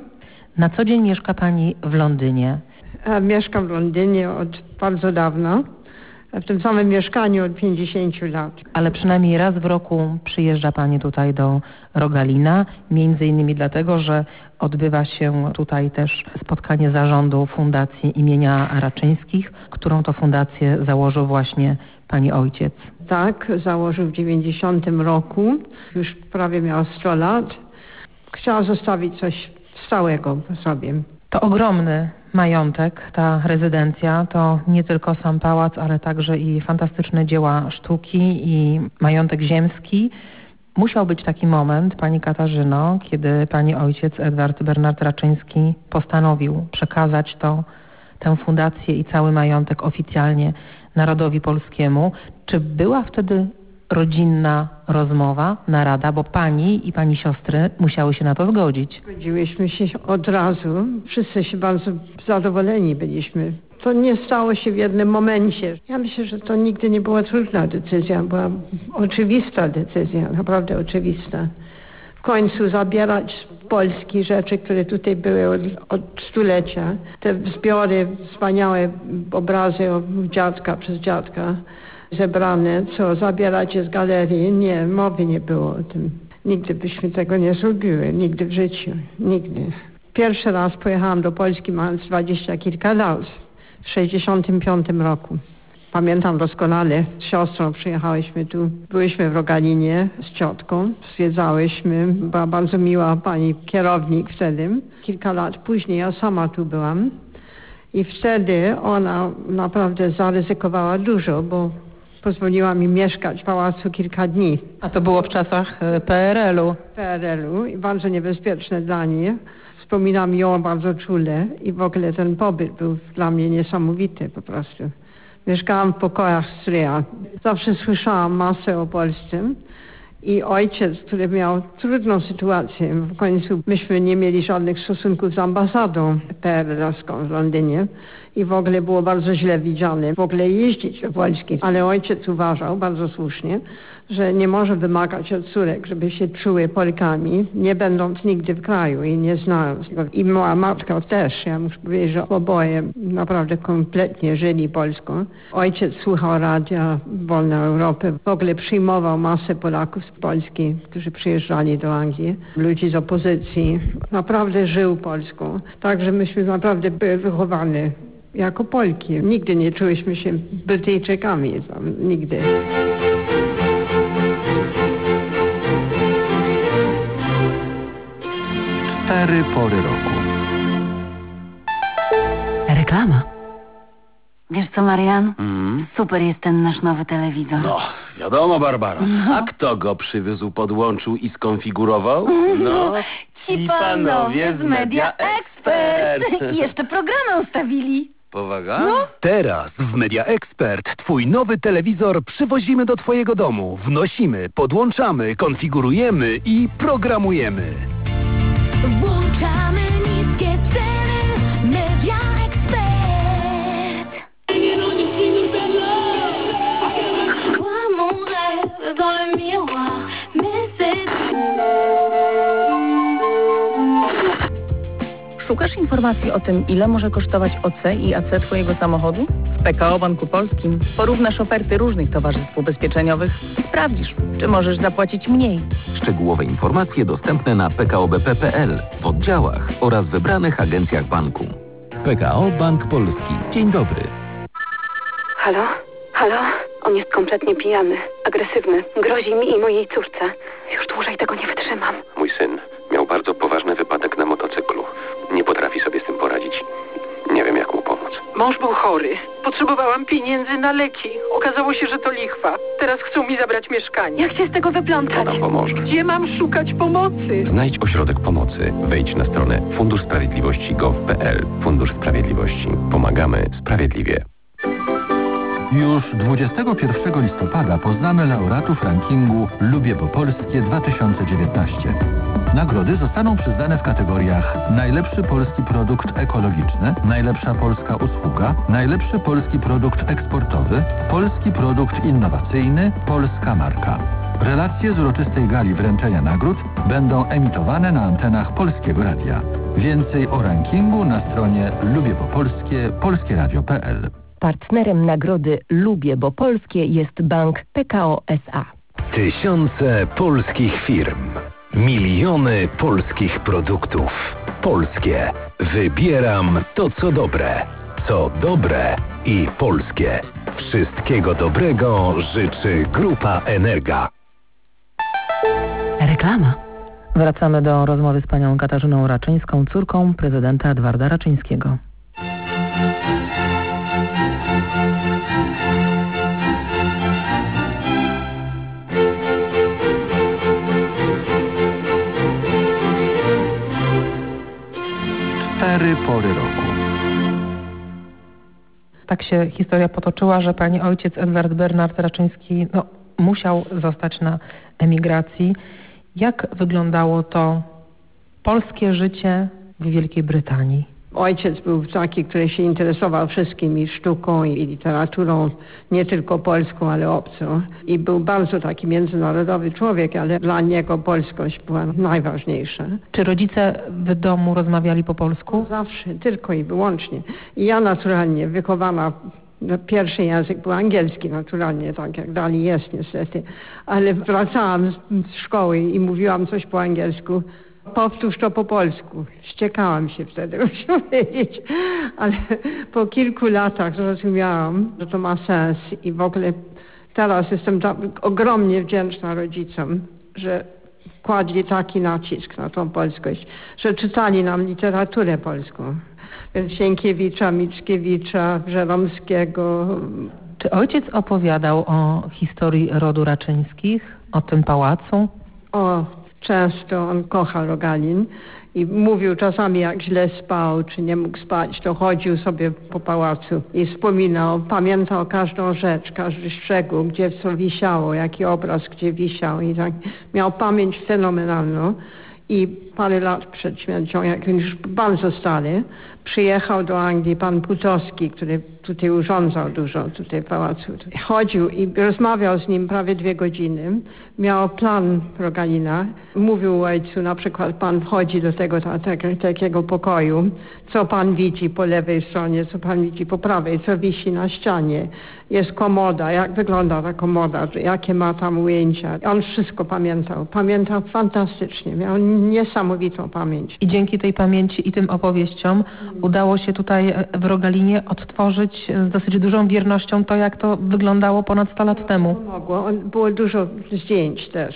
Na co dzień mieszka pani w Londynie? Mieszkam w Londynie od bardzo dawna. W tym samym mieszkaniu od 50 lat. Ale przynajmniej raz w roku przyjeżdża pani tutaj do Rogalina, między innymi dlatego, że odbywa się tutaj też spotkanie zarządu Fundacji imienia Raczyńskich, którą to fundację założył właśnie pani ojciec. Tak, założył w 90 roku, już prawie miał 100 lat. Chciała zostawić coś stałego po sobie. To ogromny majątek, ta rezydencja, to nie tylko sam pałac, ale także i fantastyczne dzieła sztuki i majątek ziemski. Musiał być taki moment, pani Katarzyno, kiedy pani ojciec Edward Bernard Raczyński postanowił przekazać tę fundację i cały majątek oficjalnie narodowi polskiemu. Czy była wtedy rodzinna rozmowa, narada, bo pani i pani siostry musiały się na to zgodzić? Zgodziłyśmy się od razu. Wszyscy się bardzo zadowoleni byliśmy. To nie stało się w jednym momencie. Ja myślę, że to nigdy nie była trudna decyzja. Była oczywista decyzja, naprawdę oczywista. W końcu zabierać z Polski rzeczy, które tutaj były od stulecia. Te zbiory, wspaniałe obrazy przez dziadka zebrane, co zabierać je z galerii. Nie, mowy nie było o tym. Nigdy byśmy tego nie zrobiły, nigdy w życiu, nigdy. Pierwszy raz pojechałam do Polski mając 20 kilka lat, w 65 roku. Pamiętam doskonale, z siostrą przyjechałyśmy tu, byłyśmy w Rogalinie z ciotką, zwiedzałyśmy, była bardzo miła pani kierownik wtedy. Kilka lat później ja sama tu byłam i wtedy ona naprawdę zaryzykowała dużo, bo pozwoliła mi mieszkać w pałacu kilka dni. A to było w czasach PRL-u. PRL-u i bardzo niebezpieczne dla niej. Wspominam ją bardzo czule i w ogóle ten pobyt był dla mnie niesamowity po prostu. Mieszkałam w pokojach stryja. Zawsze słyszałam masę o Polsce i ojciec, który miał trudną sytuację. W końcu myśmy nie mieli żadnych stosunków z ambasadą PRL-owską w Londynie i w ogóle było bardzo źle widziane w ogóle jeździć do Polski. Ale ojciec uważał, bardzo słusznie, że nie może wymagać od córek, żeby się czuły Polkami, nie będąc nigdy w kraju i nie znając go. I moja matka też, ja muszę powiedzieć, że oboje naprawdę kompletnie żyli Polską. Ojciec słuchał radia Wolna Europy, w ogóle przyjmował masę Polaków z Polski, którzy przyjeżdżali do Anglii, ludzi z opozycji. Naprawdę żył Polską. Także myśmy naprawdę były wychowane jako Polki. Nigdy nie czułyśmy się Brytyjczykami, nigdy. 4 pory roku. Reklama. Wiesz co, Marian? Super jest ten nasz nowy telewizor. No, wiadomo, Barbara. A kto go przywiózł, podłączył i skonfigurował? No, ci panowie z Media Expert. I jeszcze programy ustawili. Powaga? No. Teraz w Media Expert twój nowy telewizor przywozimy do twojego domu. Wnosimy, podłączamy, konfigurujemy i programujemy. Włączamy niskie ceny. Media Expert. Szukasz informacji o tym, ile może kosztować OC i AC twojego samochodu? W PKO Banku Polskim porównasz oferty różnych towarzystw ubezpieczeniowych i sprawdzisz, czy możesz zapłacić mniej. Szczegółowe informacje dostępne na pkobp.pl, w oddziałach oraz wybranych agencjach banku. PKO Bank Polski. Dzień dobry. Halo? Halo? On jest kompletnie pijany, agresywny, grozi mi i mojej córce. Już dłużej tego nie wytrzymam. Mój syn miał bardzo poważny wypadek na motocyklu. Nie potrafi sobie z tym poradzić. Nie wiem, jak mu pomóc. Mąż był chory. Potrzebowałam pieniędzy na leki. Okazało się, że to lichwa. Teraz chcą mi zabrać mieszkanie. Jak się z tego wyplątać? Nam pomoże. Gdzie mam szukać pomocy? Znajdź ośrodek pomocy. Wejdź na stronę funduszsprawiedliwości.gov.pl. Fundusz Sprawiedliwości. Pomagamy sprawiedliwie. Już 21 listopada poznamy laureatów rankingu Lubię po Polskie 2019. Nagrody zostaną przyznane w kategoriach najlepszy polski produkt ekologiczny, najlepsza polska usługa, najlepszy polski produkt eksportowy, polski produkt innowacyjny, polska marka. Relacje z uroczystej gali wręczenia nagród będą emitowane na antenach Polskiego Radia. Więcej o rankingu na stronie lubiepopolskie polskieradio.pl. Partnerem nagrody Lubię, bo Polskie jest bank PKO SA. Tysiące polskich firm. Miliony polskich produktów. Polskie. Wybieram to, co dobre. Co dobre i polskie. Wszystkiego dobrego życzy Grupa Energa. Reklama. Wracamy do rozmowy z panią Katarzyną Raczyńską, córką prezydenta Edwarda Raczyńskiego. Cztery pory roku. Tak się historia potoczyła, że pani ojciec Edward Bernard Raczyński musiał zostać na emigracji. Jak wyglądało to polskie życie w Wielkiej Brytanii? Ojciec był taki, który się interesował wszystkim i sztuką, i literaturą, nie tylko polską, ale obcą. I był bardzo taki międzynarodowy człowiek, ale dla niego polskość była najważniejsza. Czy rodzice w domu rozmawiali po polsku? Zawsze, tylko i wyłącznie. I ja naturalnie wychowana, pierwszy język był angielski naturalnie, tak jak dalej jest niestety. Ale wracałam z szkoły i mówiłam coś po angielsku. Powtórz to po polsku. Wściekałam się wtedy, muszę powiedzieć. Ale po kilku latach zrozumiałam, że to ma sens i w ogóle teraz jestem ogromnie wdzięczna rodzicom, że kładli taki nacisk na tą polskość, że czytali nam literaturę polską. Sienkiewicza, Mickiewicza, Żeromskiego. Czy ojciec opowiadał o historii rodu Raczyńskich, o tym pałacu? Często on kochał Rogalin i mówił czasami, jak źle spał, czy nie mógł spać, to chodził sobie po pałacu i wspominał, pamiętał każdą rzecz, każdy szczegół, gdzie co wisiało, jaki obraz gdzie wisiał i tak. Miał pamięć fenomenalną i parę lat przed śmiercią, jak już bardzo stary, przyjechał do Anglii pan Putowski, który tutaj urządzał dużo, tutaj w pałacu. Chodził i rozmawiał z nim prawie 2 godziny. Miał plan Rogalina. Mówił ojcu, na przykład pan wchodzi do tego takiego pokoju, co pan widzi po lewej stronie, co pan widzi po prawej, co wisi na ścianie. Jest komoda, jak wygląda ta komoda, jakie ma tam ujęcia. On wszystko pamiętał. Pamiętał fantastycznie. Miał niesamowitą pamięć. I dzięki tej pamięci i tym opowieściom udało się tutaj w Rogalinie odtworzyć z dosyć dużą wiernością to, jak to wyglądało ponad 100 lat temu. Mogło. Było dużo zdjęć też.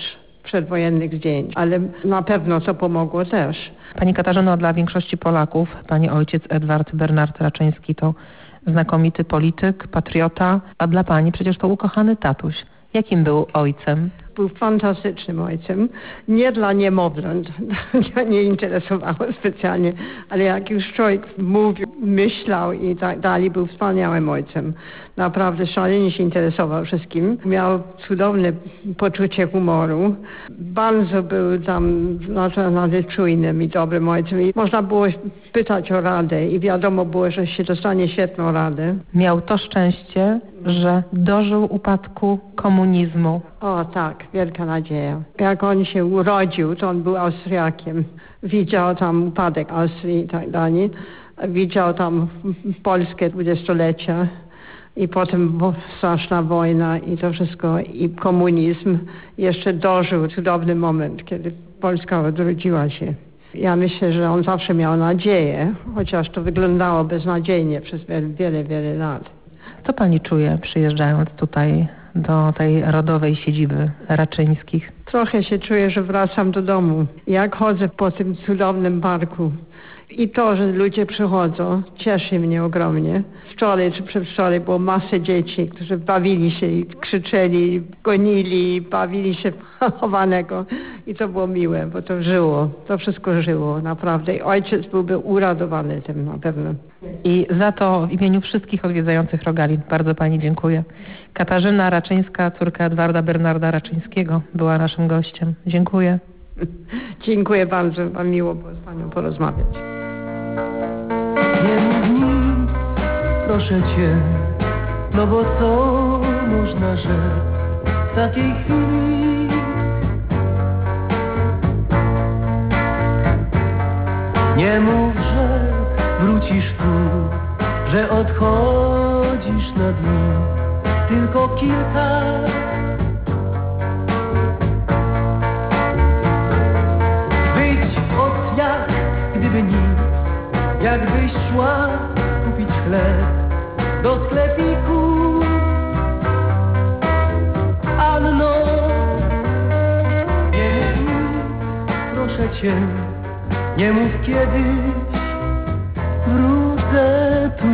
przedwojennych zdjęć, ale na pewno to pomogło też. Pani Katarzyno, dla większości Polaków pani ojciec Edward Bernard Raczyński to znakomity polityk, patriota, a dla pani przecież to ukochany tatuś. Jakim był ojcem? Był fantastycznym ojcem. Nie dla niemowląt, nie interesowało specjalnie, ale jak już człowiek mówił, myślał i tak dalej, był wspaniałym ojcem. Naprawdę szalenie się interesował wszystkim. Miał cudowne poczucie humoru. Bardzo był tam naprawdę czujnym i dobrym ojcem. I można było pytać o radę i wiadomo było, że się dostanie świetną radę. Miał to szczęście, że dożył upadku komunizmu. O tak, wielka nadzieja. Jak on się urodził, to on był Austriakiem. Widział tam upadek Austrii i tak dalej. Widział tam Polskę dwudziestolecia i potem straszna wojna i to wszystko i komunizm. Jeszcze dożył cudowny moment, kiedy Polska odrodziła się. Ja myślę, że on zawsze miał nadzieję, chociaż to wyglądało beznadziejnie przez wiele lat. Co pani czuje, przyjeżdżając tutaj do tej rodowej siedziby Raczyńskich? Trochę się czuję, że wracam do domu. Jak chodzę po tym cudownym parku i to, że ludzie przychodzą, cieszy mnie ogromnie. Wczoraj czy przedwczoraj było masę dzieci, którzy bawili się i krzyczeli, gonili, bawili się chowanego i to było miłe, bo to żyło, to wszystko żyło naprawdę i ojciec byłby uradowany tym na pewno. I za to w imieniu wszystkich odwiedzających Rogalin bardzo pani dziękuję. Katarzyna Raczyńska, córka Edwarda Bernarda Raczyńskiego, była naszym gościem. Dziękuję. Dziękuję bardzo, miło było z panią porozmawiać. Nie mów nic, proszę cię, no bo co można rzec w takiej chwili? Nie mów, że wrócisz tu, że odchodzisz na dni, tylko kilka. Być od jak gdyby nic, jakbyś szła kupić chleb do sklepiku. Anno, nie mów nic, proszę cię, nie mów kiedyś wrócę tu.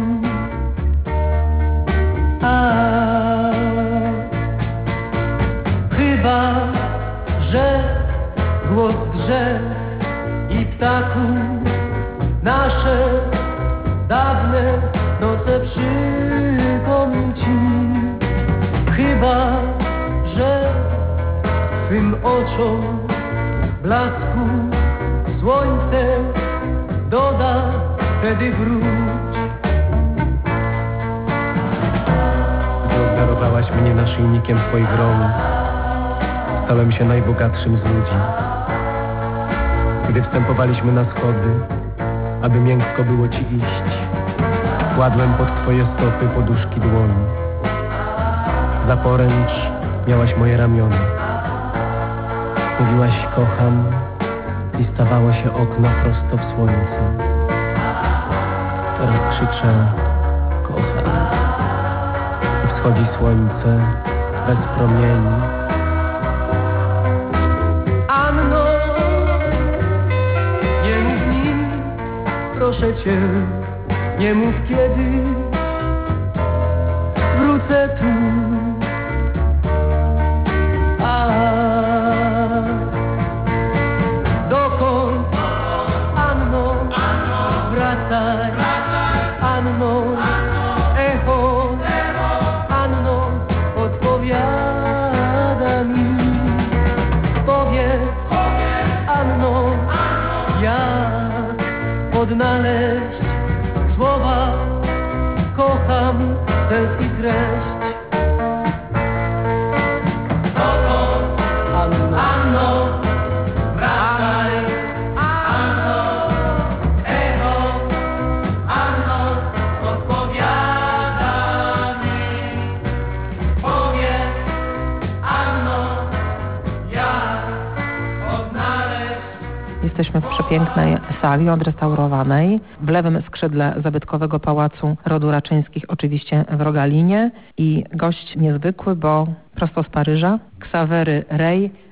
Chyba, że głos drzew i ptaków nasze dawne noce przypomni ci. Chyba, że twym oczom blasku słońce doda, wtedy wróć. Gdy obdarowałaś mnie naszyjnikiem swoich rąk, stałem się najbogatszym z ludzi. Gdy wstępowaliśmy na schody, aby miękko było ci iść, kładłem pod twoje stopy poduszki dłoni. Za poręcz miałaś moje ramiona. Mówiłaś kocham i stawało się okno prosto w słońce. Teraz krzyczę kocham i wschodzi słońce bez promieni. Anno, nie mów nic, proszę cię, nie mów kiedy wrócę tu. Dokąd, Anno, wracaj, Anno, echo, Anno, odpowiada mi. Powiedz, Anno, jak odnaleźć słowa kocham, sens i treść. Anno, wracaj, Anno, echo, Anno, odpowiada mi. Powiedz, Anno, jak odnaleźć. Jesteśmy w przepięknej sali odrestaurowanej w lewym skrzydle zabytkowego pałacu rodu Raczyńskich, oczywiście w Rogalinie, i gość niezwykły, bo prosto z Paryża, Ksawery Rej,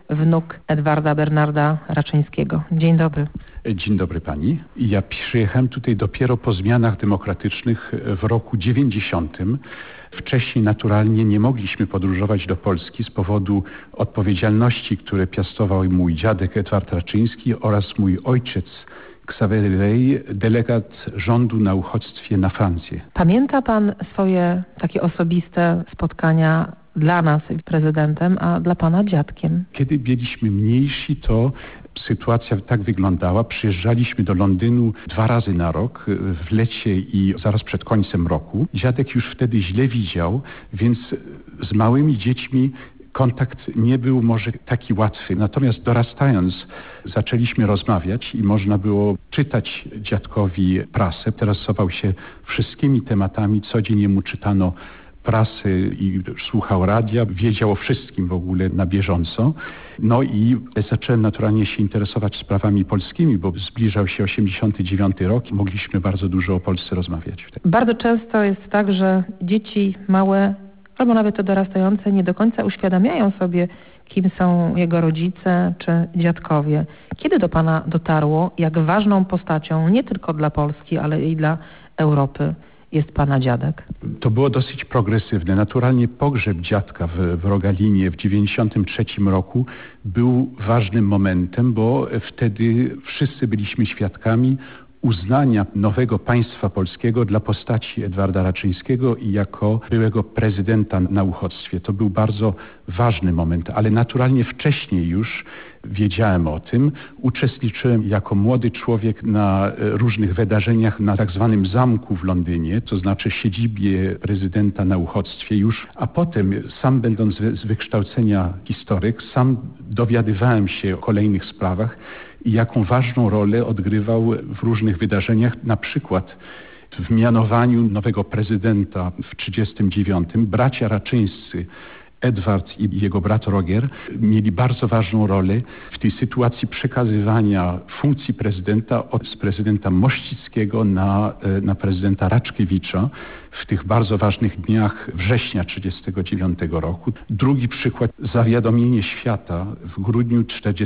wnuk Edwarda Bernarda Raczyńskiego. Dzień dobry. Dzień dobry pani. Ja przyjechałem tutaj dopiero po zmianach demokratycznych w roku 90. Wcześniej naturalnie nie mogliśmy podróżować do Polski z powodu odpowiedzialności, które piastował mój dziadek Edward Raczyński oraz mój ojciec Xavery Rey, delegat rządu na uchodźstwie na Francję. Pamięta pan swoje takie osobiste spotkania dla nas prezydentem, a dla pana dziadkiem? Kiedy byliśmy mniejsi, to sytuacja tak wyglądała. Przyjeżdżaliśmy do Londynu 2 razy na rok, w lecie i zaraz przed końcem roku. Dziadek już wtedy źle widział, więc z małymi dziećmi kontakt nie był może taki łatwy. Natomiast dorastając zaczęliśmy rozmawiać i można było czytać dziadkowi prasę. Interesował się wszystkimi tematami, codziennie mu czytano prasy i słuchał radia, wiedział o wszystkim w ogóle na bieżąco. No i zacząłem naturalnie się interesować sprawami polskimi, bo zbliżał się 89 rok i mogliśmy bardzo dużo o Polsce rozmawiać. Bardzo często jest tak, że dzieci małe albo nawet te dorastające nie do końca uświadamiają sobie, kim są jego rodzice czy dziadkowie. Kiedy do pana dotarło, jak ważną postacią nie tylko dla Polski, ale i dla Europy jest pana dziadek? To było dosyć progresywne. Naturalnie pogrzeb dziadka w Rogalinie w 93 roku był ważnym momentem, bo wtedy wszyscy byliśmy świadkami uznania nowego państwa polskiego dla postaci Edwarda Raczyńskiego i jako byłego prezydenta na uchodźstwie. To był bardzo ważny moment, ale naturalnie wcześniej już wiedziałem o tym. Uczestniczyłem jako młody człowiek na różnych wydarzeniach na tak zwanym zamku w Londynie, to znaczy siedzibie prezydenta na uchodźstwie już, a potem sam będąc z wykształcenia historyk, sam dowiadywałem się o kolejnych sprawach i jaką ważną rolę odgrywał w różnych wydarzeniach, na przykład w mianowaniu nowego prezydenta w 1939 bracia Raczyńscy, Edward i jego brat Roger, mieli bardzo ważną rolę w tej sytuacji przekazywania funkcji prezydenta z prezydenta Mościckiego na prezydenta Raczkiewicza w tych bardzo ważnych dniach września 1939 roku. Drugi przykład, zawiadomienie świata w grudniu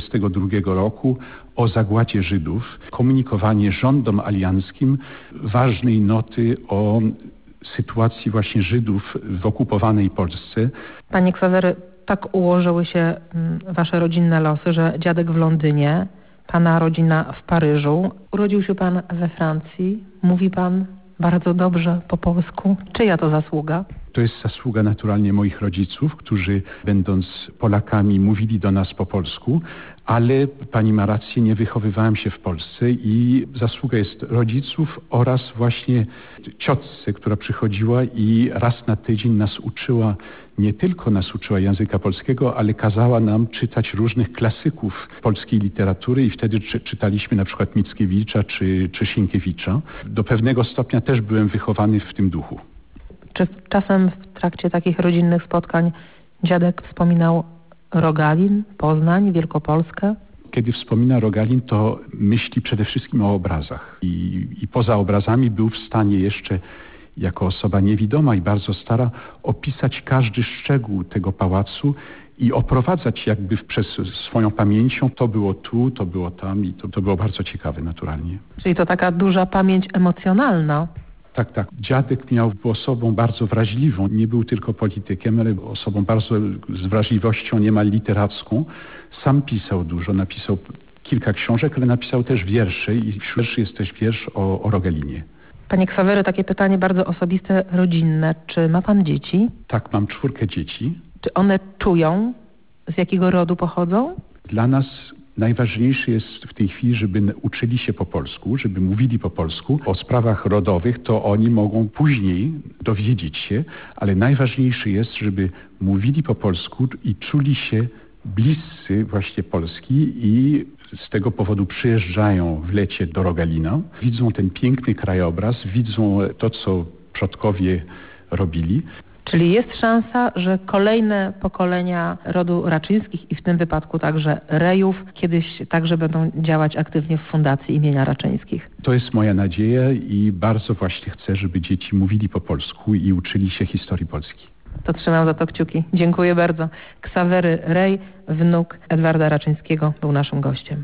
1942 roku o zagładzie Żydów, komunikowanie rządom alianckim ważnej noty o sytuacji właśnie Żydów w okupowanej Polsce. Panie Ksawery, tak ułożyły się wasze rodzinne losy, że dziadek w Londynie, pana rodzina w Paryżu. Urodził się pan we Francji. Mówi pan bardzo dobrze po polsku. Czyja to zasługa? To jest zasługa naturalnie moich rodziców, którzy będąc Polakami mówili do nas po polsku, ale pani ma rację, nie wychowywałem się w Polsce i zasługa jest rodziców oraz właśnie ciotce, która przychodziła i raz na tydzień nas uczyła, nie tylko nas uczyła języka polskiego, ale kazała nam czytać różnych klasyków polskiej literatury i wtedy czytaliśmy na przykład Mickiewicza czy Sienkiewicza. Do pewnego stopnia też byłem wychowany w tym duchu. Czy czasem w trakcie takich rodzinnych spotkań dziadek wspominał Rogalin, Poznań, Wielkopolskę? Kiedy wspomina Rogalin, to myśli przede wszystkim o obrazach. I poza obrazami był w stanie jeszcze, jako osoba niewidoma i bardzo stara, opisać każdy szczegół tego pałacu i oprowadzać jakby przez swoją pamięcią. To było tu, to było tam i to było bardzo ciekawe naturalnie. Czyli to taka duża pamięć emocjonalna. Tak, tak. Dziadek był osobą bardzo wrażliwą. Nie był tylko politykiem, ale osobą bardzo z wrażliwością niemal literacką. Sam pisał dużo, napisał kilka książek, ale napisał też wiersze i wśród wierszy jest też wiersz o Rogalinie. Panie Ksawery, takie pytanie bardzo osobiste, rodzinne. Czy ma pan dzieci? Tak, mam 4 dzieci. Czy one czują, z jakiego rodu pochodzą? Dla nas najważniejsze jest w tej chwili, żeby uczyli się po polsku, żeby mówili po polsku. O sprawach rodowych to oni mogą później dowiedzieć się, ale najważniejsze jest, żeby mówili po polsku i czuli się bliscy właśnie Polski i z tego powodu przyjeżdżają w lecie do Rogalina, widzą ten piękny krajobraz, widzą to, co przodkowie robili. Czyli jest szansa, że kolejne pokolenia rodu Raczyńskich i w tym wypadku także Rejów kiedyś także będą działać aktywnie w Fundacji imienia Raczyńskich. To jest moja nadzieja i bardzo właśnie chcę, żeby dzieci mówili po polsku i uczyli się historii Polski. To trzymam za to kciuki. Dziękuję bardzo. Ksawery Rej, wnuk Edwarda Raczyńskiego, był naszym gościem.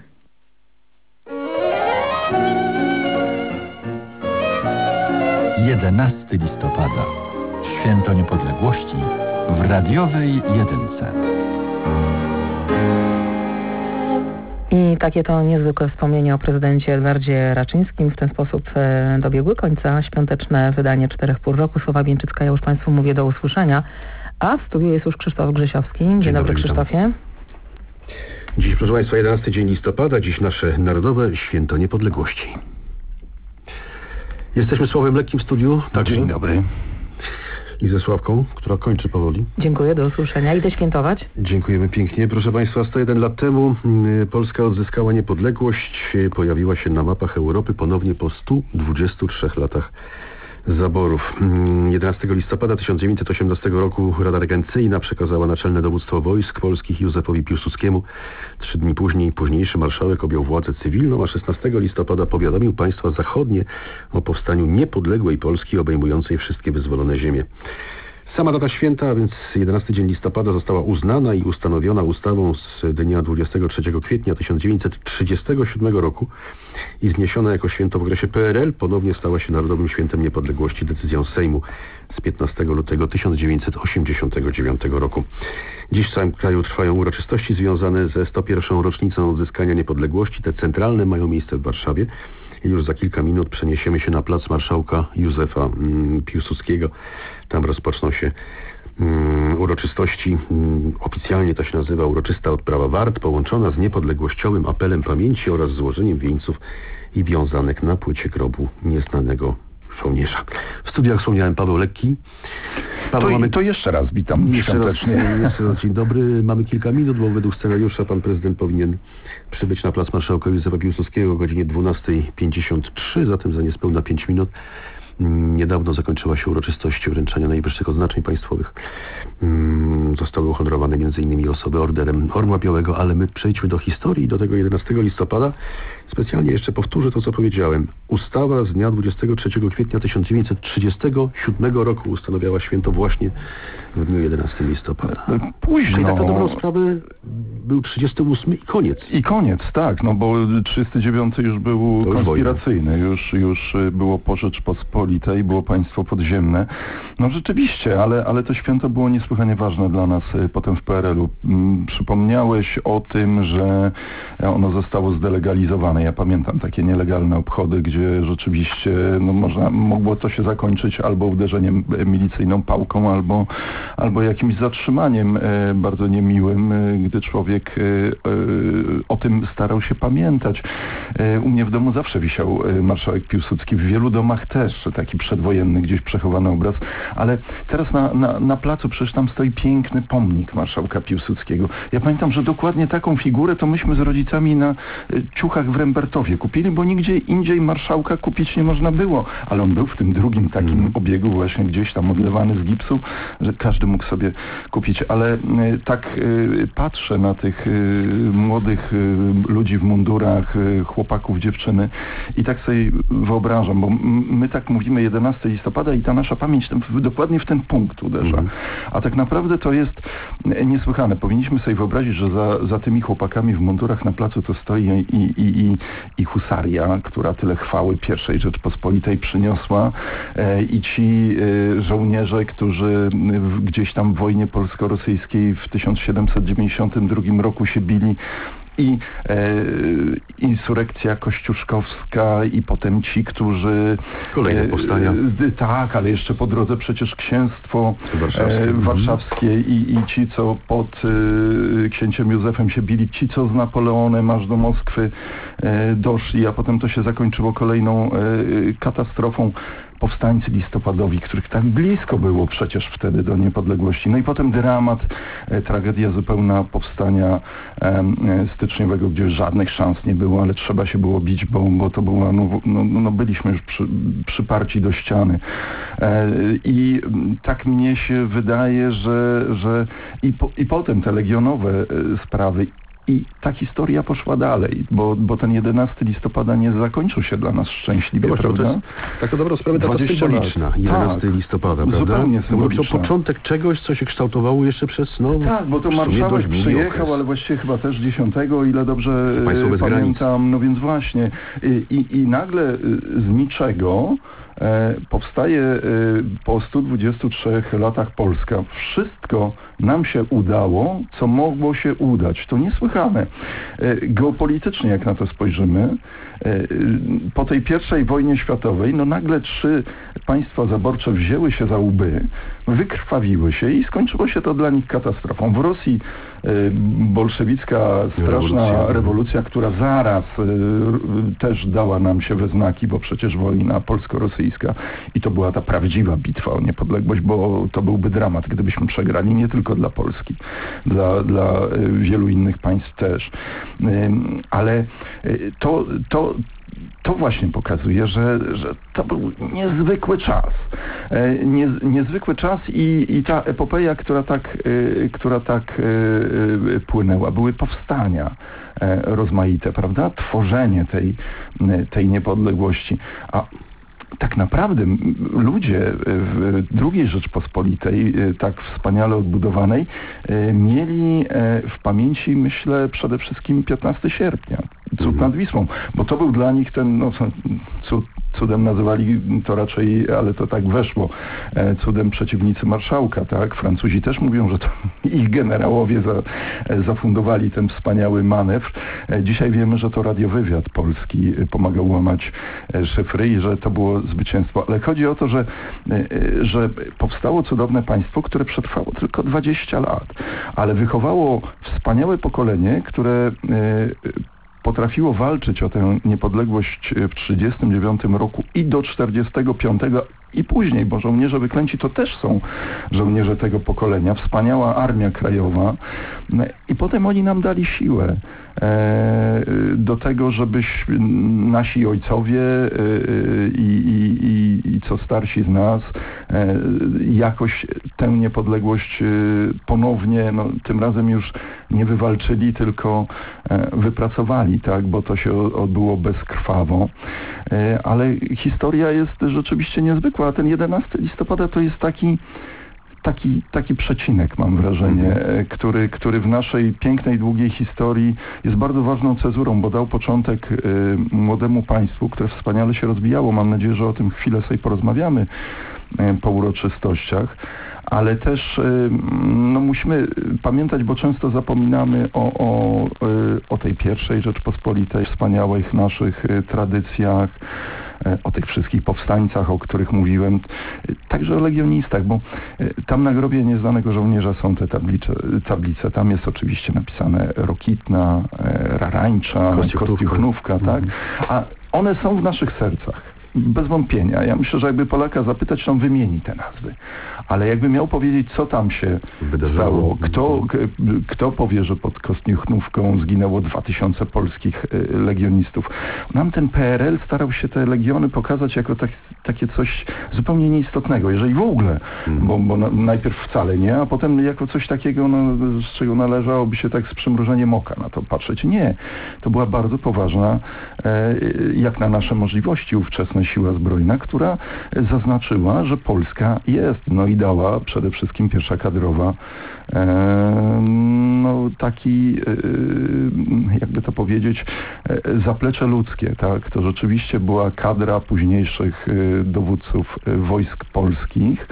Jedenasty listopada. Święto Niepodległości w radiowej jedynce. I takie to niezwykłe wspomnienie o prezydencie Edwardzie Raczyńskim. W ten sposób dobiegły końca świąteczne wydanie 4 pół roku. Sława Bieńczycka, ja już Państwu mówię do usłyszenia. A w studiu jest już Krzysztof Grzesiowski. Dzień dobry, Krzysztofie. Dziś, proszę Państwa, 11 dzień listopada, dziś nasze Narodowe Święto Niepodległości. Jesteśmy Sławem Lekkim w studiu. Także. Dzień dobry. I ze Sławką, która kończy powoli. Dziękuję, do usłyszenia. Idę świętować. Dziękujemy pięknie. Proszę Państwa, 101 lat temu Polska odzyskała niepodległość. Pojawiła się na mapach Europy ponownie po 123 latach zaborów. 11 listopada 1918 roku Rada Regencyjna przekazała naczelne dowództwo wojsk polskich Józefowi Piłsudskiemu. 3 dni później późniejszy marszałek objął władzę cywilną, a 16 listopada powiadomił państwa zachodnie o powstaniu niepodległej Polski obejmującej wszystkie wyzwolone ziemie. Sama data święta, a więc 11 dzień listopada, została uznana i ustanowiona ustawą z dnia 23 kwietnia 1937 roku i zniesiona jako święto w okresie PRL, ponownie stała się Narodowym Świętem Niepodległości decyzją Sejmu z 15 lutego 1989 roku. Dziś w całym kraju trwają uroczystości związane ze 101. rocznicą odzyskania niepodległości. Te centralne mają miejsce w Warszawie. I już za kilka minut przeniesiemy się na plac Marszałka Józefa Piłsudskiego. Tam rozpoczną się uroczystości. Oficjalnie to się nazywa uroczysta odprawa wart, połączona z niepodległościowym apelem pamięci oraz złożeniem wieńców i wiązanek na płycie grobu nieznanego żołnierza. W studiach wspomniałem Paweł Lekki. Paweł, to jeszcze raz witam świątecznie. Jeszcze raz dzień dobry. Mamy kilka minut, bo według scenariusza pan prezydent powinien przybyć na plac Marszałka Józefa Piłsudskiego o godzinie 12:53, zatem za niespełna 5 minut. Niedawno zakończyła się uroczystość wręczenia najwyższych odznaczeń państwowych. Zostały uhonorowane m.in. osoby orderem Orła Białego, ale my przejdźmy do historii, do tego 11 listopada. Specjalnie jeszcze powtórzę to, co powiedziałem. Ustawa z dnia 23 kwietnia 1937 roku ustanawiała święto właśnie w dniu 11 listopada. Późno. Czyli tak na dobrą sprawę był 38 i koniec. I koniec, tak, no bo 39 już był konspiracyjny, już było po Rzeczpospolitej, było państwo podziemne. No rzeczywiście, ale to święto było niesłychanie ważne dla nas potem w PRL-u. Przypomniałeś o tym, że ono zostało zdelegalizowane. Ja pamiętam takie nielegalne obchody, gdzie rzeczywiście mogło to się zakończyć albo uderzeniem milicyjną pałką, albo jakimś zatrzymaniem bardzo niemiłym, gdy człowiek o tym starał się pamiętać. U mnie w domu zawsze wisiał marszałek Piłsudski, w wielu domach też, taki przedwojenny, gdzieś przechowany obraz, ale teraz na placu przecież tam stoi piękny pomnik marszałka Piłsudskiego. Ja pamiętam, że dokładnie taką figurę to myśmy z rodzicami na ciuchach w Rembertowie kupili, bo nigdzie indziej marszałka kupić nie można było, ale on był w tym drugim takim obiegu właśnie gdzieś tam odlewany z gipsu, że każdy mógł sobie kupić, ale tak patrzę na tych młodych ludzi w mundurach, chłopaków, dziewczyny i tak sobie wyobrażam, bo my tak mówimy 11 listopada i ta nasza pamięć dokładnie w ten punkt uderza. A tak naprawdę to jest niesłychane. Powinniśmy sobie wyobrazić, że za tymi chłopakami w mundurach na placu to stoi i husaria, która tyle chwały I Rzeczpospolitej przyniosła i ci żołnierze, którzy gdzieś tam w wojnie polsko-rosyjskiej w 1792 roku się bili i insurekcja kościuszkowska i potem ci, którzy... Kolejne powstania. Tak, ale jeszcze po drodze przecież księstwo warszawskie i ci, co pod księciem Józefem się bili, ci, co z Napoleonem aż do Moskwy doszli, a potem to się zakończyło kolejną katastrofą. Powstańcy listopadowi, których tak blisko było przecież wtedy do niepodległości. No i potem dramat, tragedia zupełna powstania styczniowego, gdzie żadnych szans nie było, ale trzeba się było bić, bo to była, byliśmy już przyparci do ściany. I tak mnie się wydaje, że i potem te legionowe sprawy I ta historia poszła dalej, bo ten 11 listopada nie zakończył się dla nas szczęśliwie, prawda? To jest, tak to dobrą sprawę, data symboliczna, 11 listopada, prawda? Zupełnie symboliczna. To początek czegoś, co się kształtowało jeszcze przez, tak, bo to marszałek przyjechał, ale właściwie chyba też 10, o ile dobrze pamiętam, no więc właśnie. I nagle z niczego powstaje po 123 latach Polska. Wszystko nam się udało, co mogło się udać. To niesłychane. Geopolitycznie, jak na to spojrzymy, po tej I wojnie światowej, no nagle 3 państwa zaborcze wzięły się za łby, wykrwawiły się i skończyło się to dla nich katastrofą. W Rosji bolszewicka, straszna rewolucja, która zaraz też dała nam się we znaki, bo przecież wojna polsko-rosyjska i to była ta prawdziwa bitwa o niepodległość, bo to byłby dramat, gdybyśmy przegrali, nie tylko dla Polski, dla wielu innych państw też. Ale to właśnie pokazuje, że to był niezwykły czas. Niezwykły czas i ta epopeja, która tak płynęła. Były powstania rozmaite, prawda? Tworzenie tej niepodległości. A tak naprawdę ludzie w II Rzeczpospolitej, tak wspaniale odbudowanej, mieli w pamięci, myślę, przede wszystkim 15 sierpnia. Cud nad Wisłą, bo to był dla nich ten, cudem nazywali to raczej, ale to tak weszło, cudem przeciwnicy marszałka, tak? Francuzi też mówią, że to ich generałowie zafundowali ten wspaniały manewr. Dzisiaj wiemy, że to radiowywiad polski pomagał łamać szyfry i że to było zwycięstwo. Ale chodzi o to, że powstało cudowne państwo, które przetrwało tylko 20 lat, ale wychowało wspaniałe pokolenie, które potrafiło walczyć o tę niepodległość w 1939 roku i do 1945 i później, bo żołnierze wyklęci to też są żołnierze tego pokolenia, wspaniała Armia Krajowa i potem oni nam dali siłę do tego, żebyś nasi ojcowie i co starsi z nas jakoś tę niepodległość ponownie, tym razem już nie wywalczyli, tylko wypracowali, tak, bo to się odbyło bezkrwawo. Ale historia jest rzeczywiście niezwykła, a ten 11 listopada to jest taki przecinek, mam wrażenie, który w naszej pięknej, długiej historii jest bardzo ważną cezurą, bo dał początek młodemu państwu, które wspaniale się rozwijało. Mam nadzieję, że o tym chwilę sobie porozmawiamy po uroczystościach, ale też musimy pamiętać, bo często zapominamy o tej pierwszej Rzeczpospolitej, wspaniałych naszych tradycjach, o tych wszystkich powstańcach, o których mówiłem, także o legionistach, bo tam na grobie nieznanego żołnierza są te tablice. Tam jest oczywiście napisane Rokitna, Rarańcza, Kostiuchnówka, tak? A one są w naszych sercach. Bez wątpienia. Ja myślę, że jakby Polaka zapytać, to on wymieni te nazwy. Ale jakby miał powiedzieć, co tam się stało, kto powie, że pod Kostiuchnówką zginęło 2000 polskich legionistów. Nam ten PRL starał się te legiony pokazać jako takie coś zupełnie nieistotnego, jeżeli w ogóle, bo najpierw wcale nie, a potem jako coś takiego, z czego należałoby się tak z przymrużeniem oka na to patrzeć. Nie. To była bardzo poważna, jak na nasze możliwości, ówczesna siła zbrojna, która zaznaczyła, że Polska jest, i dała przede wszystkim pierwsza kadrowa taki, jakby to powiedzieć, zaplecze ludzkie, tak? To rzeczywiście była kadra późniejszych dowódców wojsk polskich.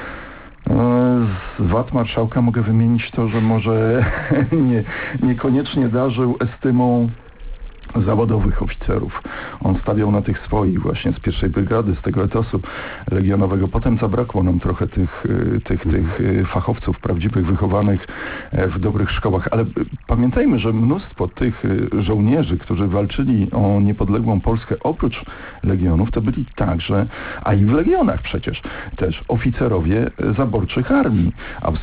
Z wad marszałka mogę wymienić to, że może niekoniecznie darzył estymą zawodowych oficerów. On stawiał na tych swoich właśnie z pierwszej brygady, z tego etosu legionowego. Potem zabrakło nam trochę tych fachowców prawdziwych, wychowanych w dobrych szkołach. Ale pamiętajmy, że mnóstwo tych żołnierzy, którzy walczyli o niepodległą Polskę, oprócz legionów, to byli także, a i w legionach przecież, też oficerowie zaborczych armii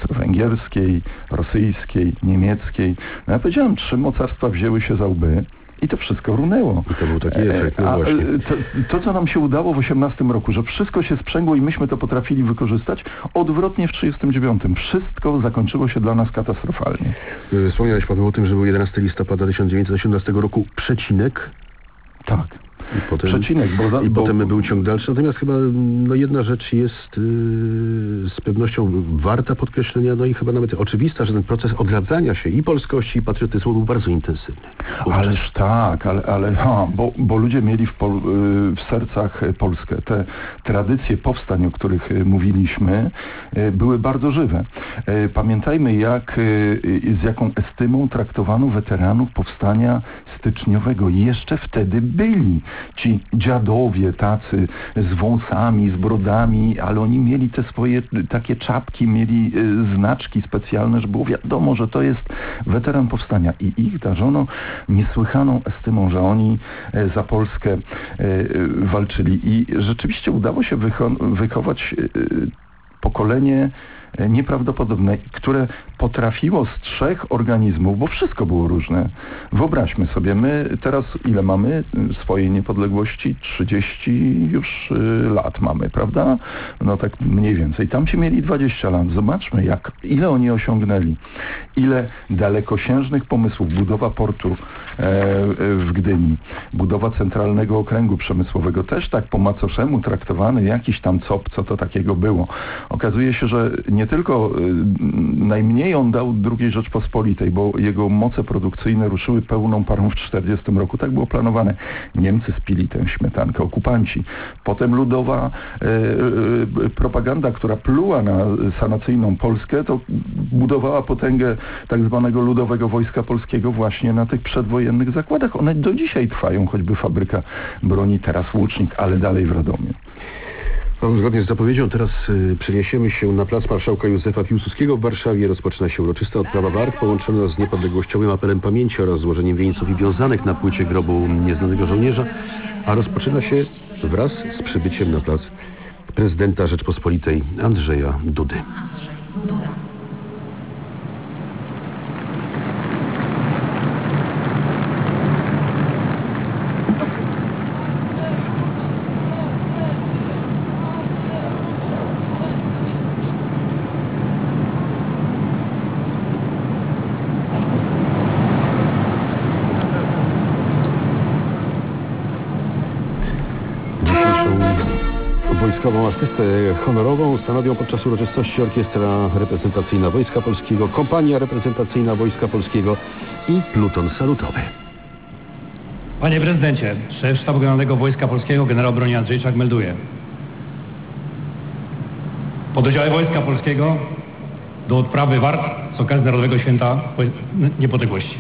austro-węgierskiej, rosyjskiej, niemieckiej. Ja powiedziałem, 3 mocarstwa wzięły się za łby I to wszystko runęło. I to był taki efekt, no właśnie. To, co nam się udało w 18 roku, że wszystko się sprzęgło i myśmy to potrafili wykorzystać, odwrotnie w 39. Wszystko zakończyło się dla nas katastrofalnie. Wspomniałeś, Paweł, o tym, że był 11 listopada 1918 roku przecinek. Tak. I potem, przecinek, potem był ciąg dalszy. Natomiast chyba jedna rzecz jest z pewnością warta podkreślenia, no i chyba nawet oczywista, że ten proces odradzania się i polskości, i patriotyzmu był bardzo intensywny. Ależ tak, bo ludzie mieli w sercach Polskę. Te tradycje powstań, o których mówiliśmy, były bardzo żywe. Pamiętajmy, z jaką estymą traktowano weteranów powstania styczniowego. Jeszcze wtedy byli ci dziadowie tacy z wąsami, z brodami, ale oni mieli te swoje takie czapki, mieli znaczki specjalne, że było wiadomo, że to jest weteran powstania i ich darzono niesłychaną estymą, że oni za Polskę walczyli i rzeczywiście udało się wychować pokolenie nieprawdopodobne, które potrafiło z 3 organizmów, bo wszystko było różne. Wyobraźmy sobie, my teraz ile mamy swojej niepodległości? 30 już lat mamy, prawda? No tak mniej więcej. Tamci mieli 20 lat. Zobaczmy, ile oni osiągnęli. Ile dalekosiężnych pomysłów. Budowa portu w Gdyni, budowa centralnego okręgu przemysłowego, też tak po macoszemu traktowany, jakiś tam COP, co to takiego było. Okazuje się, że nie tylko najmniej on dał II Rzeczpospolitej, bo jego moce produkcyjne ruszyły pełną parą w 1940 roku. Tak było planowane. Niemcy spili tę śmietankę, okupanci. Potem ludowa propaganda, która pluła na sanacyjną Polskę, to budowała potęgę tak zwanego Ludowego Wojska Polskiego właśnie na tych przedwojennych zakładach. One do dzisiaj trwają, choćby fabryka broni, teraz Łucznik, ale dalej w Radomiu. Zgodnie z zapowiedzią teraz przeniesiemy się na plac Marszałka Józefa Piłsudskiego w Warszawie. Rozpoczyna się uroczysta odprawa wart połączona z niepodległościowym apelem pamięci oraz złożeniem wieńców i wiązanek na płycie grobu nieznanego żołnierza, a rozpoczyna się wraz z przybyciem na plac prezydenta Rzeczpospolitej Andrzeja Dudy. Wojskową asystę honorową stanowią podczas uroczystości Orkiestra Reprezentacyjna Wojska Polskiego, Kompania Reprezentacyjna Wojska Polskiego i pluton salutowy. Panie prezydencie, szef Sztabu Generalnego Wojska Polskiego generał broni Andrzejczak melduje. Pododdziały Wojska Polskiego do odprawy wart z okazji Narodowego Święta Niepodległości.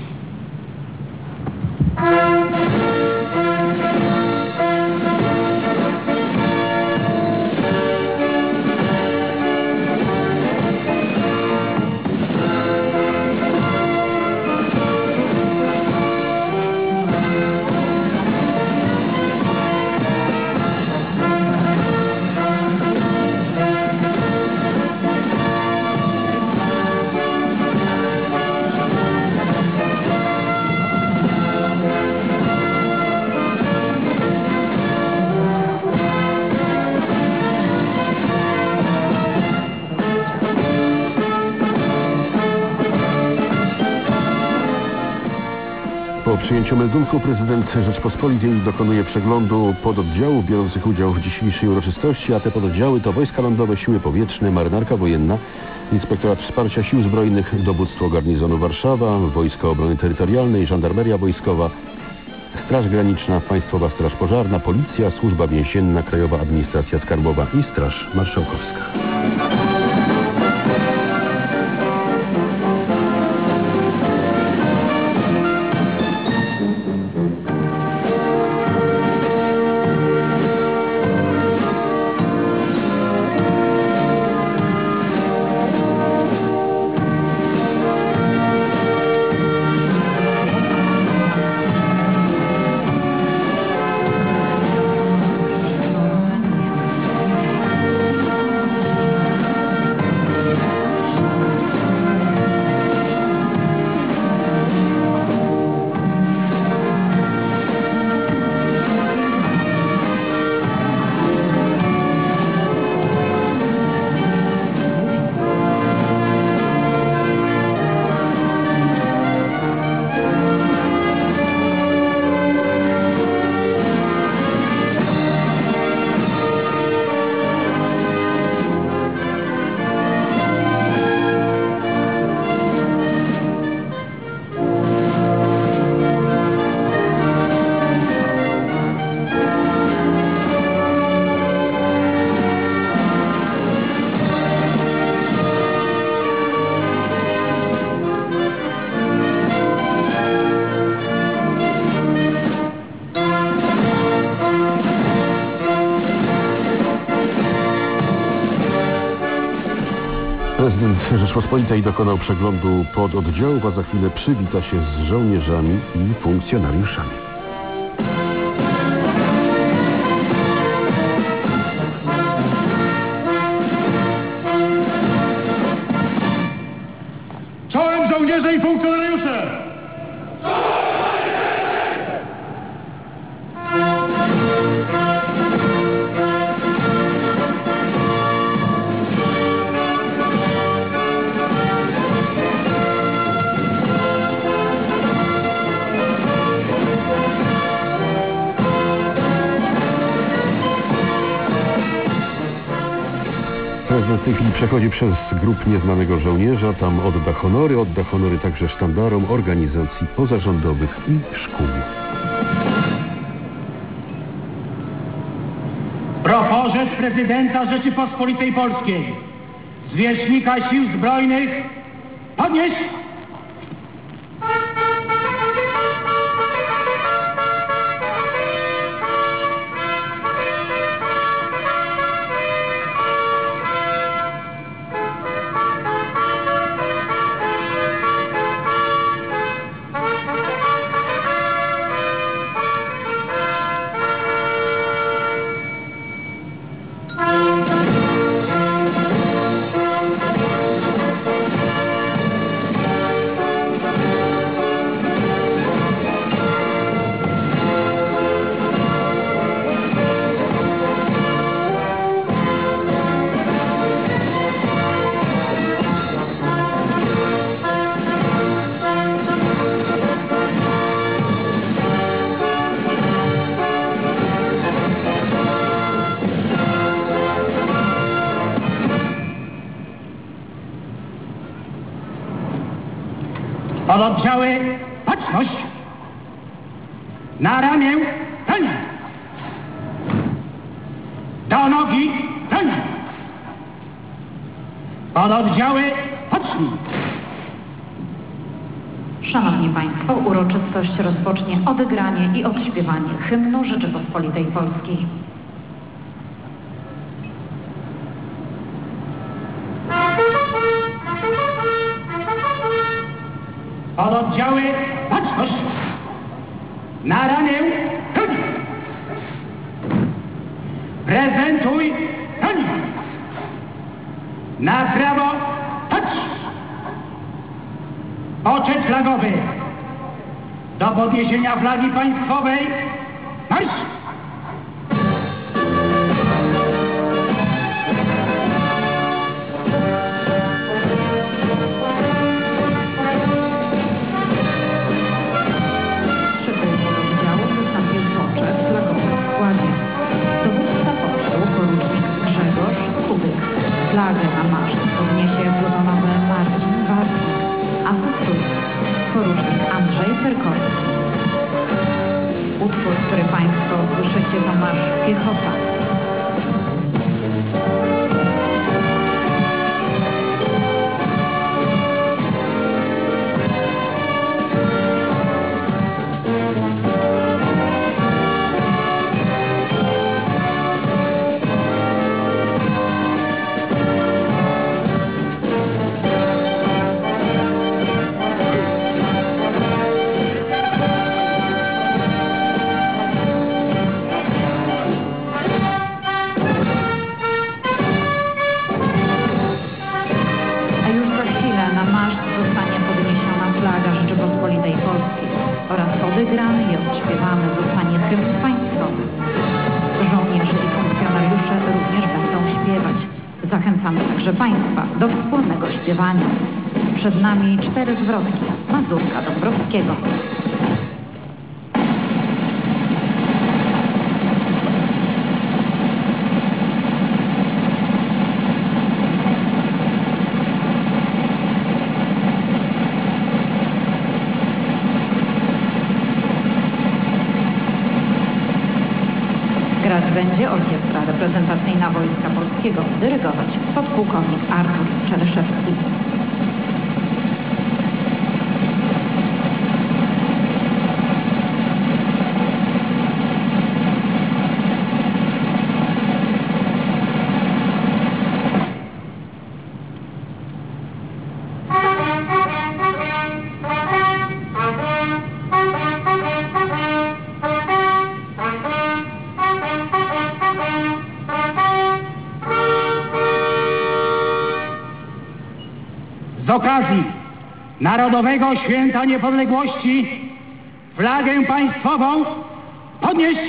Po przyjęciu meldunku prezydent Rzeczpospolitej dokonuje przeglądu pododdziałów biorących udział w dzisiejszej uroczystości, a te pododdziały to Wojska Lądowe, Siły Powietrzne, Marynarka Wojenna, Inspektorat Wsparcia Sił Zbrojnych, Dowództwo Garnizonu Warszawa, Wojska Obrony Terytorialnej, Żandarmeria Wojskowa, Straż Graniczna, Państwowa Straż Pożarna, Policja, Służba Więzienna, Krajowa Administracja Skarbowa i Straż Marszałkowska. Rzeczpospolitej dokonał przeglądu pododdziałów, a za chwilę przywita się z żołnierzami i funkcjonariuszami. Czołem żołnierze i funkcjonariusze! Prezydent w tej chwili przechodzi przez grób nieznanego żołnierza, tam odda honory także sztandarom organizacji pozarządowych i szkół. Proporzec prezydenta Rzeczypospolitej Polskiej, zwierzchnika Sił Zbrojnych, podnieść! Pododdziały, baczność! Na ramię, broń! Do nogi, broń! Pododdziały, pocznij! Szanowni Państwo, uroczystość rozpocznie odegranie i odśpiewanie hymnu Rzeczypospolitej Polskiej. Pododdziały, baczność! Na ramię, broń! Prezentuj, broń! Na prawo, patrz! Poczet flagowy! Do podniesienia flagi państwowej, marsz! Flagę na maszt podniesie plutonowy Marcin Wartnik, asystuje porucznik Andrzej Perkowski. Utwór, który Państwo słyszycie, to marsz Piechota. Odegrany i odśpiewany zostanie hymn państwowy. Żołnierze i funkcjonariusze również będą śpiewać. Zachęcamy także Państwa do wspólnego śpiewania. Przed nami 4 zwrotki Mazurka Dąbrowskiego. Grać będzie orkiestra reprezentacyjna Wojska Polskiego, dyrygować podpułkownik Artur Czereszewski. Narodowego Święta Niepodległości flagę państwową podnieść.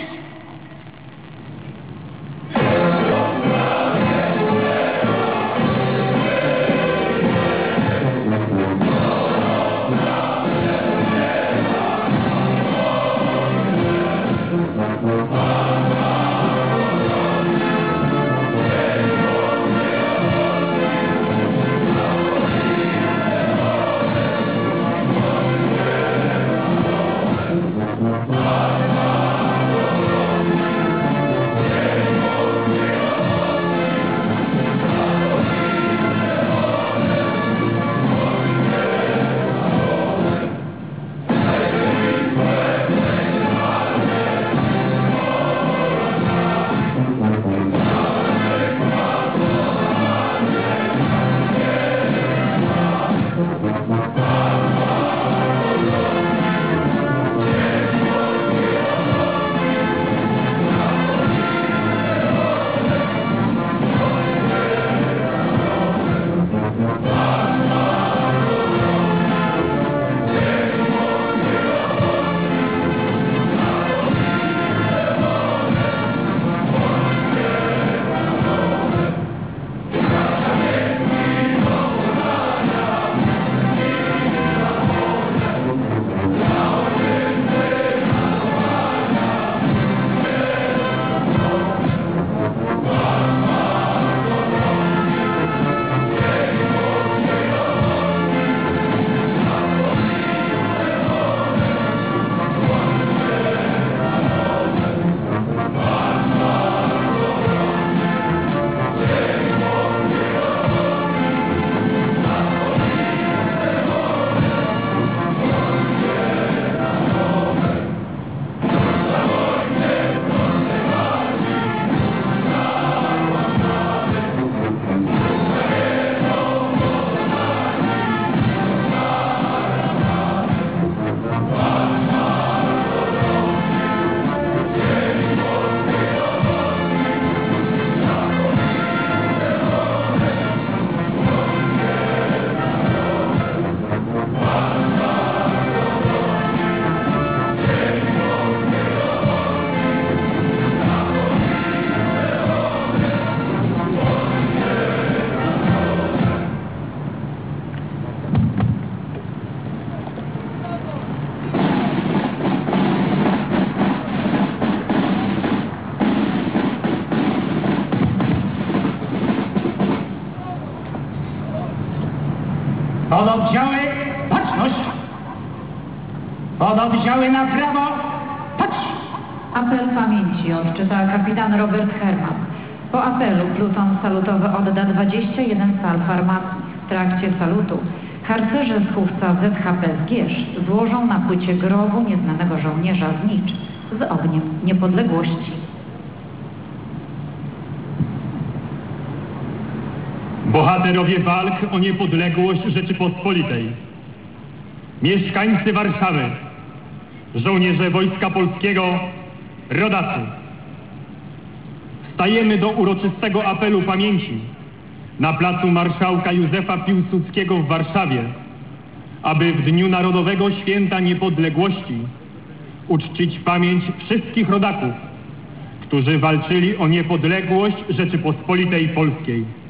Pododdziały, baczność! Pododdziały na prawo, patrz! Apel pamięci odczyta kapitan Robert Herman. Po apelu pluton salutowy odda 21 sal farmacji. W trakcie salutu harcerze z chówca ZHP Zgierz złożą na płycie grobu nieznanego żołnierza znicz z ogniem niepodległości. Bohaterowie walk o niepodległość Rzeczypospolitej, mieszkańcy Warszawy, żołnierze Wojska Polskiego, rodacy. Wstajemy do uroczystego apelu pamięci na placu Marszałka Józefa Piłsudskiego w Warszawie, aby w Dniu Narodowego Święta Niepodległości uczcić pamięć wszystkich rodaków, którzy walczyli o niepodległość Rzeczypospolitej Polskiej.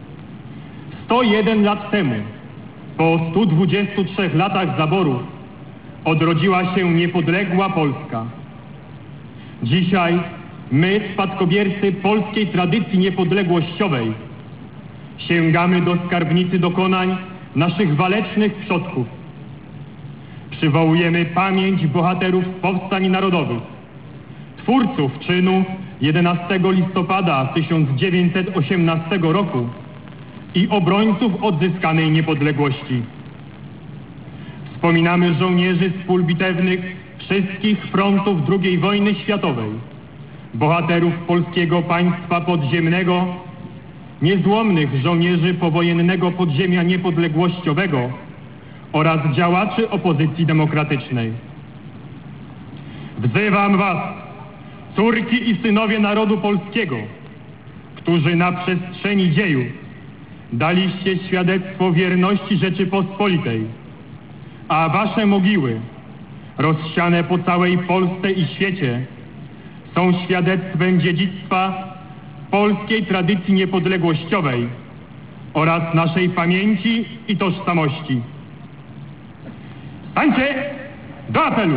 101 lat temu, po 123 latach zaborów, odrodziła się niepodległa Polska. Dzisiaj my, spadkobiercy polskiej tradycji niepodległościowej, sięgamy do skarbnicy dokonań naszych walecznych przodków. Przywołujemy pamięć bohaterów powstań narodowych, twórców czynu 11 listopada 1918 roku i obrońców odzyskanej niepodległości. Wspominamy żołnierzy z pól bitewnych wszystkich frontów II wojny światowej, bohaterów polskiego państwa podziemnego, niezłomnych żołnierzy powojennego podziemia niepodległościowego oraz działaczy opozycji demokratycznej. Wzywam was, córki i synowie narodu polskiego, którzy na przestrzeni dziejów daliście świadectwo wierności Rzeczypospolitej, a wasze mogiły, rozsiane po całej Polsce i świecie, są świadectwem dziedzictwa polskiej tradycji niepodległościowej oraz naszej pamięci i tożsamości. Stańcie do apelu!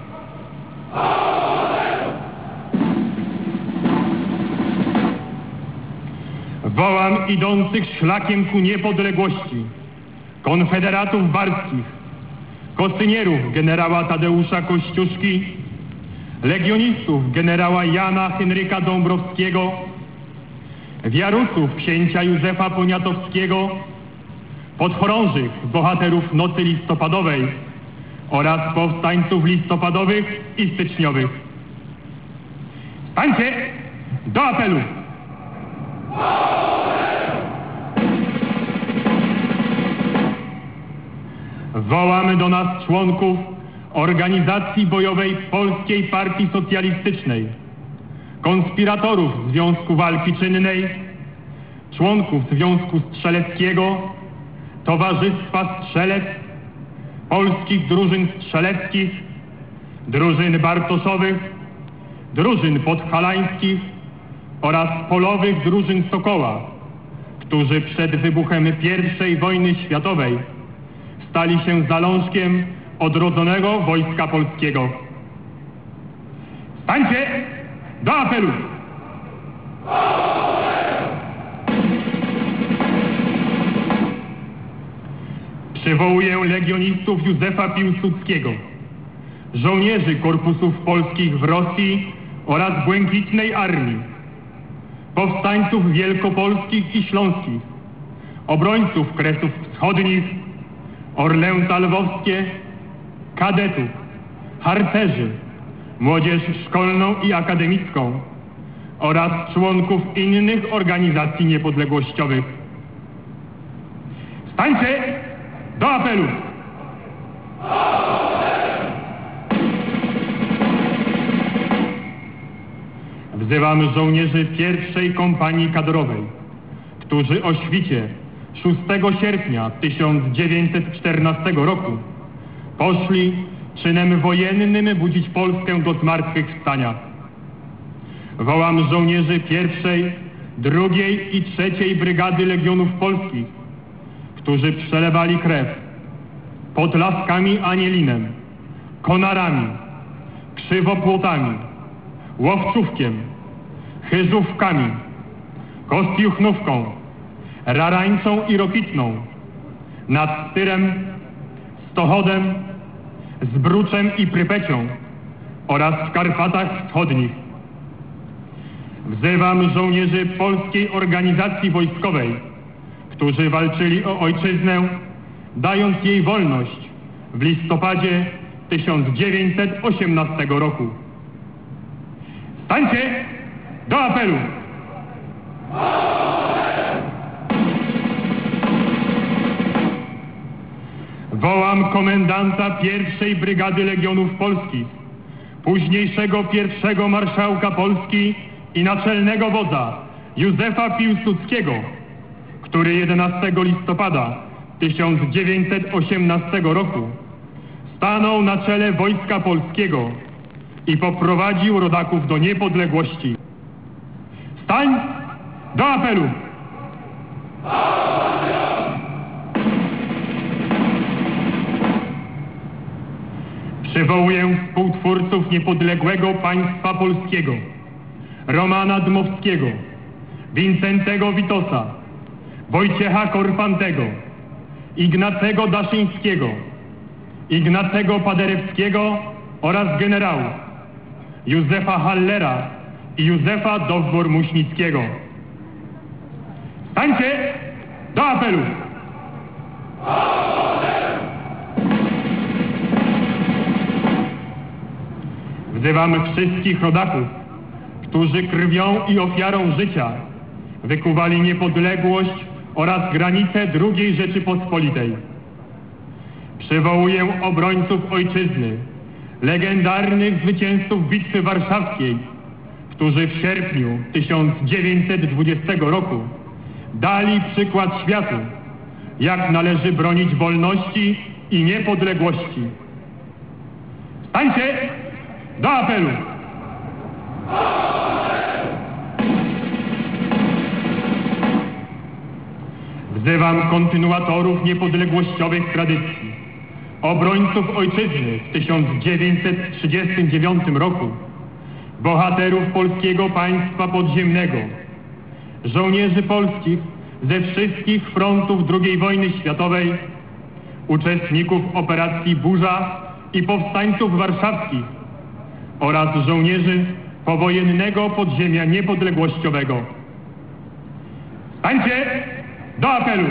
Wołam idących szlakiem ku niepodległości, konfederatów barskich, kosynierów generała Tadeusza Kościuszki, legionistów generała Jana Henryka Dąbrowskiego, wiarusów księcia Józefa Poniatowskiego, podchorążych bohaterów Nocy Listopadowej oraz powstańców listopadowych i styczniowych. Stańcie do apelu! Wołamy do nas członków organizacji bojowej Polskiej Partii Socjalistycznej, konspiratorów Związku Walki Czynnej, członków Związku Strzeleckiego, Towarzystwa Strzelec, polskich drużyn strzeleckich, drużyn bartoszowych, drużyn podhalańskich oraz polowych drużyn Sokoła, którzy przed wybuchem I wojny światowej stali się zalążkiem odrodzonego Wojska Polskiego. Stańcie do apelu! Przywołuję legionistów Józefa Piłsudskiego, żołnierzy korpusów polskich w Rosji oraz Błękitnej Armii, powstańców wielkopolskich i śląskich, obrońców Kresów Wschodnich, Orlęta Lwowskie, kadetów, harcerzy, młodzież szkolną i akademicką oraz członków innych organizacji niepodległościowych. Stańcie do apelu! Wzywam żołnierzy I Kompanii Kadrowej, którzy o świcie 6 sierpnia 1914 roku poszli czynem wojennym budzić Polskę do zmartwychwstania. Wołam żołnierzy 1., 2. i 3. Brygady Legionów Polskich, którzy przelewali krew pod Laskami Anielinem, Konarami, Krzywopłotami, Łowczówkiem, Chyżówkami, Kostiuchnówką, Rarańczą i Rokitną, nad Styrem, Stochodem, Zbruczem i Prypecią oraz w Karpatach Wschodnich. Wzywam żołnierzy Polskiej Organizacji Wojskowej, którzy walczyli o ojczyznę, dając jej wolność w listopadzie 1918 roku. Stańcie do apelu! Wołam komendanta 1. Brygady Legionów Polskich, późniejszego pierwszego marszałka Polski i naczelnego wodza Józefa Piłsudskiego, który 11 listopada 1918 roku stanął na czele Wojska Polskiego i poprowadził rodaków do niepodległości. Stań do apelu! Przywołuję współtwórców niepodległego państwa polskiego, Romana Dmowskiego, Wincentego Witosa, Wojciecha Korfantego, Ignacego Daszyńskiego, Ignacego Paderewskiego oraz generałów Józefa Hallera i Józefa Dowbor-Muśnickiego. Stańcie do apelu! Wzywam wszystkich rodaków, którzy krwią i ofiarą życia wykuwali niepodległość oraz granice II Rzeczypospolitej. Przywołuję obrońców ojczyzny, legendarnych zwycięzców Bitwy Warszawskiej, którzy w sierpniu 1920 roku dali przykład światu, jak należy bronić wolności i niepodległości. Stańcie do apelu! Wzywam kontynuatorów niepodległościowych tradycji, obrońców ojczyzny w 1939 roku, bohaterów polskiego państwa podziemnego, żołnierzy polskich ze wszystkich frontów II wojny światowej, uczestników operacji Burza i powstańców warszawskich oraz żołnierzy powojennego podziemia niepodległościowego. Stańcie do apelu!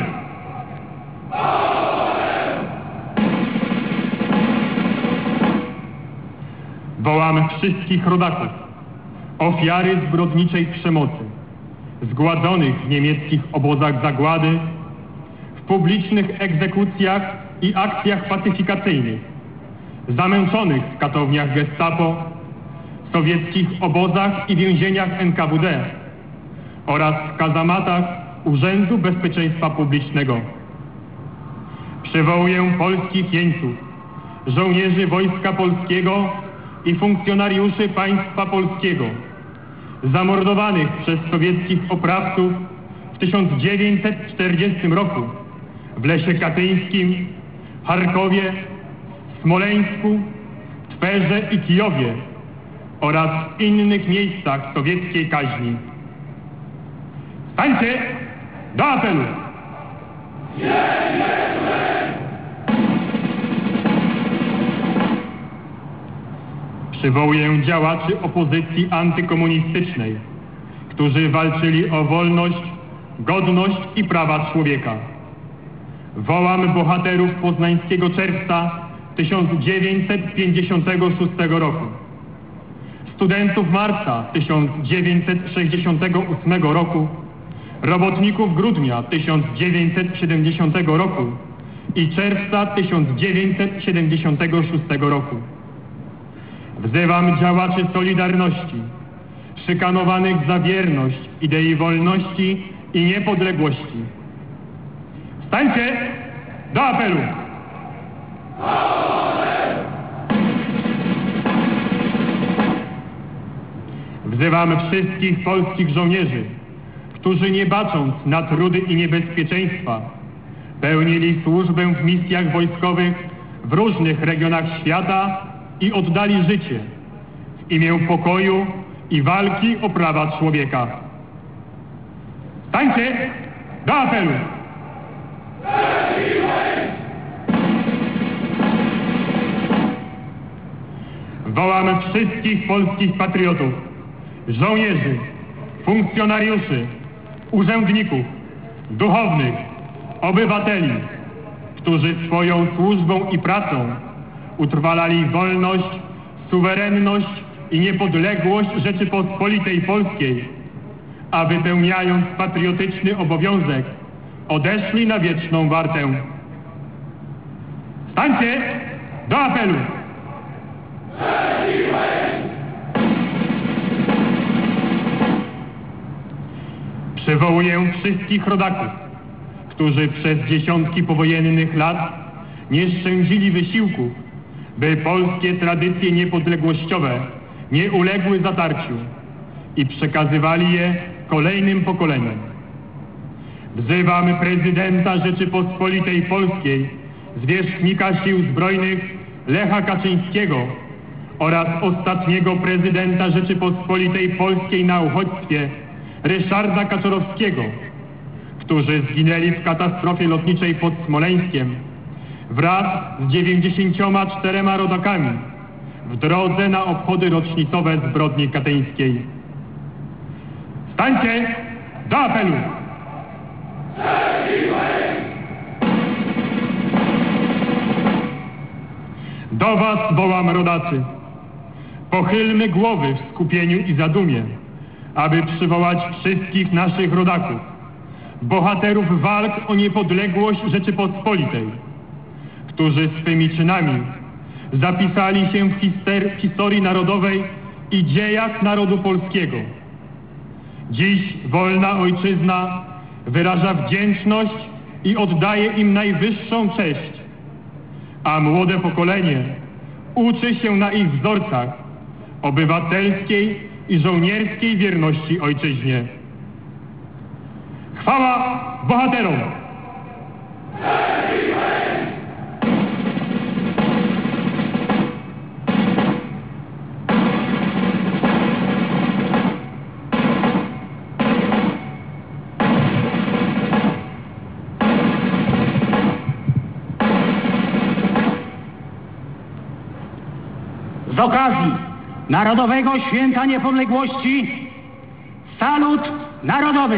Wołam wszystkich rodaków, ofiary zbrodniczej przemocy, zgładzonych w niemieckich obozach zagłady, w publicznych egzekucjach i akcjach pacyfikacyjnych, zamęczonych w katowniach Gestapo, sowieckich obozach i więzieniach NKWD oraz w kazamatach Urzędu Bezpieczeństwa Publicznego. Przywołuję polskich jeńców, żołnierzy Wojska Polskiego i funkcjonariuszy państwa polskiego, zamordowanych przez sowieckich oprawców w 1940 roku w Lesie Katyńskim, Charkowie, Smoleńsku, Twerze i Kijowie oraz w innych miejscach sowieckiej kaźni. Stańcie do apelu! Przywołuję działaczy opozycji antykomunistycznej, którzy walczyli o wolność, godność i prawa człowieka. Wołam bohaterów poznańskiego czerwca 1956 roku, studentów marca 1968 roku, robotników grudnia 1970 roku i czerwca 1976 roku. Wzywam działaczy Solidarności, szykanowanych za wierność idei wolności i niepodległości. Stańcie do apelu! Wzywam wszystkich polskich żołnierzy, którzy nie bacząc na trudy i niebezpieczeństwa, pełnili służbę w misjach wojskowych w różnych regionach świata i oddali życie w imię pokoju i walki o prawa człowieka. Stańcie do apelu! Wołam wszystkich polskich patriotów, żołnierzy, funkcjonariuszy, urzędników, duchownych, obywateli, którzy swoją służbą i pracą utrwalali wolność, suwerenność i niepodległość Rzeczypospolitej Polskiej, a wypełniając patriotyczny obowiązek, odeszli na wieczną wartę. Stańcie do apelu! Przywołuję wszystkich rodaków, którzy przez dziesiątki powojennych lat nie szczędzili wysiłków, by polskie tradycje niepodległościowe nie uległy zatarciu i przekazywali je kolejnym pokoleniom. Wzywamy prezydenta Rzeczypospolitej Polskiej, zwierzchnika Sił Zbrojnych Lecha Kaczyńskiego oraz ostatniego prezydenta Rzeczypospolitej Polskiej na uchodźstwie Ryszarda Kaczorowskiego, którzy zginęli w katastrofie lotniczej pod Smoleńskiem wraz z 94 rodakami w drodze na obchody rocznicowe zbrodni katyńskiej. Stańcie do apelu! Do was wołam, rodacy. Pochylmy głowy w skupieniu i zadumie, aby przywołać wszystkich naszych rodaków, bohaterów walk o niepodległość Rzeczypospolitej, którzy swymi czynami zapisali się w historii narodowej i dziejach narodu polskiego. Dziś wolna ojczyzna wyraża wdzięczność i oddaje im najwyższą cześć. a młode pokolenie uczy się na ich wzorcach obywatelskiej i żołnierskiej wierności ojczyźnie. Chwała bohaterom! Z okazji Narodowego Święta Niepodległości salut narodowy.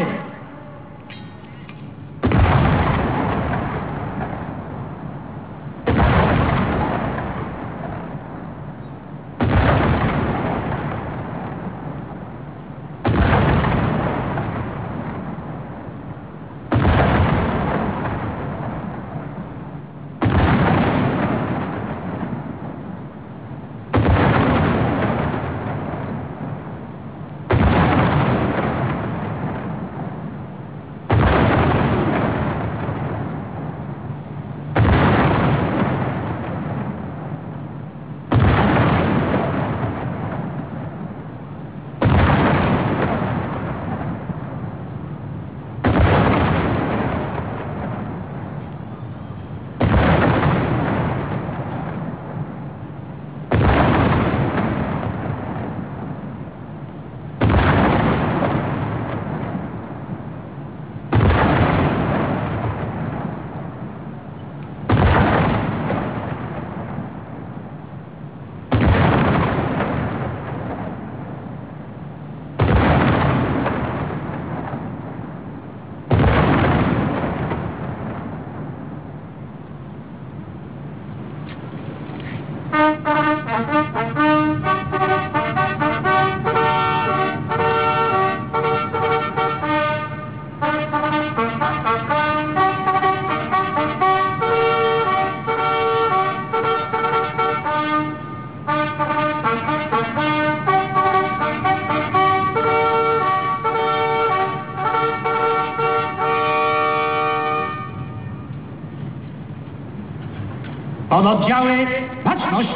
Pododdziały, baczność!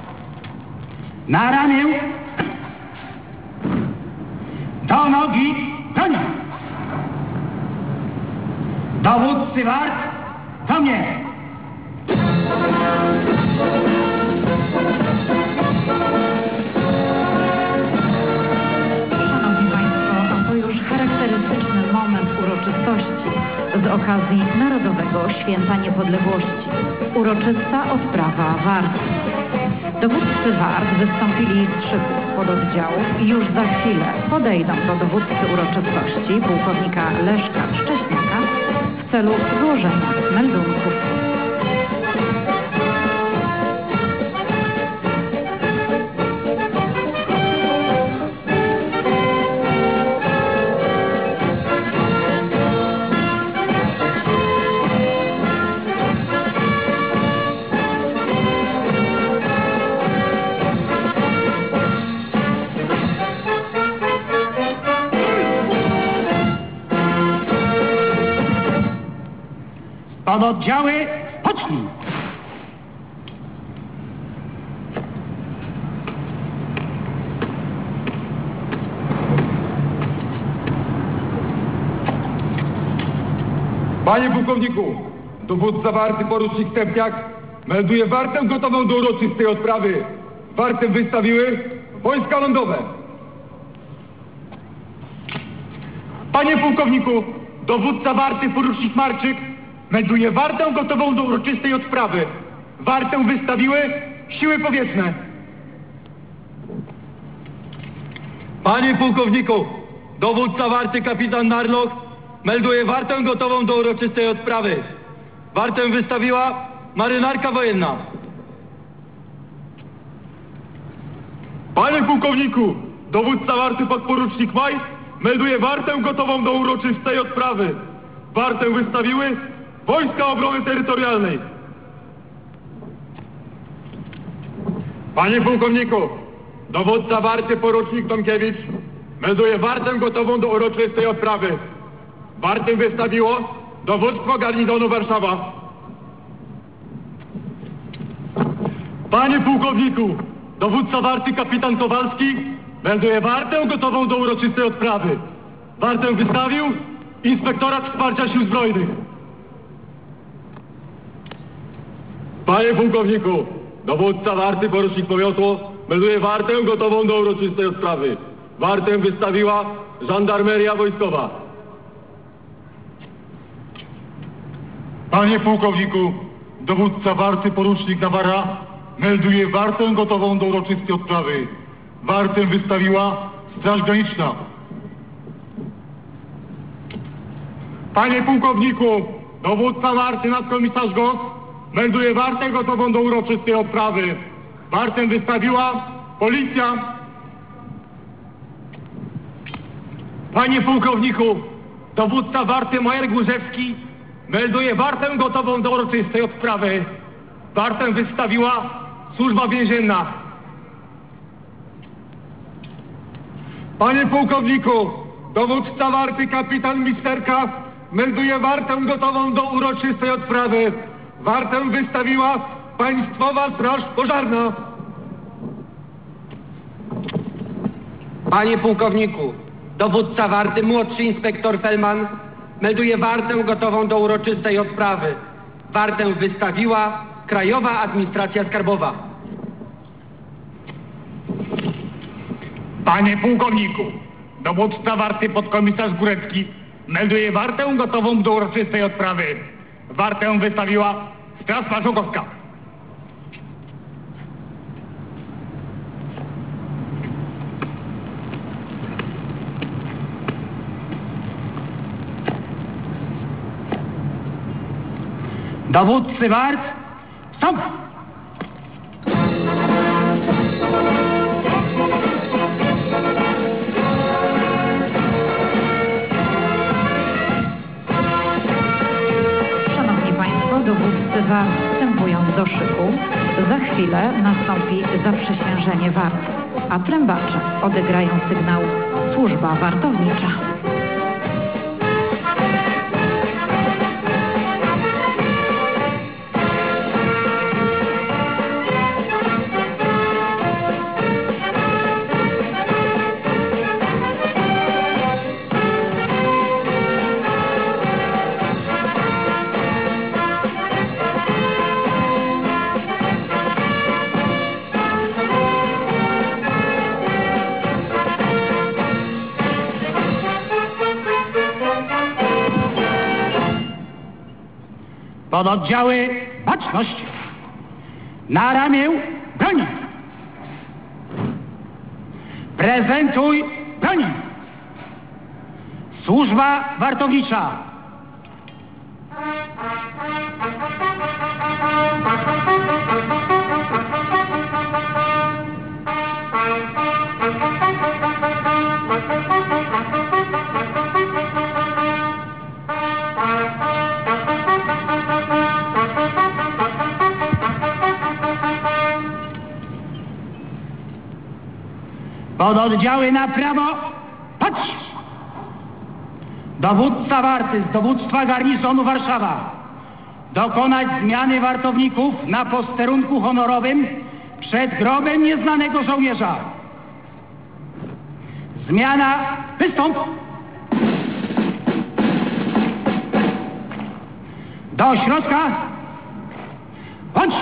Na ramię! Do nogi, broń! Dowódcy wart, do mnie! Szanowni Państwo, to już charakterystyczny moment uroczystości z okazji Narodowego Święta Niepodległości. Uroczysta odprawa wart. Dowódcy wart wystąpili z szybów pododdziałów i już za chwilę podejdą do dowódcy uroczystości pułkownika Leszka Szcześniaka w celu złożenia meldunków. Pododdziały, pocznij! Panie pułkowniku, dowódca warty porucznik Stępniak melduje wartę gotową do uroczystej odprawy. Wartę wystawiły wojska lądowe. Panie pułkowniku, dowódca warty porucznik Marczyk melduje wartę gotową do uroczystej odprawy. Wartę wystawiły siły powietrzne. Panie pułkowniku, dowódca warty kapitan Narloch melduje wartę gotową do uroczystej odprawy. Wartę wystawiła marynarka wojenna. Panie pułkowniku, dowódca warty podporucznik Maj melduje wartę gotową do uroczystej odprawy. Wartę wystawiły Wojska Obrony Terytorialnej. Panie pułkowniku, dowódca warty porucznik Tomkiewicz melduje wartę gotową do uroczystej odprawy. Wartę wystawiło dowództwo garnizonu Warszawa. Panie pułkowniku, dowódca warty kapitan Kowalski melduje wartę gotową do uroczystej odprawy. Wartę wystawił Inspektorat Wsparcia Sił Zbrojnych. Panie pułkowniku, dowódca warty porucznik Pomiotło melduje wartę gotową do uroczystej odprawy. Wartę wystawiła Żandarmeria Wojskowa. Panie pułkowniku, dowódca warty porucznik Nawara melduje wartę gotową do uroczystej odprawy. Wartę wystawiła Straż Graniczna. Panie pułkowniku, dowódca warty nadkomisarz Gos melduje wartę gotową do uroczystej odprawy. Wartę wystawiła Policja. Panie pułkowniku, dowódca warty major Głuszewski melduje wartę gotową do uroczystej odprawy. Wartę wystawiła Służba Więzienna. Panie pułkowniku, dowódca warty kapitan Misterka melduje wartę gotową do uroczystej odprawy. Wartę wystawiła Państwowa Straż Pożarna. Panie pułkowniku, dowódca warty młodszy inspektor Fellman melduje wartę gotową do uroczystej odprawy. Wartę wystawiła Krajowa Administracja Skarbowa. Panie pułkowniku, dowódca warty podkomisarz Górecki melduje wartę gotową do uroczystej odprawy. Wartę wystawiła Straż Marszałkowska. Dowódcy wart, wstąp! Szanowni Państwo, dowódcy wart wstępują do szyku. Za chwilę nastąpi zaprzysiężenie wart, a trębacze odegrają sygnał Służba Wartownicza. Pododdziały, baczność! Na ramię broń! Prezentuj broń! Służba Wartownicza! Pododdziały na prawo, patrz! Dowódca warty z dowództwa garnizonu Warszawa dokonać zmiany wartowników na posterunku honorowym przed grobem nieznanego żołnierza. Zmiana, wystąp! Do środka, bądź!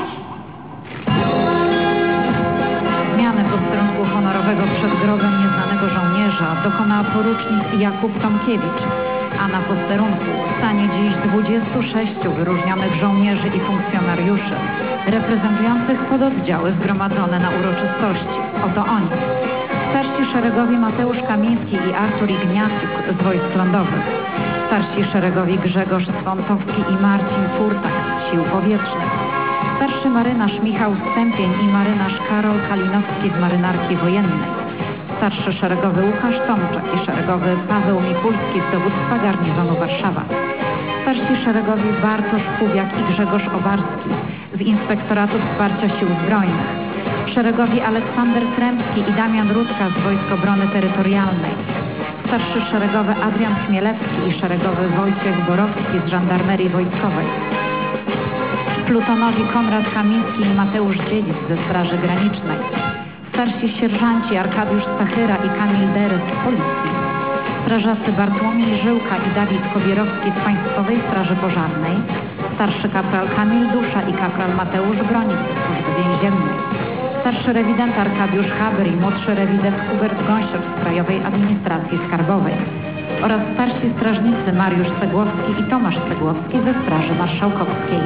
Zmiany posterunku honorowego przed grobem nieznanego żołnierza dokona porucznik Jakub Tomkiewicz, a na posterunku stanie dziś 26 wyróżnionych żołnierzy i funkcjonariuszy reprezentujących pododdziały zgromadzone na uroczystości. Oto oni. Starsi szeregowi Mateusz Kamiński i Artur Ignaciuk z Wojsk Lądowych. Starsi szeregowi Grzegorz Swątowski i Marcin Furtak z Sił Powietrznych. Starszy marynarz Michał Stępień i marynarz Karol Kalinowski z Marynarki Wojennej. Starszy szeregowy Łukasz Tomczak i szeregowy Paweł Mikulski z Dowództwa Garnizonu Warszawa. Starsi szeregowi Bartosz Kubiak i Grzegorz Obarski z Inspektoratu Wsparcia Sił Zbrojnych. Szeregowi Aleksander Trębski i Damian Rudka z Wojsk Obrony Terytorialnej. Starszy szeregowy Adrian Chmielewski i szeregowy Wojciech Borowski z Żandarmerii Wojskowej. plutonowi Konrad Kamiński i Mateusz Dziedzic ze Straży Granicznej, starsi sierżanci Arkadiusz Stachyra i Kamil Derys z Policji, strażacy Bartłomiej Żyłka i Dawid Kobierowski z Państwowej Straży Pożarnej, starszy kapral Kamil Dusza i kapral Mateusz Bronik ze Służby Więziennej, starszy rewident Arkadiusz Haber i młodszy rewident Hubert Gąsior z Krajowej Administracji Skarbowej oraz starsi strażnicy Mariusz Cegłowski i Tomasz Cegłowski ze Straży Marszałkowskiej.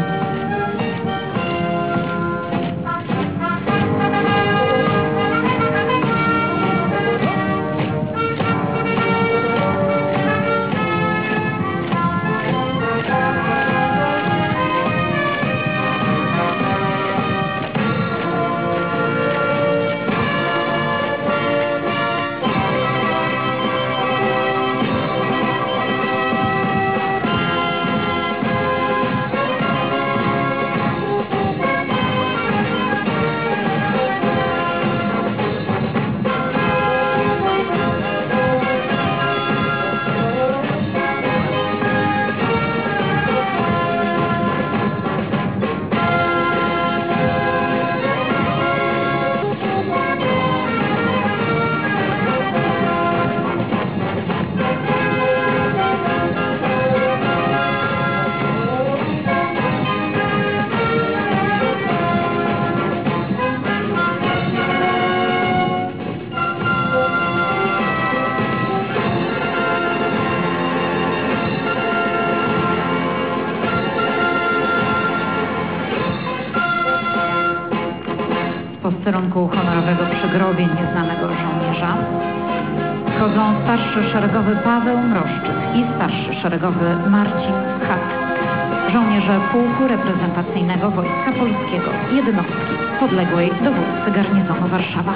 Posterunku honorowego przy grobie nieznanego żołnierza wchodzą starszy szeregowy Paweł Mroszczyk i starszy szeregowy Marcin Chat, żołnierze pułku reprezentacyjnego Wojska Polskiego, jednostki podległej dowódcy garnizonu Warszawa.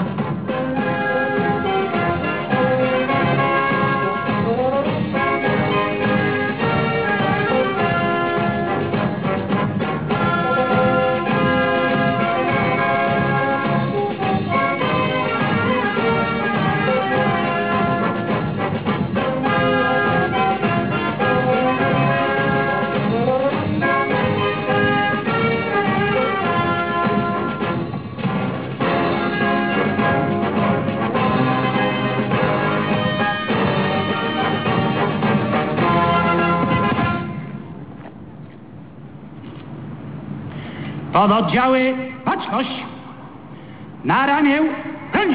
Pododdziały, baczność! Na ramię, broni!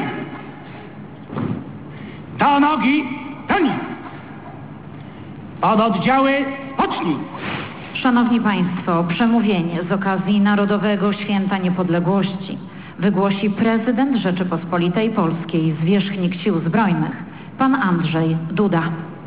Do nogi, broni! Pododdziały, spocznij! Szanowni Państwo, przemówienie z okazji Narodowego Święta Niepodległości wygłosi prezydent Rzeczypospolitej Polskiej, zwierzchnik Sił Zbrojnych, pan Andrzej Duda.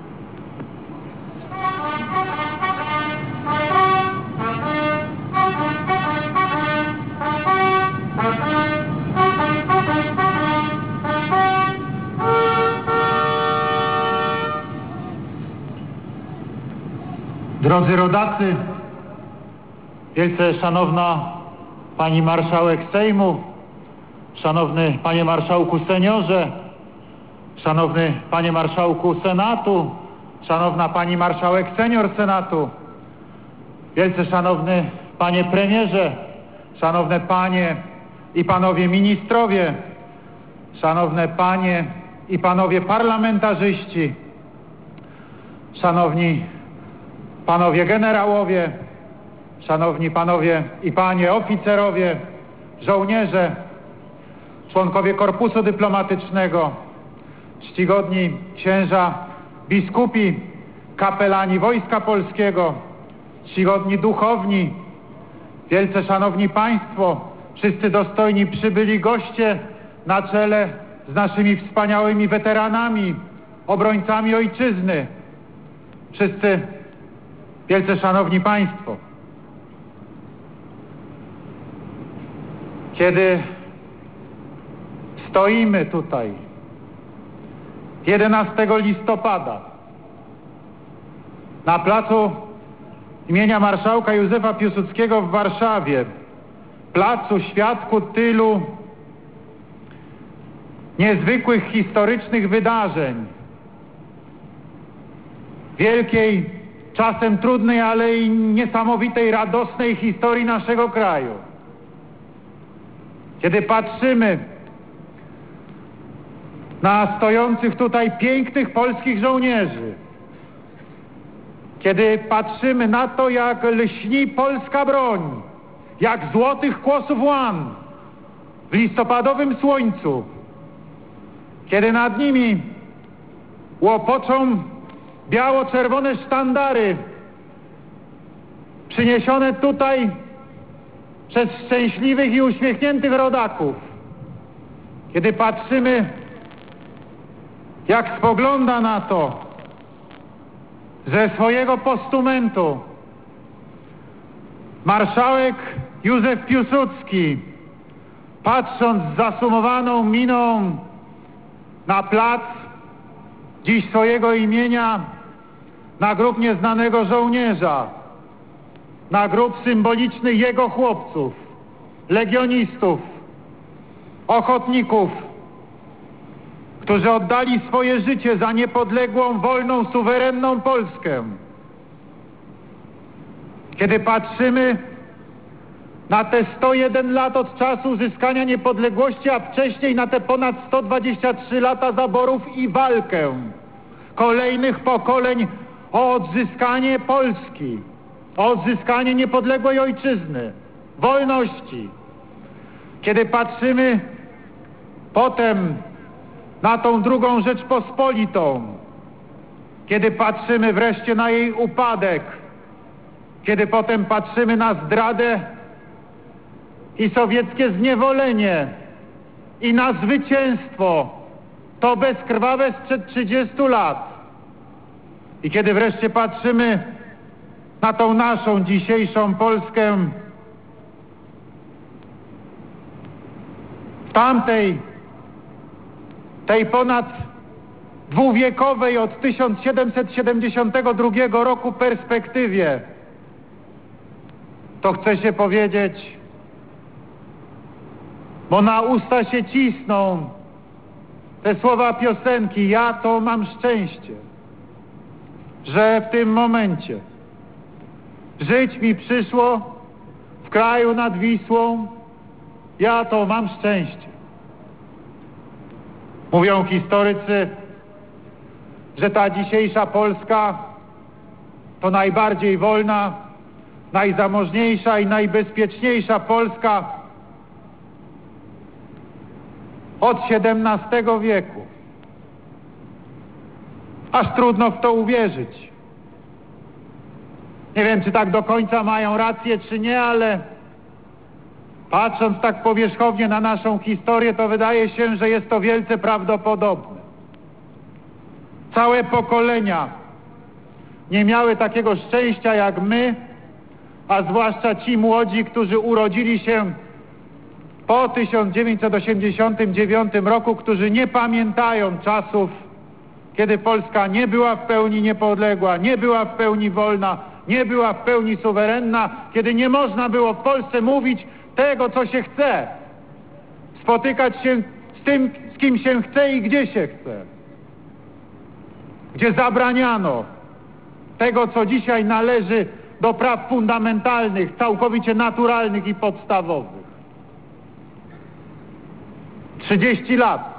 Drodzy rodacy, wielce szanowna pani marszałek Sejmu, szanowny panie marszałku seniorze, szanowny panie marszałku Senatu, szanowna pani marszałek senior Senatu, wielce szanowny panie premierze, szanowne panie i panowie ministrowie, szanowne panie i panowie parlamentarzyści, szanowni panowie generałowie, szanowni panowie i panie oficerowie, żołnierze, członkowie korpusu dyplomatycznego, czcigodni księża, biskupi, kapelani Wojska Polskiego, czcigodni duchowni, wielce szanowni państwo, wszyscy dostojni przybyli goście na czele z naszymi wspaniałymi weteranami, obrońcami ojczyzny, wszyscy wielce szanowni państwo, kiedy stoimy tutaj 11 listopada na placu imienia marszałka Józefa Piłsudskiego w Warszawie, placu świadku tylu niezwykłych historycznych wydarzeń, wielkiej czasem trudnej, ale i niesamowitej, radosnej historii naszego kraju. Kiedy patrzymy na stojących tutaj pięknych polskich żołnierzy, kiedy patrzymy na to, jak lśni polska broń, jak złotych kłosów łan w listopadowym słońcu, kiedy nad nimi łopoczą biało-czerwone sztandary przyniesione tutaj przez szczęśliwych i uśmiechniętych rodaków, kiedy patrzymy, jak spogląda na to ze swojego postumentu marszałek Józef Piłsudski, patrząc z zasumowaną miną na plac dziś swojego imienia, na grób nieznanego żołnierza, na grób symboliczny jego chłopców, legionistów, ochotników, którzy oddali swoje życie za niepodległą, wolną, suwerenną Polskę. Kiedy patrzymy na te 101 lat od czasu uzyskania niepodległości, a wcześniej na te ponad 123 lata zaborów i walkę kolejnych pokoleń o odzyskanie Polski, o odzyskanie niepodległej ojczyzny, wolności. Kiedy patrzymy potem na tą drugą Rzeczpospolitą, kiedy patrzymy wreszcie na jej upadek, kiedy potem patrzymy na zdradę i sowieckie zniewolenie i na zwycięstwo, to bezkrwawe sprzed 30 lat. I kiedy wreszcie patrzymy na tą naszą dzisiejszą Polskę, w tamtej, tej ponad dwuwiekowej od 1772 roku perspektywie, to chce się powiedzieć, bo na usta się cisną te słowa piosenki: ja to mam szczęście, że w tym momencie żyć mi przyszło w kraju nad Wisłą, ja to mam szczęście. Mówią historycy, że ta dzisiejsza Polska to najbardziej wolna, najzamożniejsza i najbezpieczniejsza Polska od XVII wieku. Aż trudno w to uwierzyć. Nie wiem, czy tak do końca mają rację, czy nie, ale patrząc tak powierzchownie na naszą historię, to wydaje się, że jest to wielce prawdopodobne. Całe pokolenia nie miały takiego szczęścia jak my, a zwłaszcza ci młodzi, którzy urodzili się po 1989 roku, którzy nie pamiętają czasów, kiedy Polska nie była w pełni niepodległa, nie była w pełni wolna, nie była w pełni suwerenna, kiedy nie można było w Polsce mówić tego, co się chce, spotykać się z tym, z kim się chce i gdzie się chce, gdzie zabraniano tego, co dzisiaj należy do praw fundamentalnych, całkowicie naturalnych i podstawowych. 30 lat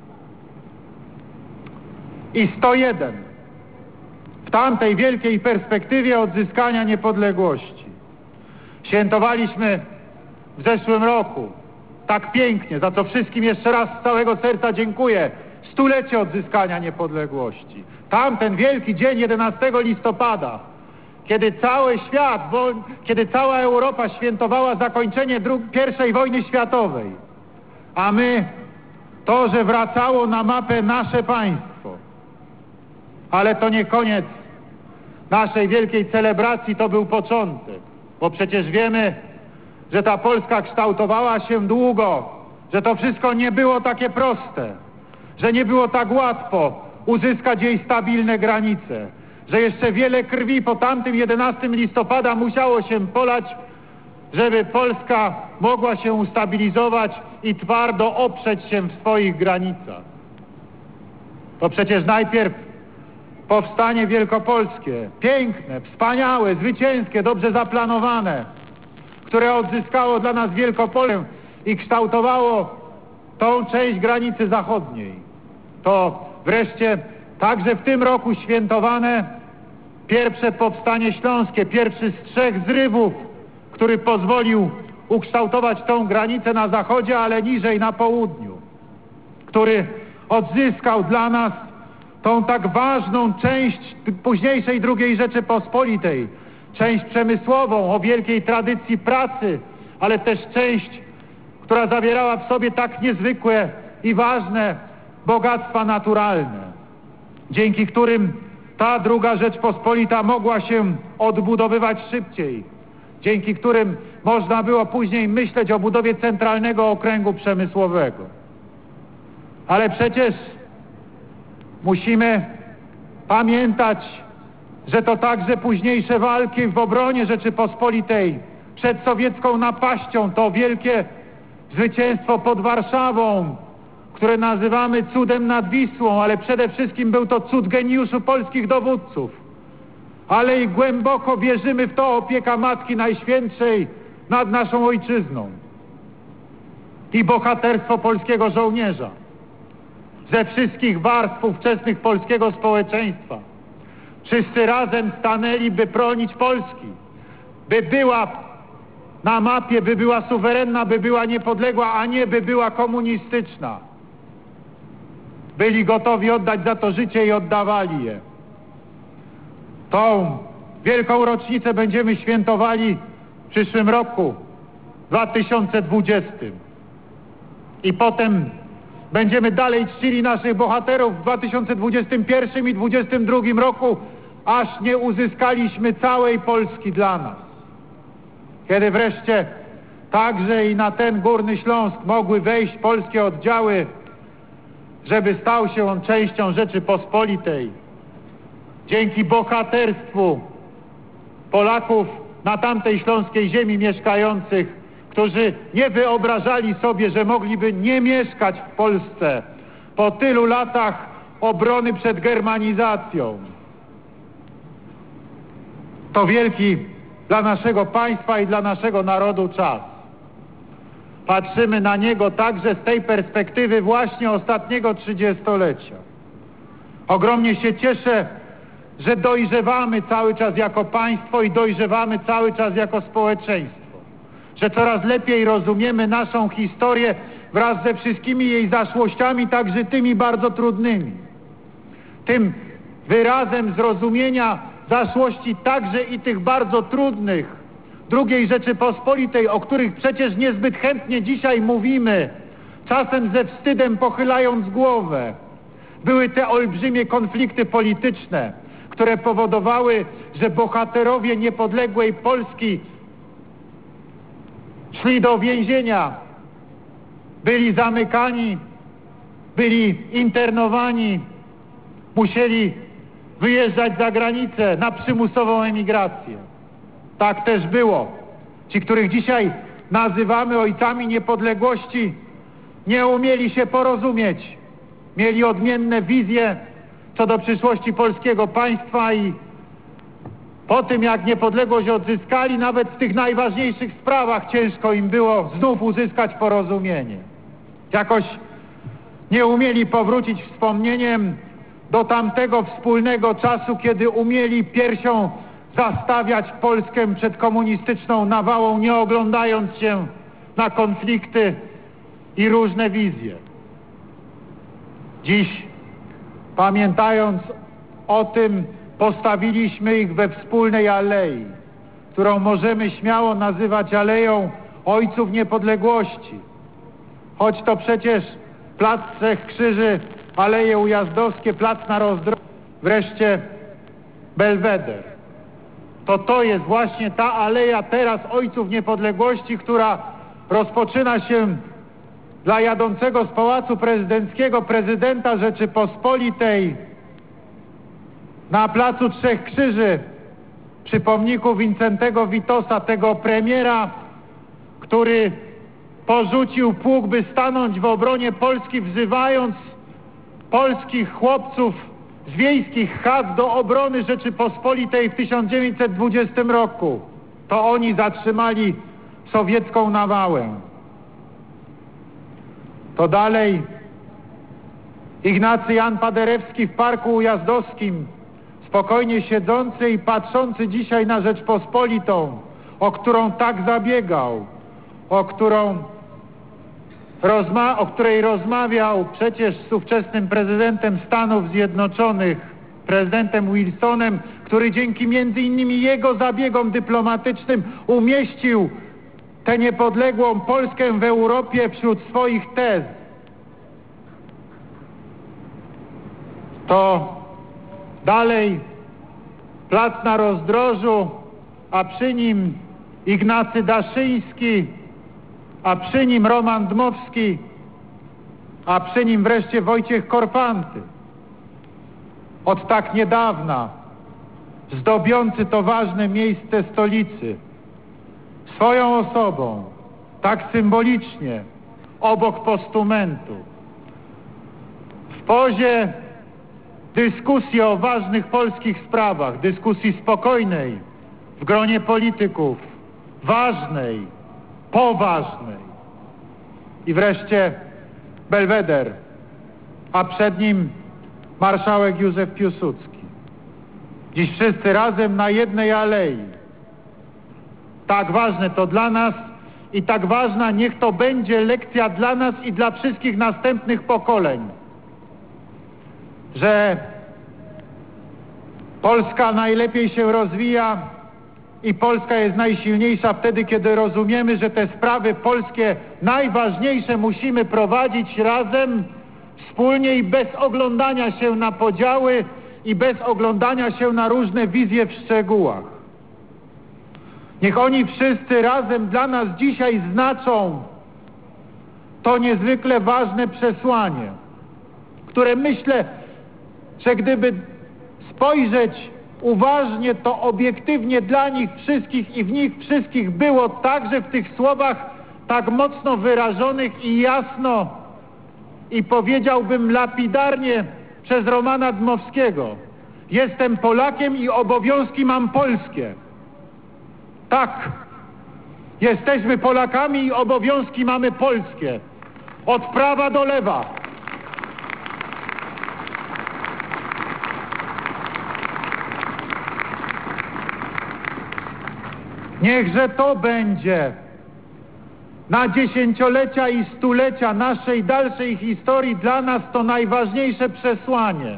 i 101 w tamtej wielkiej perspektywie odzyskania niepodległości. Świętowaliśmy w zeszłym roku tak pięknie, za co wszystkim jeszcze raz z całego serca dziękuję, 100-lecie odzyskania niepodległości. Tamten wielki dzień 11 listopada, kiedy cały świat, kiedy cała Europa świętowała zakończenie I wojny światowej, a my to, że wracało na mapę nasze państwo. Ale to nie koniec naszej wielkiej celebracji, to był początek, bo przecież wiemy, że ta Polska kształtowała się długo, że to wszystko nie było takie proste, że nie było tak łatwo uzyskać jej stabilne granice, że jeszcze wiele krwi po tamtym 11 listopada musiało się polać, żeby Polska mogła się ustabilizować i twardo oprzeć się w swoich granicach. To przecież najpierw powstanie wielkopolskie, piękne, wspaniałe, zwycięskie, dobrze zaplanowane, które odzyskało dla nas Wielkopolskę i kształtowało tą część granicy zachodniej. To wreszcie także w tym roku świętowane pierwsze powstanie śląskie, pierwszy z 3 zrywów, który pozwolił ukształtować tą granicę na zachodzie, ale niżej na południu, który odzyskał dla nas tą tak ważną część późniejszej II Rzeczypospolitej, część przemysłową o wielkiej tradycji pracy, ale też część, która zawierała w sobie tak niezwykłe i ważne bogactwa naturalne, dzięki którym ta II Rzeczpospolita mogła się odbudowywać szybciej, dzięki którym można było później myśleć o budowie centralnego okręgu przemysłowego. Ale przecież musimy pamiętać, że to także późniejsze walki w obronie Rzeczypospolitej przed sowiecką napaścią, to wielkie zwycięstwo pod Warszawą, które nazywamy cudem nad Wisłą, ale przede wszystkim był to cud geniuszu polskich dowódców. Ale i głęboko wierzymy w to opieka Matki Najświętszej nad naszą ojczyzną i bohaterstwo polskiego żołnierza ze wszystkich warstw ówczesnych polskiego społeczeństwa. Wszyscy razem stanęli, by bronić Polski, by była na mapie, by była suwerenna, by była niepodległa, a nie by była komunistyczna. Byli gotowi oddać za to życie i oddawali je. Tą wielką rocznicę będziemy świętowali w przyszłym roku, 2020. I potem będziemy dalej czcili naszych bohaterów w 2021 i 2022 roku, aż nie uzyskaliśmy całej Polski dla nas. Kiedy wreszcie także i na ten Górny Śląsk mogły wejść polskie oddziały, żeby stał się on częścią Rzeczypospolitej. Dzięki bohaterstwu Polaków na tamtej śląskiej ziemi mieszkających, którzy nie wyobrażali sobie, że mogliby nie mieszkać w Polsce po tylu latach obrony przed germanizacją. To wielki dla naszego państwa i dla naszego narodu czas. Patrzymy na niego także z tej perspektywy właśnie ostatniego 30-lecia. Ogromnie się cieszę, że dojrzewamy cały czas jako państwo i dojrzewamy cały czas jako społeczeństwo. Że coraz lepiej rozumiemy naszą historię wraz ze wszystkimi jej zaszłościami, także tymi bardzo trudnymi. Tym wyrazem zrozumienia zaszłości także i tych bardzo trudnych II Rzeczypospolitej, o których przecież niezbyt chętnie dzisiaj mówimy, czasem ze wstydem pochylając głowę. Były te olbrzymie konflikty polityczne, które powodowały, że bohaterowie niepodległej Polski szli do więzienia, byli zamykani, byli internowani, musieli wyjeżdżać za granicę na przymusową emigrację. Tak też było. Ci, których dzisiaj nazywamy ojcami niepodległości, nie umieli się porozumieć. Mieli odmienne wizje co do przyszłości polskiego państwa i po tym, jak niepodległość odzyskali, nawet w tych najważniejszych sprawach ciężko im było znów uzyskać porozumienie. Jakoś nie umieli powrócić wspomnieniem do tamtego wspólnego czasu, kiedy umieli piersią zastawiać Polskę przed komunistyczną nawałą, nie oglądając się na konflikty i różne wizje. Dziś, pamiętając o tym, postawiliśmy ich we wspólnej alei, którą możemy śmiało nazywać Aleją Ojców Niepodległości. Choć to przecież Plac Trzech Krzyży, Aleje Ujazdowskie, Plac na Rozdrożu, wreszcie Belweder. To jest właśnie ta aleja teraz Ojców Niepodległości, która rozpoczyna się dla jadącego z Pałacu Prezydenckiego prezydenta Rzeczypospolitej na Placu Trzech Krzyży przy pomniku Wincentego Witosa, tego premiera, który porzucił pułk, by stanąć w obronie Polski, wzywając polskich chłopców z wiejskich chat do obrony Rzeczypospolitej w 1920 roku. To oni zatrzymali sowiecką nawałę. To dalej Ignacy Jan Paderewski w Parku Ujazdowskim, spokojnie siedzący i patrzący dzisiaj na Rzeczpospolitą, o którą tak zabiegał, o której rozmawiał przecież z ówczesnym prezydentem Stanów Zjednoczonych, prezydentem Wilsonem, który dzięki między innymi jego zabiegom dyplomatycznym umieścił tę niepodległą Polskę w Europie wśród swoich tez. To dalej plac na Rozdrożu, a przy nim Ignacy Daszyński, a przy nim Roman Dmowski, a przy nim wreszcie Wojciech Korfanty. Od tak niedawna zdobiący to ważne miejsce stolicy swoją osobą, tak symbolicznie, obok postumentu, w pozie dyskusji o ważnych polskich sprawach, dyskusji spokojnej, w gronie polityków, ważnej, poważnej. I wreszcie Belweder, a przed nim marszałek Józef Piłsudski. Dziś wszyscy razem na jednej alei. Tak ważne to dla nas i tak ważna niech to będzie lekcja dla nas i dla wszystkich następnych pokoleń, że Polska najlepiej się rozwija i Polska jest najsilniejsza wtedy, kiedy rozumiemy, że te sprawy polskie najważniejsze musimy prowadzić razem, wspólnie i bez oglądania się na podziały i bez oglądania się na różne wizje w szczegółach. Niech oni wszyscy razem dla nas dzisiaj znaczą to niezwykle ważne przesłanie, które myślę, że gdyby spojrzeć uważnie, to obiektywnie dla nich wszystkich i w nich wszystkich było także w tych słowach tak mocno wyrażonych i jasno i powiedziałbym lapidarnie przez Romana Dmowskiego: jestem Polakiem i obowiązki mam polskie. Tak, jesteśmy Polakami i obowiązki mamy polskie. Od prawa do lewa. Niechże to będzie na dziesięciolecia i stulecia naszej dalszej historii dla nas to najważniejsze przesłanie,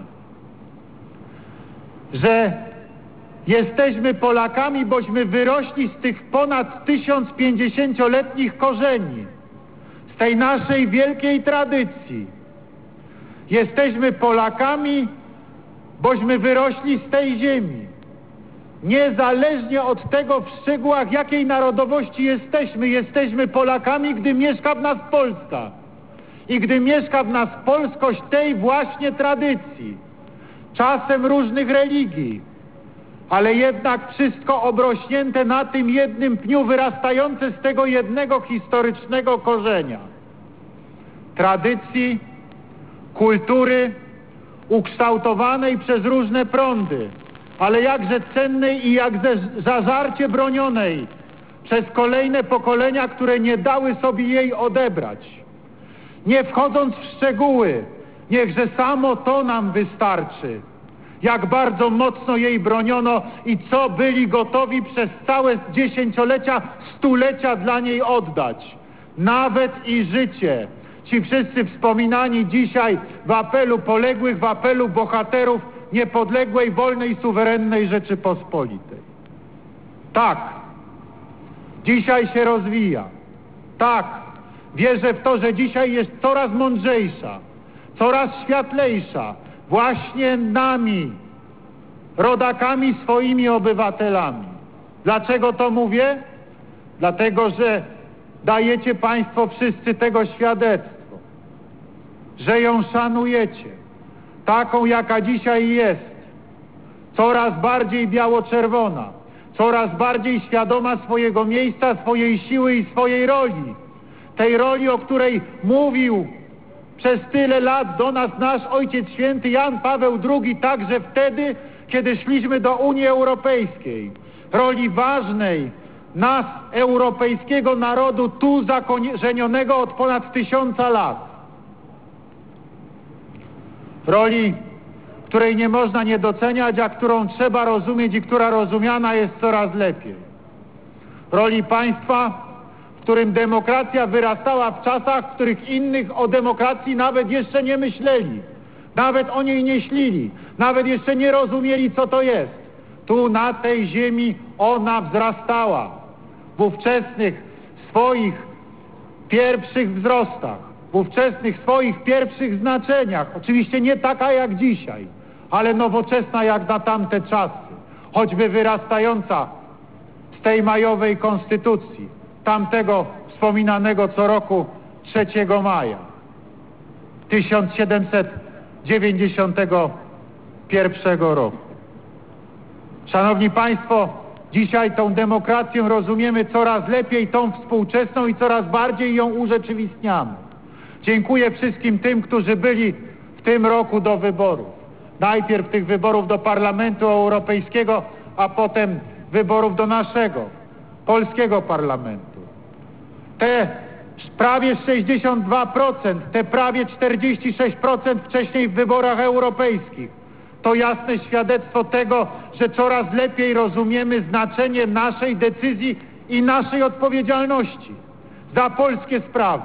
że jesteśmy Polakami, bośmy wyrośli z tych ponad 1050-letnich korzeni, z tej naszej wielkiej tradycji. Jesteśmy Polakami, bośmy wyrośli z tej ziemi. Niezależnie od tego w szczegółach, jakiej narodowości jesteśmy Polakami, gdy mieszka w nas Polska. I gdy mieszka w nas polskość tej właśnie tradycji, czasem różnych religii, ale jednak wszystko obrośnięte na tym jednym pniu, wyrastające z tego jednego historycznego korzenia. Tradycji, kultury, ukształtowanej przez różne prądy, ale jakże cennej i jakże zażarcie bronionej przez kolejne pokolenia, które nie dały sobie jej odebrać. Nie wchodząc w szczegóły, niechże samo to nam wystarczy, jak bardzo mocno jej broniono i co byli gotowi przez całe dziesięciolecia, stulecia dla niej oddać. Nawet i życie. Ci wszyscy wspominani dzisiaj w apelu poległych, w apelu bohaterów niepodległej, wolnej, suwerennej Rzeczypospolitej. Tak, dzisiaj się rozwija. Tak, wierzę w to, że dzisiaj jest coraz mądrzejsza, coraz światlejsza, właśnie nami, rodakami, swoimi obywatelami. Dlaczego to mówię? Dlatego, że dajecie Państwo wszyscy tego świadectwo, że ją szanujecie, taką jaka dzisiaj jest, coraz bardziej biało-czerwona, coraz bardziej świadoma swojego miejsca, swojej siły i swojej roli. Tej roli, o której mówił przez tyle lat do nas nasz Ojciec Święty Jan Paweł II, także wtedy, kiedy szliśmy do Unii Europejskiej. Roli ważnej nas, europejskiego narodu, tu zakorzenionego od ponad 1000 lat. Roli, której nie można nie doceniać, a którą trzeba rozumieć i która rozumiana jest coraz lepiej. Roli państwa, w którym demokracja wyrastała w czasach, w których innych o demokracji nawet jeszcze nie myśleli, nawet o niej nie ślili, nawet jeszcze nie rozumieli, co to jest. Tu na tej ziemi ona wzrastała w ówczesnych swoich pierwszych wzrostach, w ówczesnych swoich pierwszych znaczeniach. Oczywiście nie taka jak dzisiaj, ale nowoczesna jak na tamte czasy, choćby wyrastająca z tej majowej konstytucji, tamtego wspominanego co roku 3 maja 1791 roku. Szanowni Państwo, dzisiaj tą demokrację rozumiemy coraz lepiej, tą współczesną, i coraz bardziej ją urzeczywistniamy. Dziękuję wszystkim tym, którzy byli w tym roku do wyborów. Najpierw tych wyborów do Parlamentu Europejskiego, a potem wyborów do naszego, polskiego parlamentu. Te prawie 62%, te prawie 46% wcześniej w wyborach europejskich to jasne świadectwo tego, że coraz lepiej rozumiemy znaczenie naszej decyzji i naszej odpowiedzialności za polskie sprawy.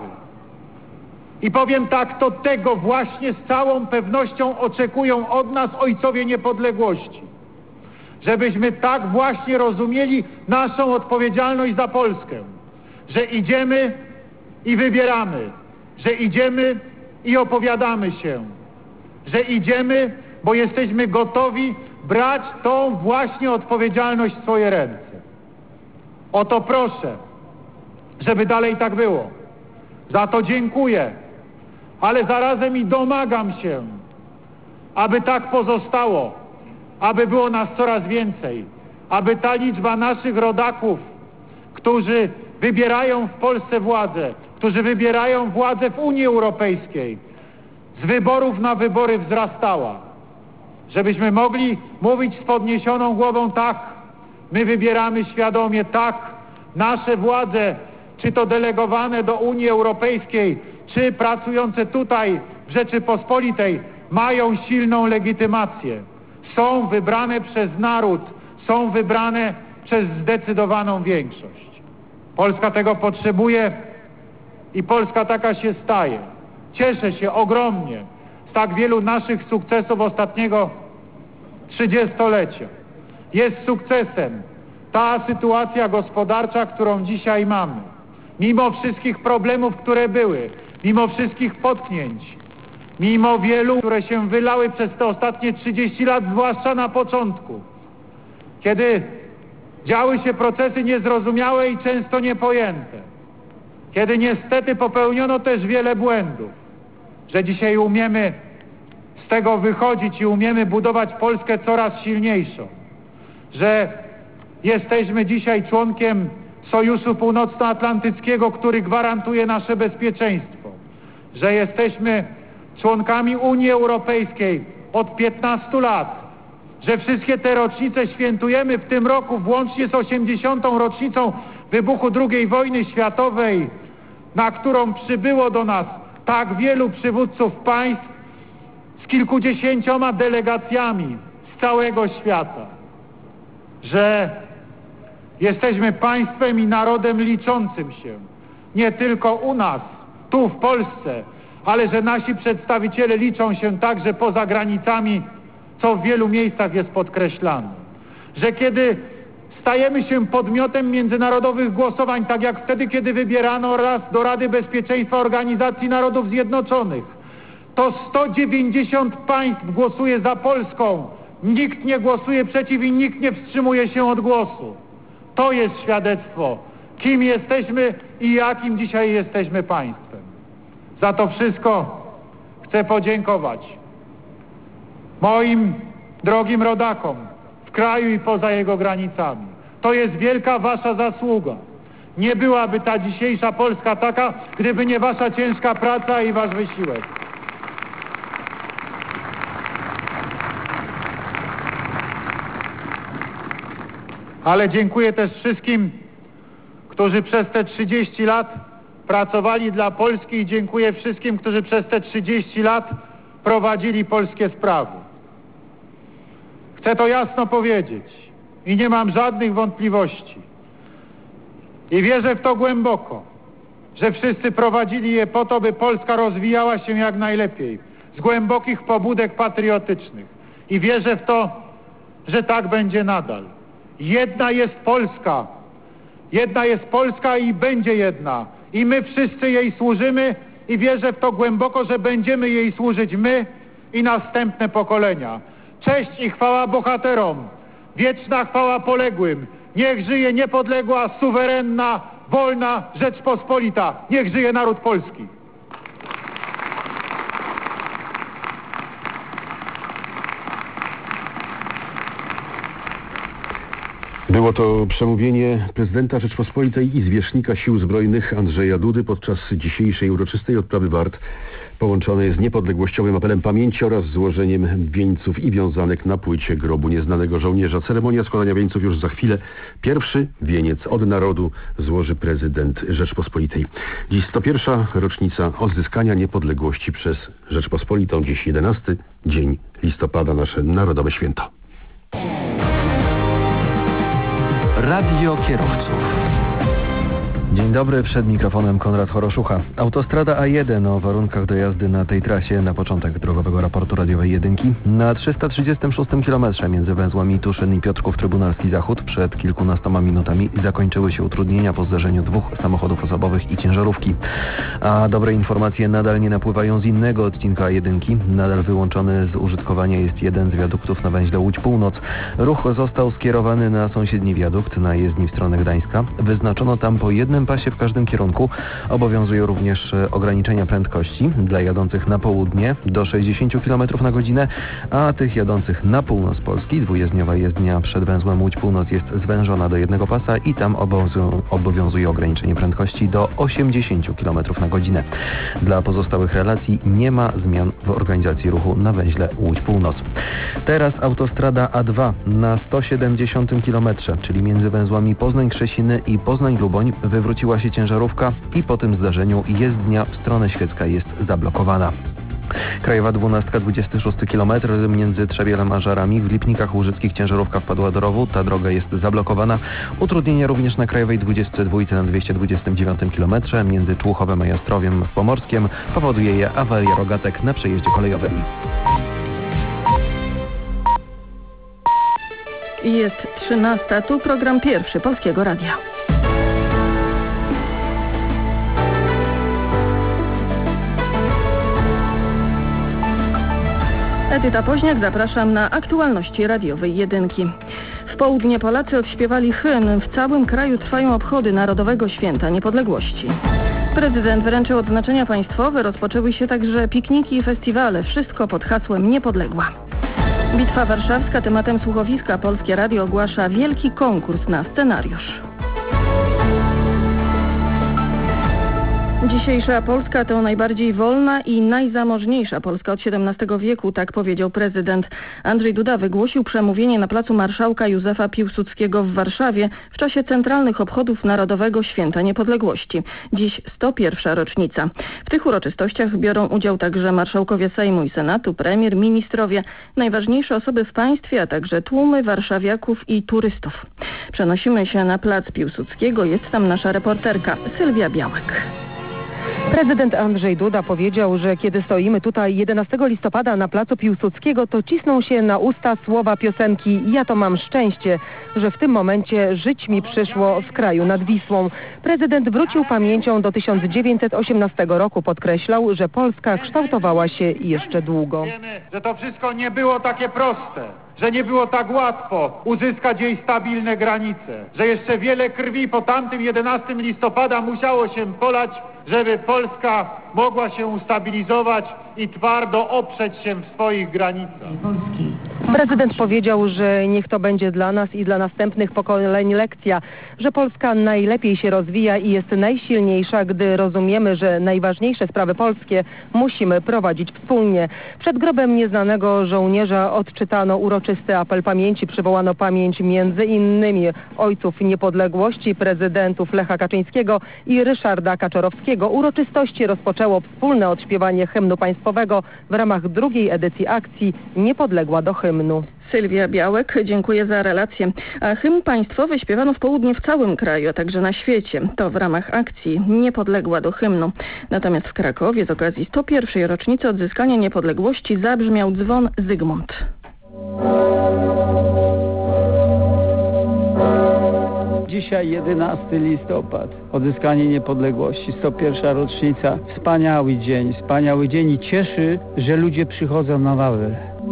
I powiem tak, to tego właśnie z całą pewnością oczekują od nas ojcowie niepodległości. Żebyśmy tak właśnie rozumieli naszą odpowiedzialność za Polskę, że idziemy i wybieramy, że idziemy i opowiadamy się, że idziemy, bo jesteśmy gotowi brać tą właśnie odpowiedzialność w swoje ręce. O to proszę, żeby dalej tak było. Za to dziękuję, ale zarazem i domagam się, aby tak pozostało, aby było nas coraz więcej, aby ta liczba naszych rodaków, którzy wybierają w Polsce władzę, którzy wybierają władzę w Unii Europejskiej, z wyborów na wybory wzrastała. Żebyśmy mogli mówić z podniesioną głową: tak, my wybieramy świadomie, tak, nasze władze, czy to delegowane do Unii Europejskiej, czy pracujące tutaj w Rzeczypospolitej, mają silną legitymację. Są wybrane przez naród, są wybrane przez zdecydowaną większość. Polska tego potrzebuje i Polska taka się staje. Cieszę się ogromnie z tak wielu naszych sukcesów ostatniego 30-lecia. Jest sukcesem ta sytuacja gospodarcza, którą dzisiaj mamy. Mimo wszystkich problemów, które były, mimo wszystkich potknięć, mimo wielu, które się wylały przez te ostatnie 30 lat, zwłaszcza na początku, kiedy działy się procesy niezrozumiałe i często niepojęte, kiedy niestety popełniono też wiele błędów, że dzisiaj umiemy z tego wychodzić i umiemy budować Polskę coraz silniejszą, że jesteśmy dzisiaj członkiem Sojuszu Północnoatlantyckiego, który gwarantuje nasze bezpieczeństwo, że jesteśmy członkami Unii Europejskiej od 15 lat, że wszystkie te rocznice świętujemy w tym roku, włącznie z 80. rocznicą wybuchu II wojny światowej, na którą przybyło do nas tak wielu przywódców państw z kilkudziesięcioma delegacjami z całego świata, że jesteśmy państwem i narodem liczącym się nie tylko u nas, tu w Polsce, ale że nasi przedstawiciele liczą się także poza granicami, co w wielu miejscach jest podkreślane. Że kiedy stajemy się podmiotem międzynarodowych głosowań, tak jak wtedy, kiedy wybierano raz do Rady Bezpieczeństwa Organizacji Narodów Zjednoczonych, to 190 państw głosuje za Polską. Nikt nie głosuje przeciw i nikt nie wstrzymuje się od głosu. To jest świadectwo, kim jesteśmy i jakim dzisiaj jesteśmy państwem. Za to wszystko chcę podziękować moim drogim rodakom w kraju i poza jego granicami. To jest wielka wasza zasługa. Nie byłaby ta dzisiejsza Polska taka, gdyby nie wasza ciężka praca i wasz wysiłek. Ale dziękuję też wszystkim, którzy przez te 30 lat pracowali dla Polski i dziękuję wszystkim, którzy przez te 30 lat prowadzili polskie sprawy. Chcę to jasno powiedzieć i nie mam żadnych wątpliwości. I wierzę w to głęboko, że wszyscy prowadzili je po to, by Polska rozwijała się jak najlepiej, z głębokich pobudek patriotycznych. I wierzę w to, że tak będzie nadal. Jedna jest Polska i będzie jedna. I my wszyscy jej służymy i wierzę w to głęboko, że będziemy jej służyć my i następne pokolenia. Cześć i chwała bohaterom, wieczna chwała poległym. Niech żyje niepodległa, suwerenna, wolna Rzeczpospolita. Niech żyje naród polski. Było to przemówienie prezydenta Rzeczpospolitej i zwierzchnika Sił Zbrojnych Andrzeja Dudy podczas dzisiejszej uroczystej odprawy wart połączonej z niepodległościowym apelem pamięci oraz złożeniem wieńców i wiązanek na płycie grobu nieznanego żołnierza. Ceremonia składania wieńców już za chwilę. Pierwszy wieniec od narodu złoży prezydent Rzeczpospolitej. Dziś 101. rocznica odzyskania niepodległości przez Rzeczpospolitą. Dziś 11 dzień listopada, nasze narodowe święto. Radio kierowców. Dzień dobry, przed mikrofonem Konrad Choroszucha. Autostrada A1 o warunkach do jazdy na tej trasie na początek drogowego raportu radiowej jedynki. Na 336 km między węzłami Tuszyn i Piotrków Trybunalski Zachód przed kilkunastoma minutami zakończyły się utrudnienia po zdarzeniu dwóch samochodów osobowych i ciężarówki. A dobre informacje nadal nie napływają z innego odcinka A1. Nadal wyłączony z użytkowania jest jeden z wiaduktów na węźle Łódź Północ. Ruch został skierowany na sąsiedni wiadukt na jezdni w stronę Gdańska. Wyznaczono tam po jednym pasie w każdym kierunku. Obowiązują również ograniczenia prędkości dla jadących na południe do 60 km na godzinę, a tych jadących na północ Polski dwujezdniowa jezdnia przed węzłem Łódź Północ jest zwężona do jednego pasa i tam obowiązuje ograniczenie prędkości do 80 km na godzinę. Dla pozostałych relacji nie ma zmian w organizacji ruchu na węźle Łódź Północ. Teraz autostrada A2 na 170 km, czyli między węzłami Poznań-Krzesiny i Poznań-Luboń wywróciła się ciężarówka i po tym zdarzeniu jezdnia w stronę Świecka jest zablokowana. Krajowa 12, 26 km między Trzebielem a Żarami. W Lipnikach Łużyckich ciężarówka wpadła do rowu. Ta droga jest zablokowana. Utrudnienia również na Krajowej 22 na 229 km między Człuchowem a Jastrowiem w Pomorskiem. Powoduje je awaria rogatek na przejeździe kolejowym. Jest 13. Tu program pierwszy Polskiego Radia. Edyta Poźniak, zapraszam na aktualności radiowej jedynki. W południe Polacy odśpiewali hymn. W całym kraju trwają obchody Narodowego Święta Niepodległości. Prezydent wręczył odznaczenia państwowe, rozpoczęły się także pikniki i festiwale. Wszystko pod hasłem Niepodległa. Bitwa Warszawska, tematem słuchowiska Polskie Radio ogłasza wielki konkurs na scenariusz. Dzisiejsza Polska to najbardziej wolna i najzamożniejsza Polska od XVII wieku, tak powiedział prezydent. Andrzej Duda wygłosił przemówienie na placu Marszałka Józefa Piłsudskiego w Warszawie w czasie centralnych obchodów Narodowego Święta Niepodległości. Dziś 101. rocznica. W tych uroczystościach biorą udział także marszałkowie Sejmu i Senatu, premier, ministrowie, najważniejsze osoby w państwie, a także tłumy warszawiaków i turystów. Przenosimy się na plac Piłsudskiego. Jest tam nasza reporterka Sylwia Białek. Prezydent Andrzej Duda powiedział, że kiedy stoimy tutaj 11 listopada na placu Piłsudskiego, to cisną się na usta słowa piosenki „Ja to mam szczęście”, że w tym momencie żyć mi przyszło w kraju nad Wisłą. Prezydent wrócił pamięcią do 1918 roku. Podkreślał, że Polska kształtowała się jeszcze długo. Wiemy, że to wszystko nie było takie proste, że nie było tak łatwo uzyskać jej stabilne granice, że jeszcze wiele krwi po tamtym 11 listopada musiało się polać, żeby Polska mogła się ustabilizować i twardo oprzeć się w swoich granicach. Prezydent powiedział, że niech to będzie dla nas i dla następnych pokoleń lekcja, że Polska najlepiej się rozwija i jest najsilniejsza, gdy rozumiemy, że najważniejsze sprawy polskie musimy prowadzić wspólnie. Przed grobem nieznanego żołnierza odczytano uroczysty apel pamięci. Przywołano pamięć między innymi ojców niepodległości, prezydentów Lecha Kaczyńskiego i Ryszarda Kaczorowskiego. Uroczystości rozpoczęło wspólne odśpiewanie hymnu państwowego w ramach drugiej edycji akcji Niepodległa do hymnu. Sylwia Białek, dziękuję za relację. A hymn państwowy śpiewano w południe w całym kraju, a także na świecie. To w ramach akcji Niepodległa do hymnu. Natomiast w Krakowie z okazji 101. rocznicy odzyskania niepodległości zabrzmiał dzwon Zygmunt. Dzisiaj 11 listopad, odzyskanie niepodległości, 101. rocznica. Wspaniały dzień i cieszy, że ludzie przychodzą na Wawel.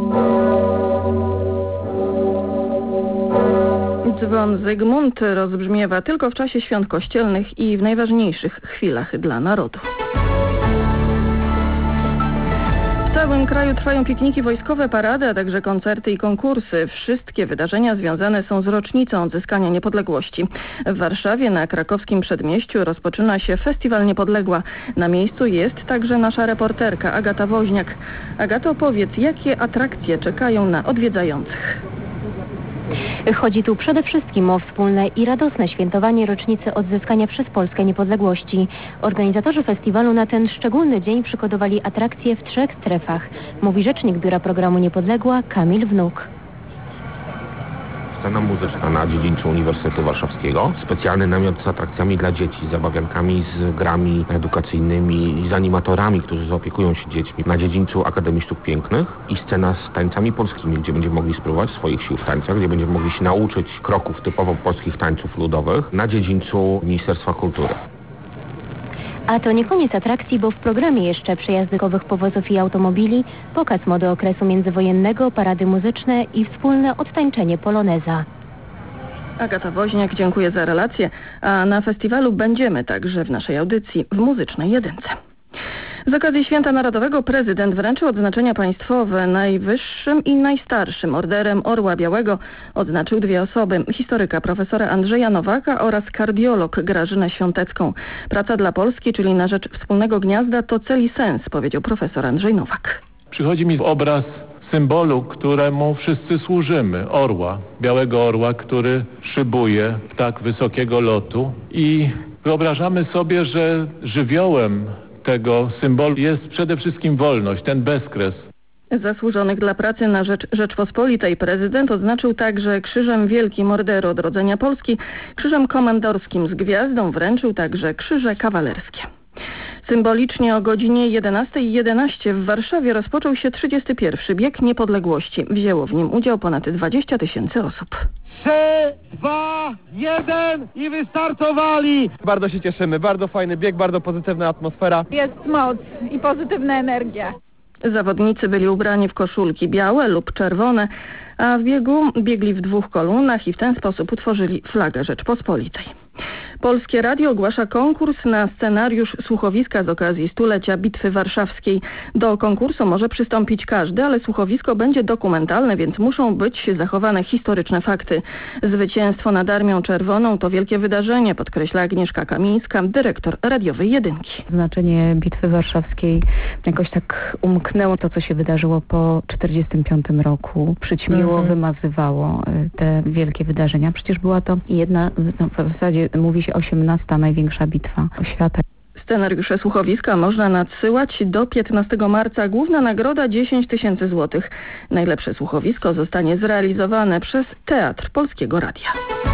Dzwon Zygmunt rozbrzmiewa tylko w czasie świąt kościelnych i w najważniejszych chwilach dla narodu. W całym kraju trwają pikniki wojskowe, parady, a także koncerty i konkursy. Wszystkie wydarzenia związane są z rocznicą odzyskania niepodległości. W Warszawie na krakowskim przedmieściu rozpoczyna się Festiwal Niepodległa. Na miejscu jest także nasza reporterka Agata Woźniak. Agato, opowiedz, jakie atrakcje czekają na odwiedzających? Chodzi tu przede wszystkim o wspólne i radosne świętowanie rocznicy odzyskania przez Polskę niepodległości. Organizatorzy festiwalu na ten szczególny dzień przygotowali atrakcje w 3 strefach, mówi rzecznik Biura Programu Niepodległa Kamil Wnuk. Scena muzyczna na dziedzińcu Uniwersytetu Warszawskiego, specjalny namiot z atrakcjami dla dzieci, z zabawiankami, z grami edukacyjnymi i z animatorami, którzy zaopiekują się dziećmi na dziedzińcu Akademii Sztuk Pięknych i scena z tańcami polskimi, gdzie będziemy mogli spróbować swoich sił w tańcach, gdzie będziemy mogli się nauczyć kroków typowo polskich tańców ludowych na dziedzińcu Ministerstwa Kultury. A to nie koniec atrakcji, bo w programie jeszcze przejazdy powozów i automobili, pokaz mody okresu międzywojennego, parady muzyczne i wspólne odtańczenie poloneza. Agata Woźniak, dziękuję za relację. A na festiwalu będziemy także w naszej audycji w Muzycznej Jedynce. Z okazji Święta Narodowego prezydent wręczył odznaczenia państwowe. Najwyższym i najstarszym orderem Orła Białego odznaczył 2 osoby. Historyka profesora Andrzeja Nowaka oraz kardiolog Grażynę Świątecką. Praca dla Polski, czyli na rzecz wspólnego gniazda, to cel i sens, powiedział profesor Andrzej Nowak. Przychodzi mi obraz symbolu, któremu wszyscy służymy. Orła, białego orła, który szybuje w tak wysokiego lotu i wyobrażamy sobie, że żywiołem tego symbolu jest przede wszystkim wolność, ten bezkres. Zasłużonych dla pracy na rzecz Rzeczpospolitej prezydent odznaczył także Krzyżem Wielkim Orderu Odrodzenia Polski, Krzyżem Komandorskim z gwiazdą wręczył także krzyże kawalerskie. Symbolicznie o godzinie 11:11 w Warszawie rozpoczął się 31. Bieg Niepodległości. Wzięło w nim udział ponad 20 000 osób. 3, 2, 1 i wystartowali! Bardzo się cieszymy, bardzo fajny bieg, bardzo pozytywna atmosfera. Jest moc i pozytywna energia. Zawodnicy byli ubrani w koszulki białe lub czerwone, a w biegu biegli w 2 kolumnach i w ten sposób utworzyli flagę Rzeczpospolitej. Polskie Radio ogłasza konkurs na scenariusz słuchowiska z okazji 100-lecia Bitwy Warszawskiej. Do konkursu może przystąpić każdy, ale słuchowisko będzie dokumentalne, więc muszą być zachowane historyczne fakty. Zwycięstwo nad Armią Czerwoną to wielkie wydarzenie, podkreśla Agnieszka Kamińska, dyrektor radiowej Jedynki. Znaczenie Bitwy Warszawskiej jakoś tak umknęło to, co się wydarzyło po 1945 roku. Przyćmiło, wymazywało te wielkie wydarzenia. Przecież była to jedna, w zasadzie mówi się 18. największa bitwa świata. Scenariusze słuchowiska można nadsyłać do 15 marca. Główna nagroda 10 000 złotych. Najlepsze słuchowisko zostanie zrealizowane przez Teatr Polskiego Radia.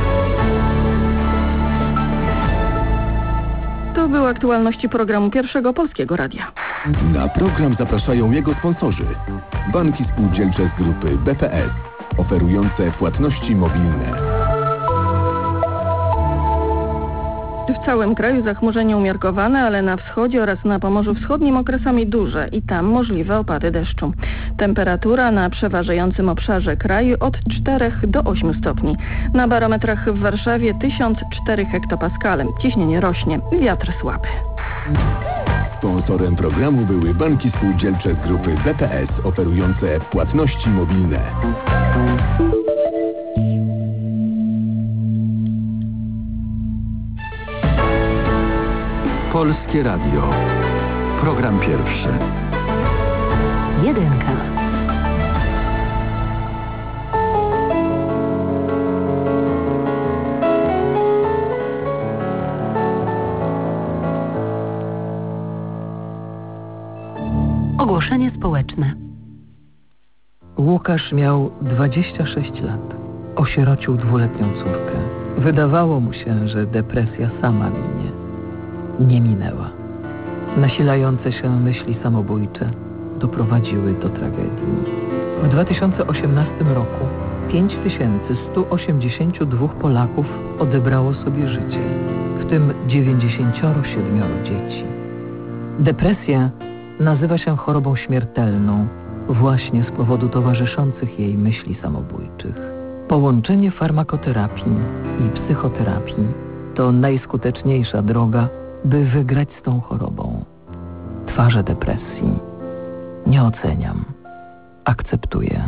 To były aktualności programu Pierwszego Polskiego Radia. Na program zapraszają jego sponsorzy. Banki spółdzielcze z grupy BPS, oferujące płatności mobilne. W całym kraju zachmurzenie umiarkowane, ale na wschodzie oraz na Pomorzu Wschodnim okresami duże i tam możliwe opady deszczu. Temperatura na przeważającym obszarze kraju od 4 do 8 stopni. Na barometrach w Warszawie 1004 hektopaskale. Ciśnienie rośnie, wiatr słaby. Sponsorem programu były banki spółdzielcze z grupy BPS oferujące płatności mobilne. Polskie Radio. Program pierwszy. Jedynka. Ogłoszenie społeczne. Łukasz miał 26 lat. Osierocił 2-letnią córkę. Wydawało mu się, że depresja sama minie. Nie minęła. Nasilające się myśli samobójcze doprowadziły do tragedii. W 2018 roku 5182 Polaków odebrało sobie życie, w tym 97 dzieci. Depresja nazywa się chorobą śmiertelną właśnie z powodu towarzyszących jej myśli samobójczych. Połączenie farmakoterapii i psychoterapii to najskuteczniejsza droga, by wygrać z tą chorobą. Twarze depresji. Nie oceniam. Akceptuję.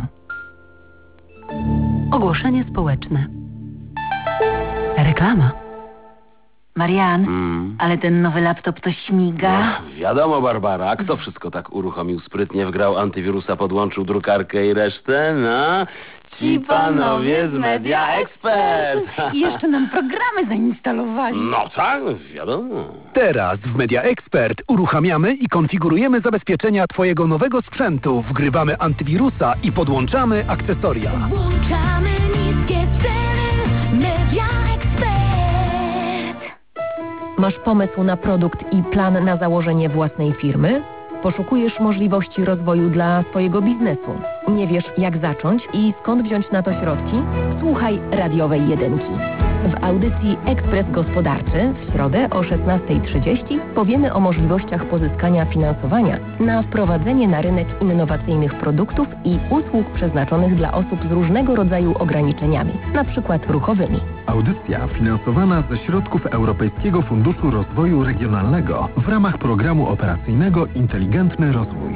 Ogłoszenie społeczne. Reklama. Marian, ale ten nowy laptop to śmiga. Wiadomo, Barbara, kto wszystko tak uruchomił sprytnie, wgrał antywirusa, podłączył drukarkę i resztę? No, ci panowie z Media Expert. I jeszcze nam programy zainstalowali. No tak, wiadomo. Teraz w Media Expert uruchamiamy i konfigurujemy zabezpieczenia Twojego nowego sprzętu, wgrywamy antywirusa i podłączamy akcesoria. Włączamy niskie ceny. Media Expert. Masz pomysł na produkt i plan na założenie własnej firmy? Poszukujesz możliwości rozwoju dla swojego biznesu. Nie wiesz, jak zacząć i skąd wziąć na to środki? Słuchaj radiowej jedynki. W audycji Ekspres Gospodarczy w środę o 16:30 powiemy o możliwościach pozyskania finansowania na wprowadzenie na rynek innowacyjnych produktów i usług przeznaczonych dla osób z różnego rodzaju ograniczeniami, np. ruchowymi. Audycja finansowana ze środków Europejskiego Funduszu Rozwoju Regionalnego w ramach programu operacyjnego Inteligentny Rozwój.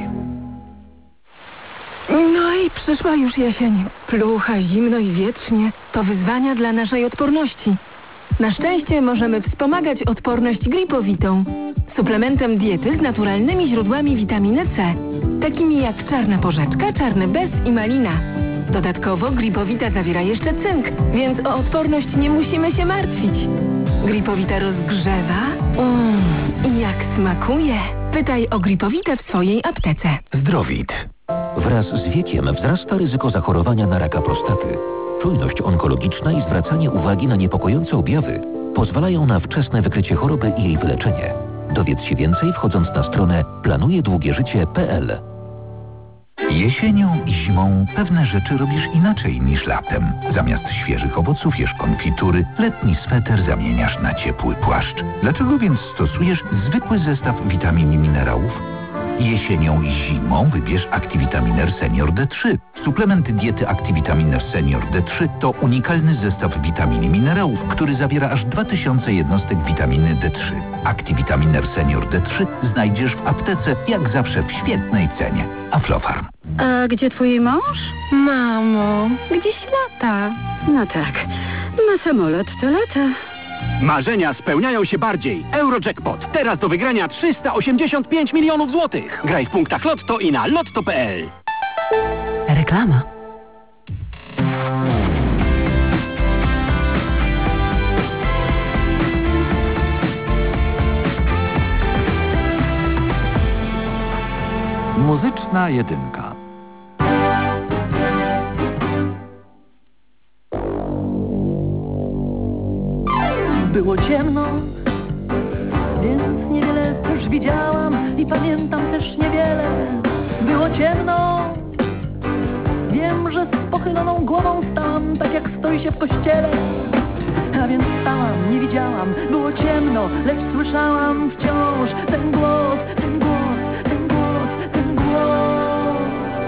No i przyszła już jesień. Plucha, zimno i wietrznie. To wyzwania dla naszej odporności. Na szczęście możemy wspomagać odporność gripowitą. Suplementem diety z naturalnymi źródłami witaminy C. Takimi jak czarna porzeczka, czarny bez i malina. Dodatkowo gripowita zawiera jeszcze cynk, więc o odporność nie musimy się martwić. Gripowita rozgrzewa. I jak smakuje. Pytaj o gripowitę w swojej aptece. Zdrowit. Wraz z wiekiem wzrasta ryzyko zachorowania na raka prostaty. Czujność onkologiczna i zwracanie uwagi na niepokojące objawy pozwalają na wczesne wykrycie choroby i jej wyleczenie. Dowiedz się więcej wchodząc na stronę planujedługieżycie.pl. Jesienią i zimą pewne rzeczy robisz inaczej niż latem. Zamiast świeżych owoców jesz konfitury, letni sweter zamieniasz na ciepły płaszcz. Dlaczego więc stosujesz zwykły zestaw witamin i minerałów? Jesienią i zimą wybierz Activitaminer Senior D3. Suplement diety Activitaminer Senior D3 to unikalny zestaw witamin i minerałów, który zawiera aż 2000 jednostek witaminy D3. Activitaminer Senior D3 znajdziesz w aptece, jak zawsze w świetnej cenie. Aflofarm. A gdzie twój mąż? Mamo, gdzieś lata. No tak, na samolot to lata. Marzenia spełniają się bardziej. Eurojackpot. Teraz do wygrania 385 milionów złotych. Graj w punktach Lotto i na lotto.pl. Reklama. Muzyczna jedynka. Było ciemno, więc niewiele też widziałam i pamiętam też niewiele. Było ciemno, wiem, że z pochyloną głową stałam, tak jak stoi się w kościele. A więc stałam, nie widziałam, było ciemno, lecz słyszałam wciąż ten głos, ten głos, ten głos, ten głos.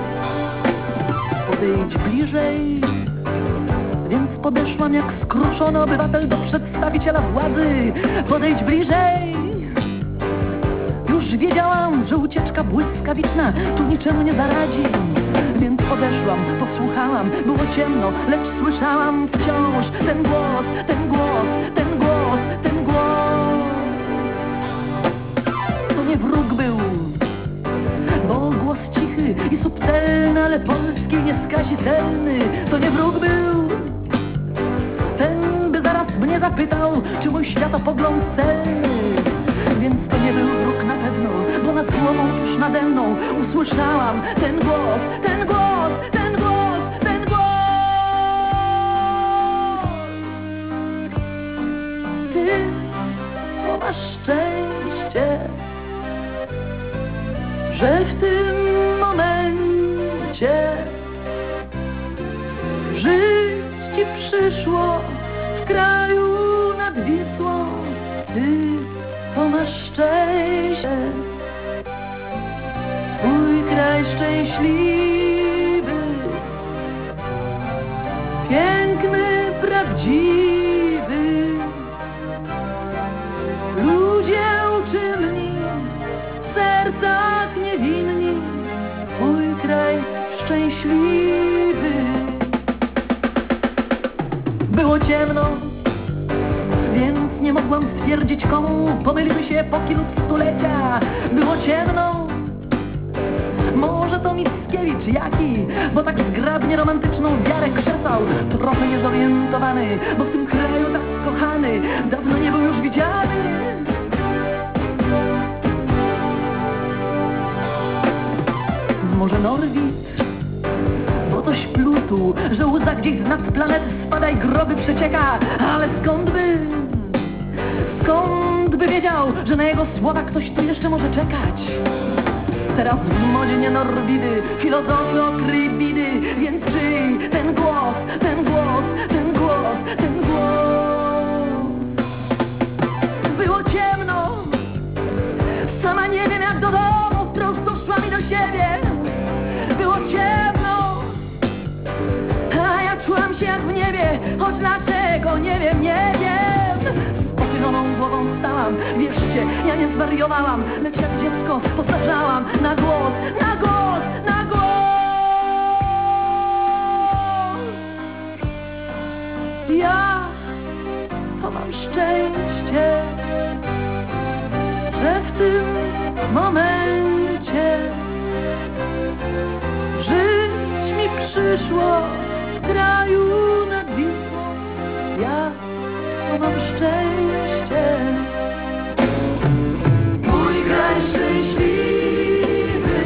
Podejdź bliżej. Więc podeszłam jak skruszony obywatel do przedstawiciela władzy. Podejdź bliżej. Wiedziałam, że ucieczka błyskawiczna tu niczemu nie zaradzi. Więc podeszłam, posłuchałam, było ciemno, lecz słyszałam wciąż ten głos, ten głos, ten głos, ten głos. To nie wróg był, bo głos cichy i subtelny, ale polski nieskazitelny. To nie wróg był, ten by zaraz mnie zapytał, czy mój światopogląd celny. Więc to nie był wróg na pewno, bo nad głową tuż nade mną usłyszałam ten głos, ten głos, ten głos, ten głos. Ty to masz szczęście, że w tym momencie żyć ci przyszło w kraju nad Wisłą. Ty to masz szczęście, twój kraj szczęśliwy, piękny, prawdziwy. Ludzie uczynni, w sercach niewinni, twój kraj szczęśliwy. Było ciemno, więc nie mogłam stwierdzić komu pomyliły się epoki lub stulecia. Było ciemno, może to Mickiewicz jaki, bo tak zgrabnie romantyczną wiarę krzesał. Trochę niezorientowany, bo w tym kraju tak kochany dawno nie był już widziany. Może Norwid, bo toś plutu, że łza gdzieś z nad planety spada i groby przecieka. Ale skąd by wiedział, że na jego słowa ktoś tu jeszcze może czekać? Teraz w modzie nie Norwidy, filozofy okryj bidy, więc czyj ten głos, ten głos, ten głos, ten głos. Było ciemno, sama nie wiem jak do domu wprost doszła mi do siebie. Było ciemno, a ja czułam się jak w niebie, choć dlaczego nie wiem, nie wiem. Z pochyloną głową stałam, wierzcie, ja nie zwariowałam, lecz jak dziecko powtarzałam na głos, na głos, na głos. Ja to mam szczęście, że w tym momencie żyć mi przyszło w kraju nad Wisłą. Ja to mam szczęście, mój kraj szczęśliwy,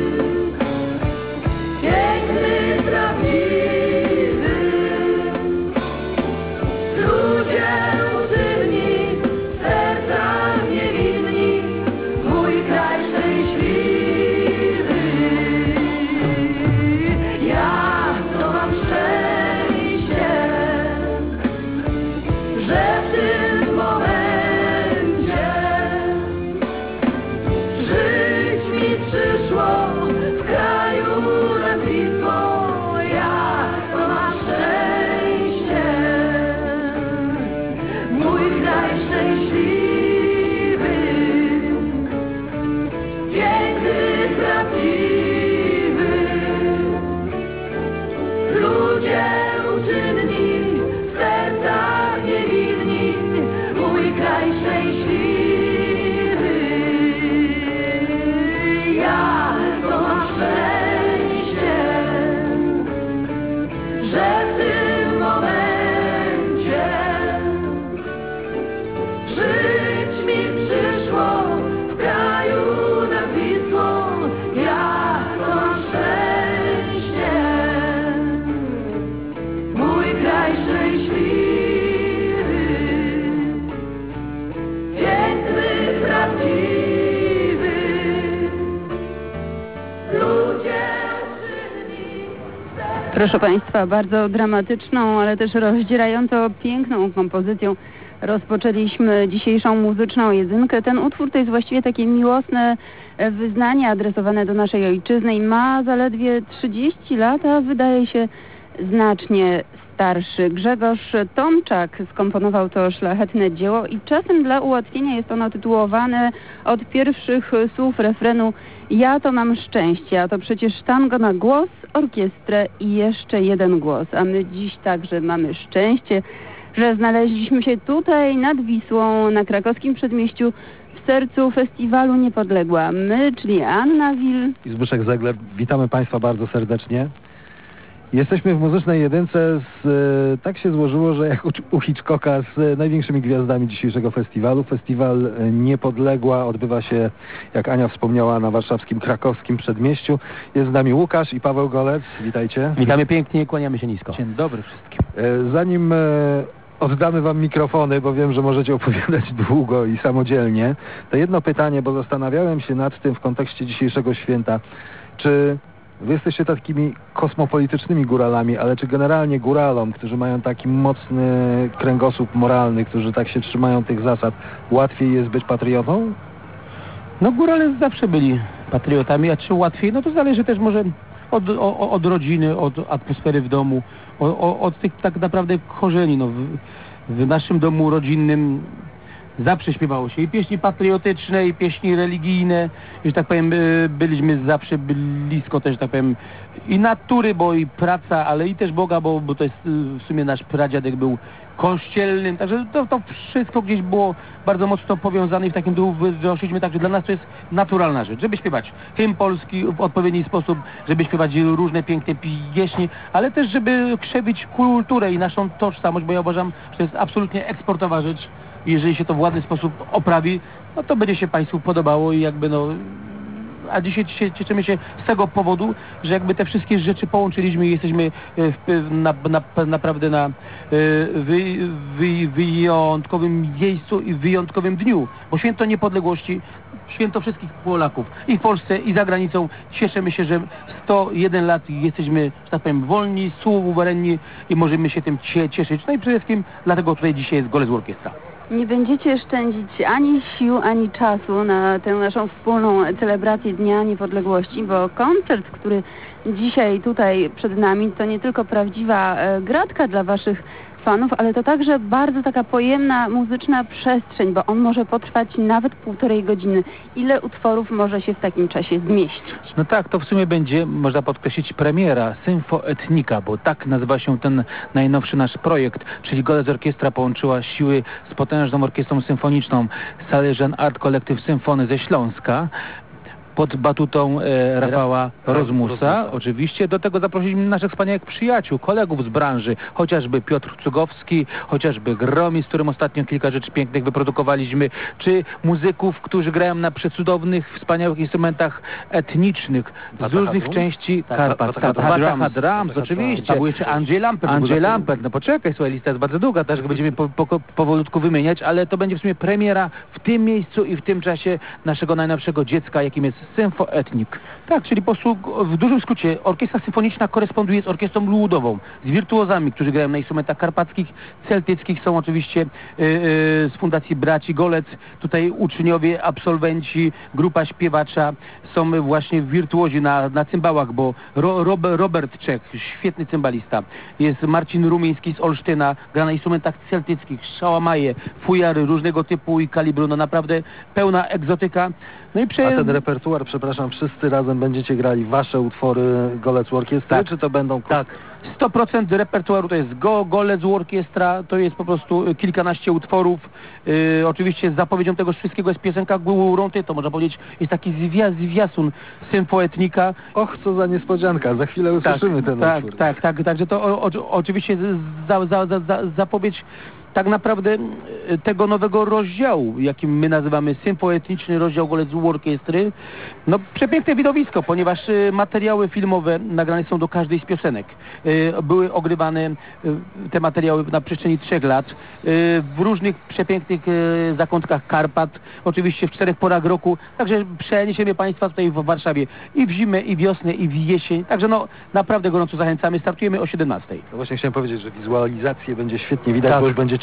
piękny, prawdziwy. Ludzie uczynni, w sercach niewinni, mój kraj szczęśliwy. Ja to mam szczęście, że w tym momencie żyć mi przyszło w kraju nad Wisłą. Ja to mam szczęście, mój kraj szczęśliwy, piękny, prawdziwy. Ludzie uczynni, w sercach niewinni, mój kraj szczęśliwy. Ja to mam szczęście, że w tym momencie żyć mi przyszło w kraju nad Wisłą. Ja to mam szczęście, mój kraj szczęśliwy, piękny, prawdziwy. Ludzie uczynni, Proszę Państwa, bardzo dramatyczną, ale też rozdzierająco piękną kompozycją rozpoczęliśmy dzisiejszą muzyczną jedynkę. Ten utwór to jest właściwie takie miłosne wyznanie adresowane do naszej ojczyzny i ma zaledwie 30 lat, a wydaje się znacznie starszy. Grzegorz Tomczak skomponował to szlachetne dzieło i czasem dla ułatwienia jest ono tytułowane od pierwszych słów refrenu Ja to mam szczęście, a to przecież tango na głos, orkiestrę i jeszcze jeden głos. A my dziś także mamy szczęście, że znaleźliśmy się tutaj nad Wisłą, na krakowskim przedmieściu, w sercu festiwalu Niepodległa. My, czyli Anna Wil i Zbyszek Zegler. Witamy Państwa bardzo serdecznie. Jesteśmy w Muzycznej Jedynce. Tak się złożyło, że jak u Hitchcocka z największymi gwiazdami dzisiejszego festiwalu. Festiwal Niepodległa odbywa się, jak Ania wspomniała, na warszawskim, krakowskim przedmieściu. Jest z nami Łukasz i Paweł Golec. Witajcie. Witamy pięknie, kłaniamy się nisko. Dzień dobry wszystkim. Zanim oddamy wam mikrofony, bo wiem, że możecie opowiadać długo i samodzielnie, to jedno pytanie, bo zastanawiałem się nad tym w kontekście dzisiejszego święta. Czy wy jesteście takimi kosmopolitycznymi góralami, ale czy generalnie góralom, którzy mają taki mocny kręgosłup moralny, którzy tak się trzymają tych zasad, łatwiej jest być patriotą? No górale zawsze byli patriotami, a czy łatwiej? No to zależy też może od rodziny, od atmosfery w domu, od tych tak naprawdę korzeni. No, w naszym domu rodzinnym zawsze śpiewało się i pieśni patriotyczne, i pieśni religijne, i, że tak powiem, byliśmy zawsze blisko też, tak powiem, i natury, bo i praca, ale i też Boga, bo to jest w sumie nasz pradziadek był kościelnym, także to wszystko gdzieś było bardzo mocno powiązane i w takim duchu wyrośliśmy, także dla nas to jest naturalna rzecz, żeby śpiewać hymn polski w odpowiedni sposób, żeby śpiewać różne piękne pieśni, ale też żeby krzewić kulturę i naszą tożsamość, bo ja uważam, że to jest absolutnie eksportowa rzecz. Jeżeli się to w ładny sposób oprawi, no to będzie się Państwu podobało i jakby no... A dzisiaj cieszymy się z tego powodu, że jakby te wszystkie rzeczy połączyliśmy i jesteśmy naprawdę na wyjątkowym miejscu i wyjątkowym dniu. Bo święto niepodległości, święto wszystkich Polaków i w Polsce, i za granicą. Cieszymy się, że 101 lat jesteśmy, że tak powiem, wolni, suwerenni i możemy się tym cieszyć. No i przede wszystkim dlatego tutaj dzisiaj jest Golec Orkiestra. Nie będziecie szczędzić ani sił, ani czasu na tę naszą wspólną celebrację Dnia Niepodległości, bo koncert, który dzisiaj tutaj przed nami, to nie tylko prawdziwa gratka dla waszych fanów, ale to także bardzo taka pojemna muzyczna przestrzeń, bo on może potrwać nawet 1,5 godziny. Ile utworów może się w takim czasie zmieścić? No tak, to w sumie będzie, można podkreślić, premiera Symfoetnika, bo tak nazywa się ten najnowszy nasz projekt, czyli Golec Orkiestra połączyła siły z potężną orkiestrą symfoniczną Salesian Art Collective Symfony ze Śląska, pod batutą Rafała Rozmusa. Oczywiście do tego zaprosiliśmy naszych wspaniałych przyjaciół, kolegów z branży, chociażby Piotr Cugowski, chociażby Gromi, z którym ostatnio kilka rzeczy pięknych wyprodukowaliśmy, czy muzyków, którzy grają na przecudownych, wspaniałych instrumentach etnicznych z różnych części Karpat. Wataha Drums, oczywiście. A był jeszcze Andrzej Lampert. Andrzej Lampert, no poczekaj, słuchaj, lista jest bardzo długa, też będziemy powolutku wymieniać, ale to będzie w sumie premiera w tym miejscu i w tym czasie naszego najnowszego dziecka, jakim jest Symfoetnik. Tak, czyli po prostu w dużym skrócie orkiestra symfoniczna koresponduje z orkiestrą ludową, z wirtuozami, którzy grają na instrumentach karpackich, celtyckich. Są oczywiście z Fundacji Braci Golec, tutaj uczniowie, absolwenci, grupa śpiewacza, są właśnie wirtuozi na cymbałach, bo Robert Czech, świetny cymbalista, jest Marcin Rumiński z Olsztyna, gra na instrumentach celtyckich, szałamaje, fujary różnego typu i kalibru, no naprawdę pełna egzotyka. No i A ten repertuar, przepraszam, wszyscy razem będziecie grali wasze utwory Golec Orkiestry, tak, czy to będą... Tak, 100% repertuaru to jest Golec Orkiestra, to jest po prostu kilkanaście utworów. Oczywiście z zapowiedzią tego wszystkiego jest piosenka Górąty, to można powiedzieć, jest taki zwiastun Symfoetnika. Och, co za niespodzianka, za chwilę usłyszymy ten utwór. Tak, także to oczywiście zapowiedź tak naprawdę tego nowego rozdziału, jakim my nazywamy symfoetniczny rozdział Golec Orkiestry. No przepiękne widowisko, ponieważ materiały filmowe nagrane są do każdej z piosenek. Były ogrywane te materiały na przestrzeni 3 lat w różnych przepięknych zakątkach Karpat, oczywiście w 4 porach roku, także przeniesiemy Państwa tutaj w Warszawie i w zimę, i wiosnę, i w jesień, także no naprawdę gorąco zachęcamy, startujemy o 17:00. No właśnie chciałem powiedzieć, że wizualizację będzie świetnie widać, tak, bo już będziecie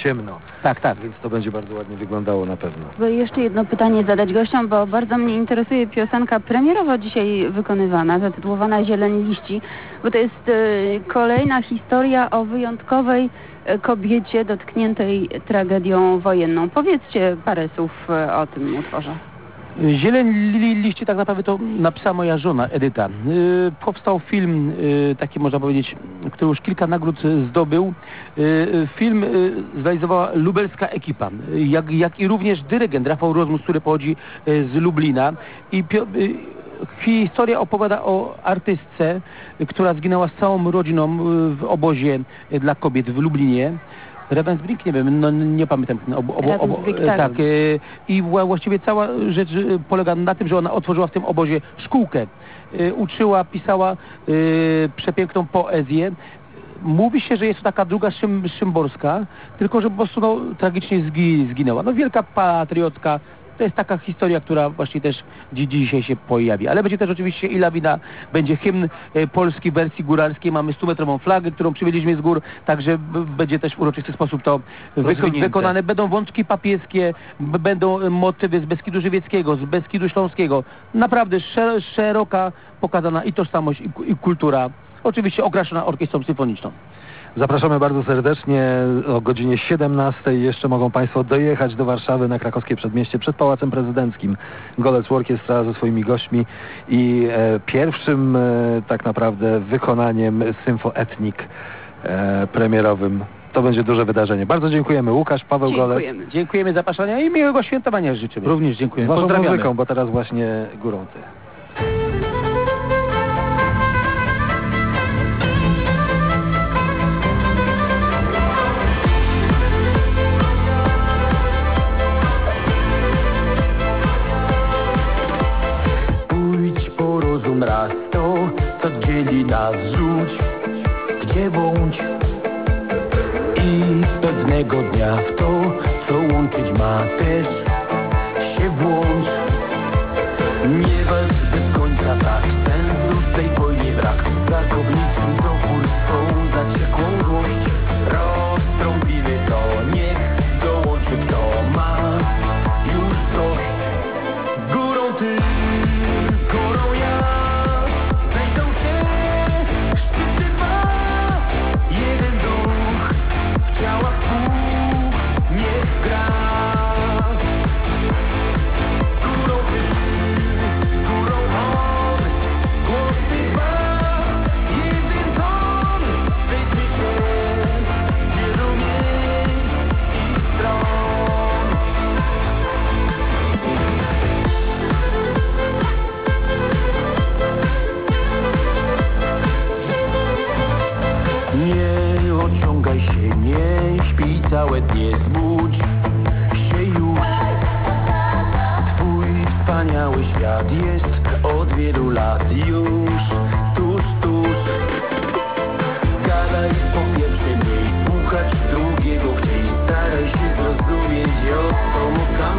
ciemno. Tak, tak. Więc to będzie bardzo ładnie wyglądało na pewno. Bo jeszcze jedno pytanie zadać gościom, bo bardzo mnie interesuje piosenka premierowo dzisiaj wykonywana, zatytułowana Zieleń liści, bo to jest kolejna historia o wyjątkowej kobiecie dotkniętej tragedią wojenną. Powiedzcie parę słów o tym utworze. Zieleń liści tak naprawdę to napisała moja żona Edyta. Powstał film, taki można powiedzieć, który już kilka nagród zdobył. Film zrealizowała lubelska ekipa, jak i również dyrygent Rafał Rozmus, który pochodzi z Lublina. I historia opowiada o artystce, która zginęła z całą rodziną w obozie dla kobiet w Lublinie. Ravensbrück, nie wiem, no nie pamiętam. Tak. I właściwie cała rzecz polega na tym, że ona otworzyła w tym obozie szkółkę. Uczyła, pisała przepiękną poezję. Mówi się, że jest to taka druga Szymborska, tylko że po prostu tragicznie zginęła. No wielka patriotka. To jest taka historia, która właśnie też dzisiaj się pojawi. Ale będzie też oczywiście i lawina, będzie hymn polski w wersji góralskiej. Mamy 100-metrową flagę, którą przywieźliśmy z gór, także będzie też w uroczysty sposób to wykonane. Będą wątki papieskie, będą motywy z Beskidu Żywieckiego, z Beskidu Śląskiego. Naprawdę szeroka pokazana i tożsamość, i kultura. Oczywiście okraszona orkiestrą symfoniczną. Zapraszamy bardzo serdecznie. O godzinie 17 jeszcze mogą Państwo dojechać do Warszawy na krakowskie przedmieście przed Pałacem Prezydenckim. Golec Orkiestra ze swoimi gośćmi i pierwszym tak naprawdę wykonaniem symfoetnik premierowym. To będzie duże wydarzenie. Bardzo dziękujemy. Łukasz, Paweł Golec. Dziękujemy za zapraszanie i miłego świętowania życzymy. Również dziękuję. Z waszą muzyką, bo teraz właśnie Górą Ty. Raz to, co dzieli nas, rzuć, gdzie bądź i pewnego dnia w to, co łączyć ma, też się włącz. Nie walcz bez końca tak, sensu w tej wojnie brak, za kobniczym topór swą zaciekłą złość. Roztrąbimy to, niech dołączy kto ma już dość. Górą ty, górą ja. Całe dnie zbudź się już. Twój wspaniały świat jest od wielu lat już tuż. Gadaj po pierwsze mniej, słuchać drugiego chciej. Staraj się zrozumieć, o co mu tam